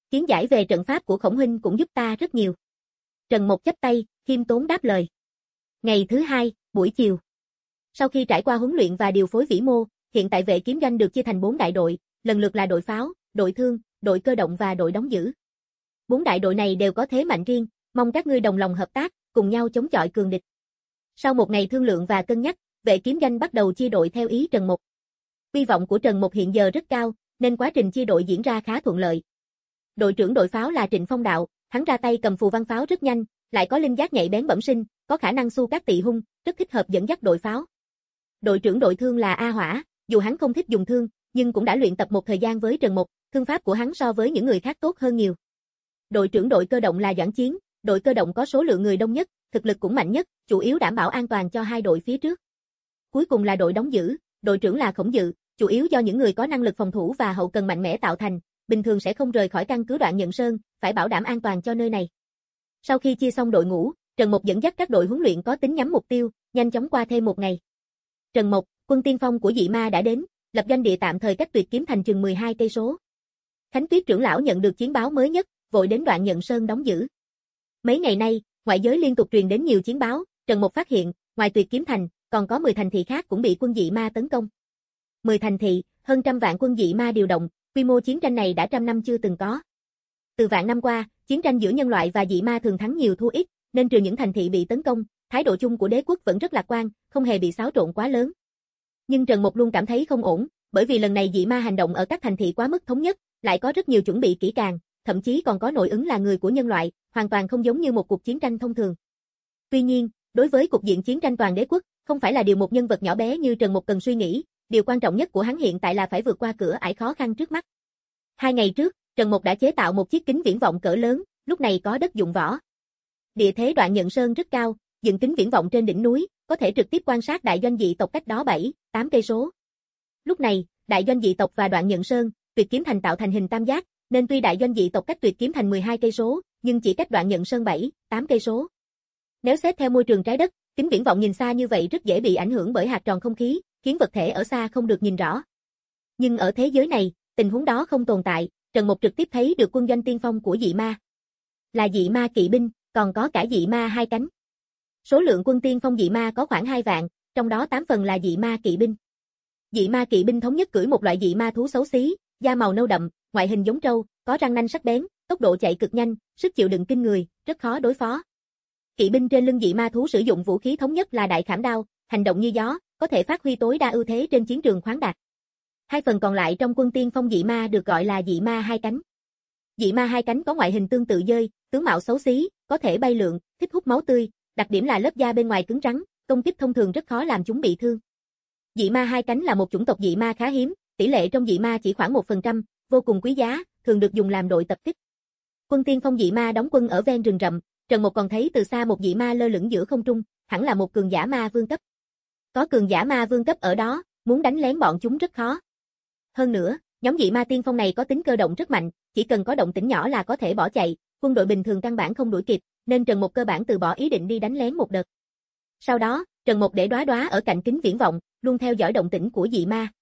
Kiến giải về trận pháp của Khổng huynh cũng giúp ta rất nhiều. Trần Mộc chắp tay, khiêm tốn đáp lời. Ngày thứ hai, buổi chiều. Sau khi trải qua huấn luyện và điều phối vĩ mô, hiện tại vệ kiếm doanh được chia thành bốn đại đội, lần lượt là đội pháo, đội thương, đội cơ động và đội đóng giữ. Bốn đại đội này đều có thế mạnh riêng, mong các ngươi đồng lòng hợp tác, cùng nhau chống chọi cường địch. Sau một ngày thương lượng và cân nhắc, vệ kiếm doanh bắt đầu chia đội theo ý Trần Mộc. Hy vọng của Trần Mộc hiện giờ rất cao, nên quá trình chia đội diễn ra khá thuận lợi. Đội trưởng đội pháo là Trịnh Phong Đạo, hắn ra tay cầm phù văn pháo rất nhanh, lại có linh giác nhạy bén bẩm sinh, có khả năng xu các tỵ hung, rất thích hợp dẫn dắt đội pháo. Đội trưởng đội thương là A Hỏa, dù hắn không thích dùng thương, nhưng cũng đã luyện tập một thời gian với Trần Mộc, thương pháp của hắn so với những người khác tốt hơn nhiều. Đội trưởng đội cơ động là Doãn Chiến, đội cơ động có số lượng người đông nhất, thực lực cũng mạnh nhất, chủ yếu đảm bảo an toàn cho hai đội phía trước. Cuối cùng là đội đóng giữ, đội trưởng là Khổng Dự, chủ yếu do những người có năng lực phòng thủ và hậu cần mạnh mẽ tạo thành, bình thường sẽ không rời khỏi căn cứ Đoạn Nhận Sơn, phải bảo đảm an toàn cho nơi này. Sau khi chia xong đội ngũ, Trần Mộc dẫn dắt các đội huấn luyện có tính nhắm mục tiêu, nhanh chóng qua thêm một ngày. Trần Mộc, quân tiên phong của dị ma đã đến, lập doanh địa tạm thời cách Tuyệt Kiếm Thành chừng mười hai cây số. Khánh Tuyết trưởng lão nhận được chiến báo mới nhất, vội đến Đoạn Nhận Sơn đóng giữ. Mấy ngày nay, ngoại giới liên tục truyền đến nhiều chiến báo, Trần Mộc phát hiện, ngoài Tuyệt Kiếm Thành, còn có mười thành thị khác cũng bị quân dị ma tấn công. mười thành thị, hơn trăm vạn quân dị ma điều động, quy mô chiến tranh này đã trăm năm chưa từng có. Từ vạn năm qua, chiến tranh giữa nhân loại và dị ma thường thắng nhiều thua ít, nên trừ những thành thị bị tấn công, thái độ chung của đế quốc vẫn rất lạc quan, không hề bị xáo trộn quá lớn. Nhưng Trần Mộc luôn cảm thấy không ổn, bởi vì lần này dị ma hành động ở các thành thị quá mức thống nhất, lại có rất nhiều chuẩn bị kỹ càng, thậm chí còn có nội ứng là người của nhân loại, hoàn toàn không giống như một cuộc chiến tranh thông thường. Tuy nhiên, đối với cục diện chiến tranh toàn đế quốc, không phải là điều một nhân vật nhỏ bé như Trần Mộc cần suy nghĩ, điều quan trọng nhất của hắn hiện tại là phải vượt qua cửa ải khó khăn trước mắt. Hai ngày trước, Trần Mộc đã chế tạo một chiếc kính viễn vọng cỡ lớn, lúc này có đất dụng võ. Địa thế Đoạn Nhận Sơn rất cao, dựng kính viễn vọng trên đỉnh núi, có thể trực tiếp quan sát đại doanh dị tộc cách đó bảy, tám cây số. Lúc này, đại doanh dị tộc và Đoạn Nhận Sơn, Tuyệt Kiếm Thành tạo thành hình tam giác, nên tuy đại doanh dị tộc cách Tuyệt Kiếm Thành mười hai cây số, nhưng chỉ cách Đoạn Nhận Sơn bảy, tám cây số. Nếu xét theo môi trường trái đất, kính viễn vọng nhìn xa như vậy rất dễ bị ảnh hưởng bởi hạt tròn không khí, khiến vật thể ở xa không được nhìn rõ. Nhưng ở thế giới này, tình huống đó không tồn tại, Trần Mộc trực tiếp thấy được quân doanh tiên phong của dị ma. Là dị ma kỵ binh, còn có cả dị ma hai cánh. Số lượng quân tiên phong dị ma có khoảng hai vạn, trong đó tám phần là dị ma kỵ binh. Dị ma kỵ binh thống nhất cưỡi một loại dị ma thú xấu xí, da màu nâu đậm, ngoại hình giống trâu, có răng nanh sắc bén, tốc độ chạy cực nhanh, sức chịu đựng kinh người, rất khó đối phó. Kỵ binh trên lưng dị ma thú sử dụng vũ khí thống nhất là đại khảm đao, hành động như gió, có thể phát huy tối đa ưu thế trên chiến trường khoáng đạt. Hai phần còn lại trong quân tiên phong dị ma được gọi là dị ma hai cánh. Dị ma hai cánh có ngoại hình tương tự dơi, tướng mạo xấu xí, có thể bay lượn, thích hút máu tươi, đặc điểm là lớp da bên ngoài cứng rắn, công kích thông thường rất khó làm chúng bị thương. Dị ma hai cánh là một chủng tộc dị ma khá hiếm, tỷ lệ trong dị ma chỉ khoảng một phần trăm, vô cùng quý giá, thường được dùng làm đội tập kích. Quân tiên phong dị ma đóng quân ở ven rừng rậm, Trần Mộc còn thấy từ xa một dị ma lơ lửng giữa không trung, hẳn là một cường giả ma vương cấp. Có cường giả ma vương cấp ở đó, muốn đánh lén bọn chúng rất khó. Hơn nữa, nhóm dị ma tiên phong này có tính cơ động rất mạnh, chỉ cần có động tĩnh nhỏ là có thể bỏ chạy, quân đội bình thường căn bản không đuổi kịp, nên Trần Mộc cơ bản từ bỏ ý định đi đánh lén một đợt. Sau đó, Trần Mộc để Đóa Đóa ở cạnh kính viễn vọng, luôn theo dõi động tĩnh của dị ma.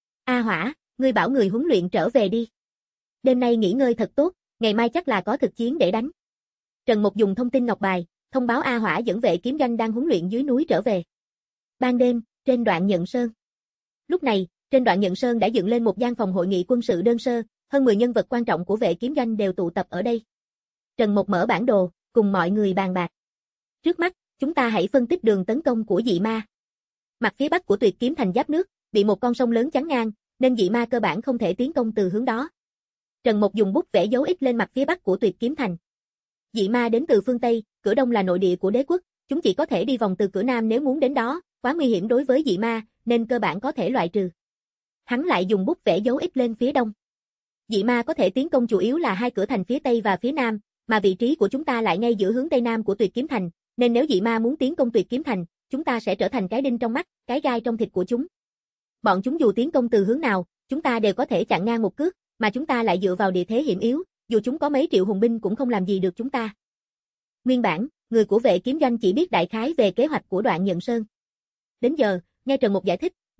A Hỏa, ngươi bảo người huấn luyện trở về đi. Đêm nay nghỉ ngơi thật tốt, ngày mai chắc là có thực chiến để đánh. Trần Mộc dùng thông tin ngọc bài, thông báo A Hỏa dẫn vệ kiếm doanh đang huấn luyện dưới núi trở về. Ban đêm, trên Đoạn Nhận Sơn. Lúc này, trên Đoạn Nhận Sơn đã dựng lên một gian phòng hội nghị quân sự đơn sơ, hơn mười nhân vật quan trọng của vệ kiếm doanh đều tụ tập ở đây. Trần Mộc mở bản đồ, cùng mọi người bàn bạc. Trước mắt, chúng ta hãy phân tích đường tấn công của dị ma. Mặt phía bắc của Tuyệt Kiếm Thành giáp nước, bị một con sông lớn chắn ngang, nên dị ma cơ bản không thể tiến công từ hướng đó. Trần Mộc dùng bút vẽ dấu X lên mặt phía bắc của Tuyệt Kiếm Thành. Dị ma đến từ phương Tây, cửa đông là nội địa của đế quốc, chúng chỉ có thể đi vòng từ cửa nam nếu muốn đến đó, quá nguy hiểm đối với dị ma, nên cơ bản có thể loại trừ. Hắn lại dùng bút vẽ dấu X lên phía đông. Dị ma có thể tiến công chủ yếu là hai cửa thành phía Tây và phía Nam, mà vị trí của chúng ta lại ngay giữa hướng Tây Nam của Tuyệt Kiếm Thành, nên nếu dị ma muốn tiến công Tuyệt Kiếm Thành, chúng ta sẽ trở thành cái đinh trong mắt, cái gai trong thịt của chúng. Bọn chúng dù tiến công từ hướng nào, chúng ta đều có thể chặn ngang một cước, mà chúng ta lại dựa vào địa thế hiểm yếu, dù chúng có mấy triệu hùng binh cũng không làm gì được chúng ta. Nguyên bản, người của vệ kiếm doanh chỉ biết đại khái về kế hoạch của Đoạn Nhận Sơn. Đến giờ, nghe Trần Mộc giải thích,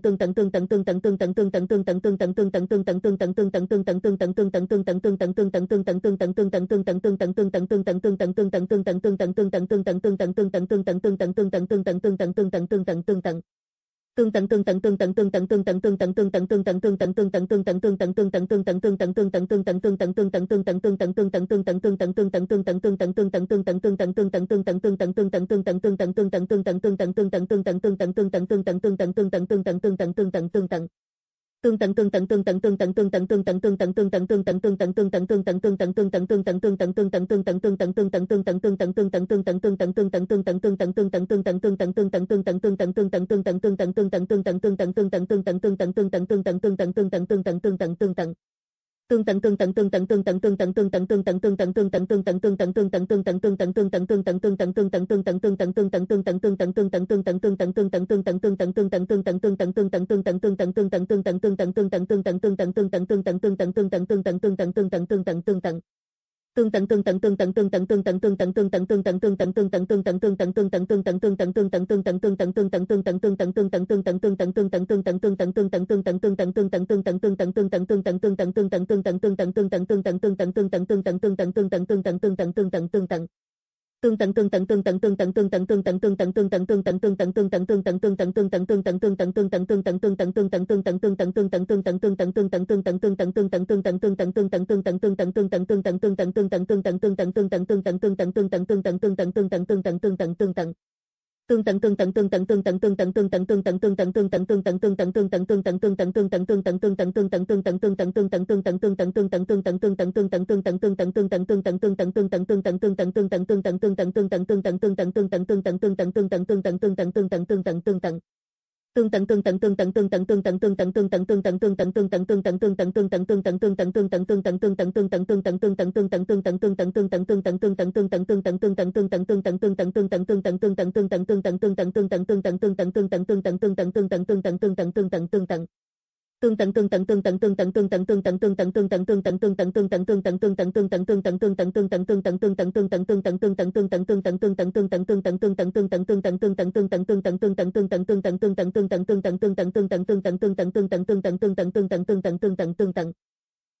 tương tận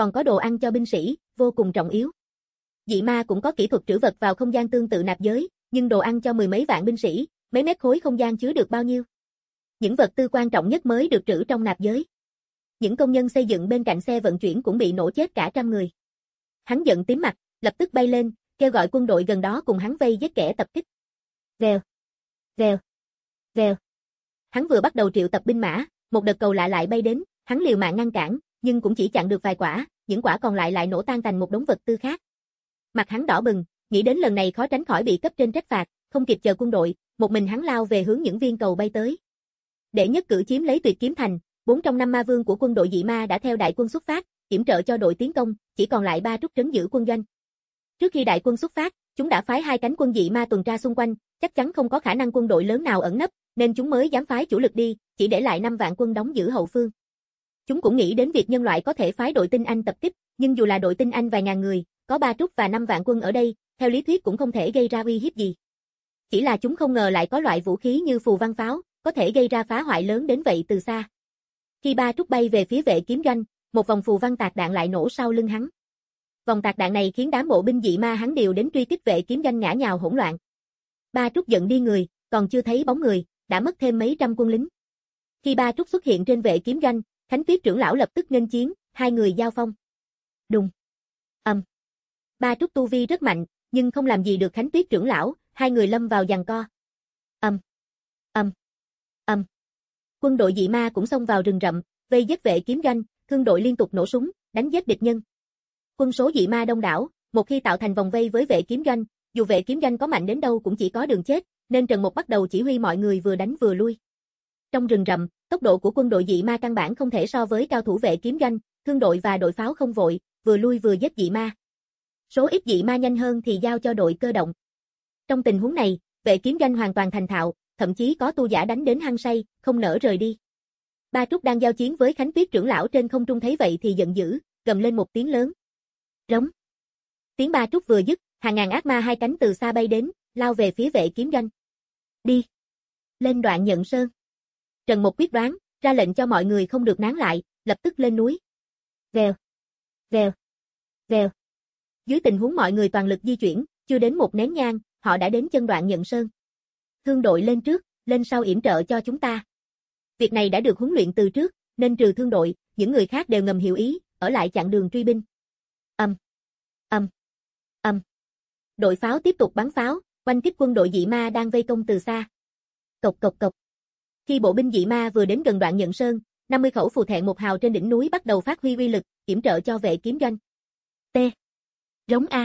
còn có đồ ăn cho binh sĩ, vô cùng trọng yếu. Dị ma cũng có kỹ thuật trữ vật vào không gian tương tự nạp giới, nhưng đồ ăn cho mười mấy vạn binh sĩ, mấy mét khối không gian chứa được bao nhiêu? Những vật tư quan trọng nhất mới được trữ trong nạp giới. Những công nhân xây dựng bên cạnh xe vận chuyển cũng bị nổ chết cả trăm người. Hắn giận tím mặt, lập tức bay lên, kêu gọi quân đội gần đó cùng hắn vây giết kẻ tập kích. Vèo, vèo, vèo. Hắn vừa bắt đầu triệu tập binh mã, một đợt cầu lạ lại bay đến, hắn liều mạng ngăn cản, nhưng cũng chỉ chặn được vài quả, những quả còn lại lại nổ tan thành một đống vật tư khác. Mặt hắn đỏ bừng, nghĩ đến lần này khó tránh khỏi bị cấp trên trách phạt, không kịp chờ quân đội, một mình hắn lao về hướng những viên cầu bay tới. Để nhất cử chiếm lấy Tuyệt Kiếm Thành, bốn trong năm ma vương của quân đội dị ma đã theo đại quân xuất phát, yểm trợ cho đội tiến công, chỉ còn lại ba trúc trấn giữ quân doanh. Trước khi đại quân xuất phát, chúng đã phái hai cánh quân dị ma tuần tra xung quanh, chắc chắn không có khả năng quân đội lớn nào ẩn nấp, nên chúng mới dám phái chủ lực đi, chỉ để lại năm vạn quân đóng giữ hậu phương. Chúng cũng nghĩ đến việc nhân loại có thể phái đội tinh Anh tập kích, nhưng dù là đội tinh Anh vài ngàn người, có ba trúc và năm vạn quân ở đây, theo lý thuyết cũng không thể gây ra uy hiếp gì. Chỉ là chúng không ngờ lại có loại vũ khí như phù văn pháo, có thể gây ra phá hoại lớn đến vậy từ xa. Khi ba trúc bay về phía vệ kiếm doanh, một vòng phù văn tạc đạn lại nổ sau lưng hắn. Vòng tạc đạn này khiến đám bộ binh dị ma hắn điều đến truy kích vệ kiếm doanh ngã nhào hỗn loạn. Ba trúc giận đi người, còn chưa thấy bóng người, đã mất thêm mấy trăm quân lính. Khi ba trúc xuất hiện trên vệ kiếm doanh, Khánh Tuyết trưởng lão lập tức nghênh chiến, hai người giao phong. Đùng. Ầm. Um. Ba trúc tu vi rất mạnh, nhưng không làm gì được Khánh Tuyết trưởng lão, hai người lâm vào giằng co. Ầm. Um. Ầm. Um. Ầm. Um. Quân đội dị ma cũng xông vào rừng rậm, vây giết vệ kiếm doanh, thương đội liên tục nổ súng, đánh giết địch nhân. Quân số dị ma đông đảo, một khi tạo thành vòng vây với vệ kiếm doanh, dù vệ kiếm doanh có mạnh đến đâu cũng chỉ có đường chết, nên Trần Mục bắt đầu chỉ huy mọi người vừa đánh vừa lui. Trong rừng rậm, tốc độ của quân đội dị ma căn bản không thể so với cao thủ vệ kiếm doanh, thương đội và đội pháo không vội, vừa lui vừa giết dị ma. Số ít dị ma nhanh hơn thì giao cho đội cơ động. Trong tình huống này, vệ kiếm doanh hoàn toàn thành thạo, thậm chí có tu giả đánh đến hăng say, không nỡ rời đi. Ba trúc đang giao chiến với Khánh Tuyết trưởng lão trên không trung thấy vậy thì giận dữ, gầm lên một tiếng lớn. Rống. Tiếng ba trúc vừa dứt, hàng ngàn ác ma hai cánh từ xa bay đến, lao về phía vệ kiếm doanh. Đi. Lên Đoạn Nhận Sơn. Trần Mục quyết đoán, ra lệnh cho mọi người không được nán lại, lập tức lên núi. Vèo. Vèo. Vèo. Dưới tình huống mọi người toàn lực di chuyển, chưa đến một nén nhang, họ đã đến chân Đoạn Nhận Sơn. Thương đội lên trước, lên sau yểm trợ cho chúng ta. Việc này đã được huấn luyện từ trước, nên trừ thương đội, những người khác đều ngầm hiểu ý, ở lại chặn đường truy binh. Ầm. Ầm. Ầm. Đội pháo tiếp tục bắn pháo, oanh kích quân đội dị ma đang vây công từ xa. Cộc cộc cộc. Khi bộ binh dị ma vừa đến gần Đoạn Nhận Sơn, năm mươi khẩu phù thẹn một hào trên đỉnh núi bắt đầu phát huy uy lực, yểm trợ cho vệ kiếm doanh. T. Rống A.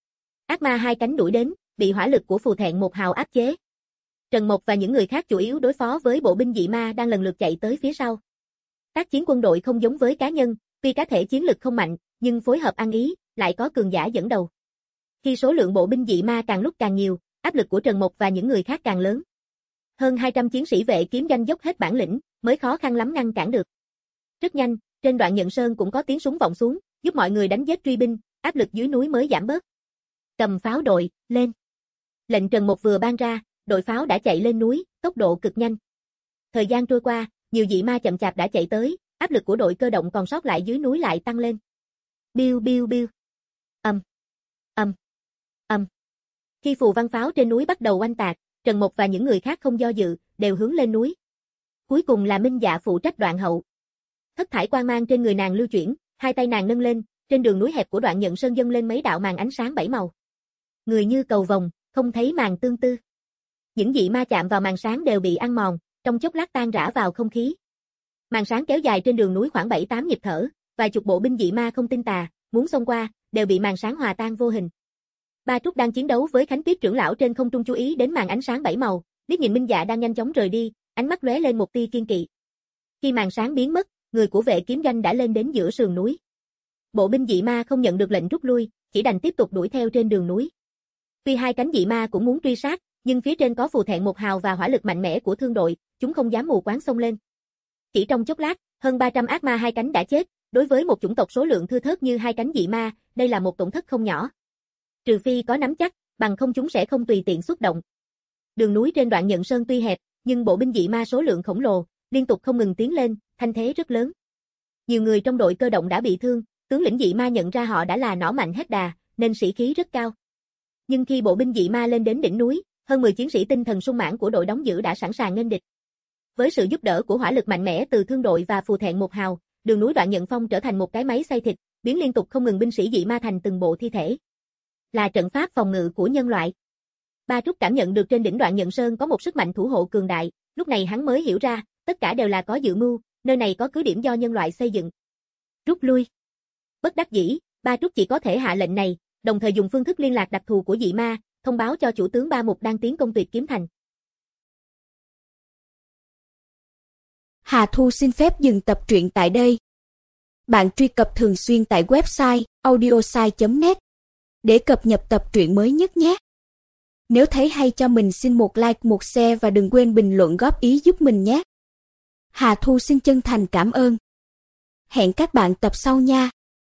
Ác ma hai cánh đuổi đến, bị hỏa lực của phù thẹn một hào áp chế. Trần Mộc và những người khác chủ yếu đối phó với bộ binh dị ma đang lần lượt chạy tới phía sau. Tác chiến quân đội không giống với cá nhân, tuy cá thể chiến lực không mạnh, nhưng phối hợp ăn ý, lại có cường giả dẫn đầu. Khi số lượng bộ binh dị ma càng lúc càng nhiều, áp lực của Trần Mộc và những người khác càng lớn. Hơn hai trăm chiến sĩ vệ kiếm doanh dốc hết bản lĩnh, mới khó khăn lắm ngăn cản được. Rất nhanh, trên Đoạn Nhận Sơn cũng có tiếng súng vọng xuống, giúp mọi người đánh giết truy binh, áp lực dưới núi mới giảm bớt. Cầm pháo đội, lên. Lệnh Trần Mộc vừa ban ra, đội pháo đã chạy lên núi, tốc độ cực nhanh. Thời gian trôi qua, nhiều dị ma chậm chạp đã chạy tới, áp lực của đội cơ động còn sót lại dưới núi lại tăng lên. Biu biu biu. Ầm. Ầm. Ầm. Khi phù văn pháo trên núi bắt đầu oanh tạc, Trần Mộc và những người khác không do dự, đều hướng lên núi. Cuối cùng là Minh Dạ phụ trách đoạn hậu. Thất thải quang mang trên người nàng lưu chuyển, hai tay nàng nâng lên, trên đường núi hẹp của Đoạn Nhận Sơn dâng lên mấy đạo màn ánh sáng bảy màu. Người như cầu vồng, không thấy màn tương tư. Những dị ma chạm vào màn sáng đều bị ăn mòn, trong chốc lát tan rã vào không khí. Màn sáng kéo dài trên đường núi khoảng bảy tám nhịp thở, vài chục bộ binh dị ma không tin tà, muốn xông qua, đều bị màn sáng hòa tan vô hình. Ba Trúc đang chiến đấu với Khánh Tuyết trưởng lão trên không trung chú ý đến màn ánh sáng bảy màu, liếc nhìn Minh Dạ đang nhanh chóng rời đi, ánh mắt lóe lên một tia kiên kỵ. Khi màn sáng biến mất, người của vệ kiếm doanh đã lên đến giữa sườn núi. Bộ binh dị ma không nhận được lệnh rút lui, chỉ đành tiếp tục đuổi theo trên đường núi. Tuy hai cánh dị ma cũng muốn truy sát, nhưng phía trên có phù thẹn một hào và hỏa lực mạnh mẽ của thương đội, chúng không dám mù quáng xông lên. Chỉ trong chốc lát, hơn ba trăm ác ma hai cánh đã chết, đối với một chủng tộc số lượng thưa thớt như hai cánh dị ma, đây là một tổn thất không nhỏ. Trừ phi có nắm chắc, bằng không chúng sẽ không tùy tiện xuất động. Đường núi trên Đoạn Nhận Sơn tuy hẹp, nhưng bộ binh dị ma số lượng khổng lồ, liên tục không ngừng tiến lên, thanh thế rất lớn. Nhiều người trong đội cơ động đã bị thương, tướng lĩnh dị ma nhận ra họ đã là nỏ mạnh hết đà, nên sĩ khí rất cao. Nhưng khi bộ binh dị ma lên đến đỉnh núi, hơn mười chiến sĩ tinh thần sung mãn của đội đóng giữ đã sẵn sàng nghênh địch. Với sự giúp đỡ của hỏa lực mạnh mẽ từ thương đội và phù thẹn một hào, đường núi Đoạn Nhận Phong trở thành một cái máy xay thịt, biến liên tục không ngừng binh sĩ dị ma thành từng bộ thi thể. Là trận pháp phòng ngự của nhân loại. Ba Trúc cảm nhận được trên đỉnh Đoạn Nhận Sơn có một sức mạnh thủ hộ cường đại, lúc này hắn mới hiểu ra, tất cả đều là có dự mưu, nơi này có cứ điểm do nhân loại xây dựng. Rút lui. Bất đắc dĩ, Ba Trúc chỉ có thể hạ lệnh này, đồng thời dùng phương thức liên lạc đặc thù của dị ma, thông báo cho chủ tướng Ba Mục đang tiến công Tuyệt Kiếm Thành. Hà Thu xin phép dừng tập truyện tại đây. Bạn truy cập thường xuyên tại website audiosai chấm net để cập nhật tập truyện mới nhất nhé. Nếu thấy hay cho mình xin một like, một share và đừng quên bình luận góp ý giúp mình nhé. Hà Thu xin chân thành cảm ơn. Hẹn các bạn tập sau nha.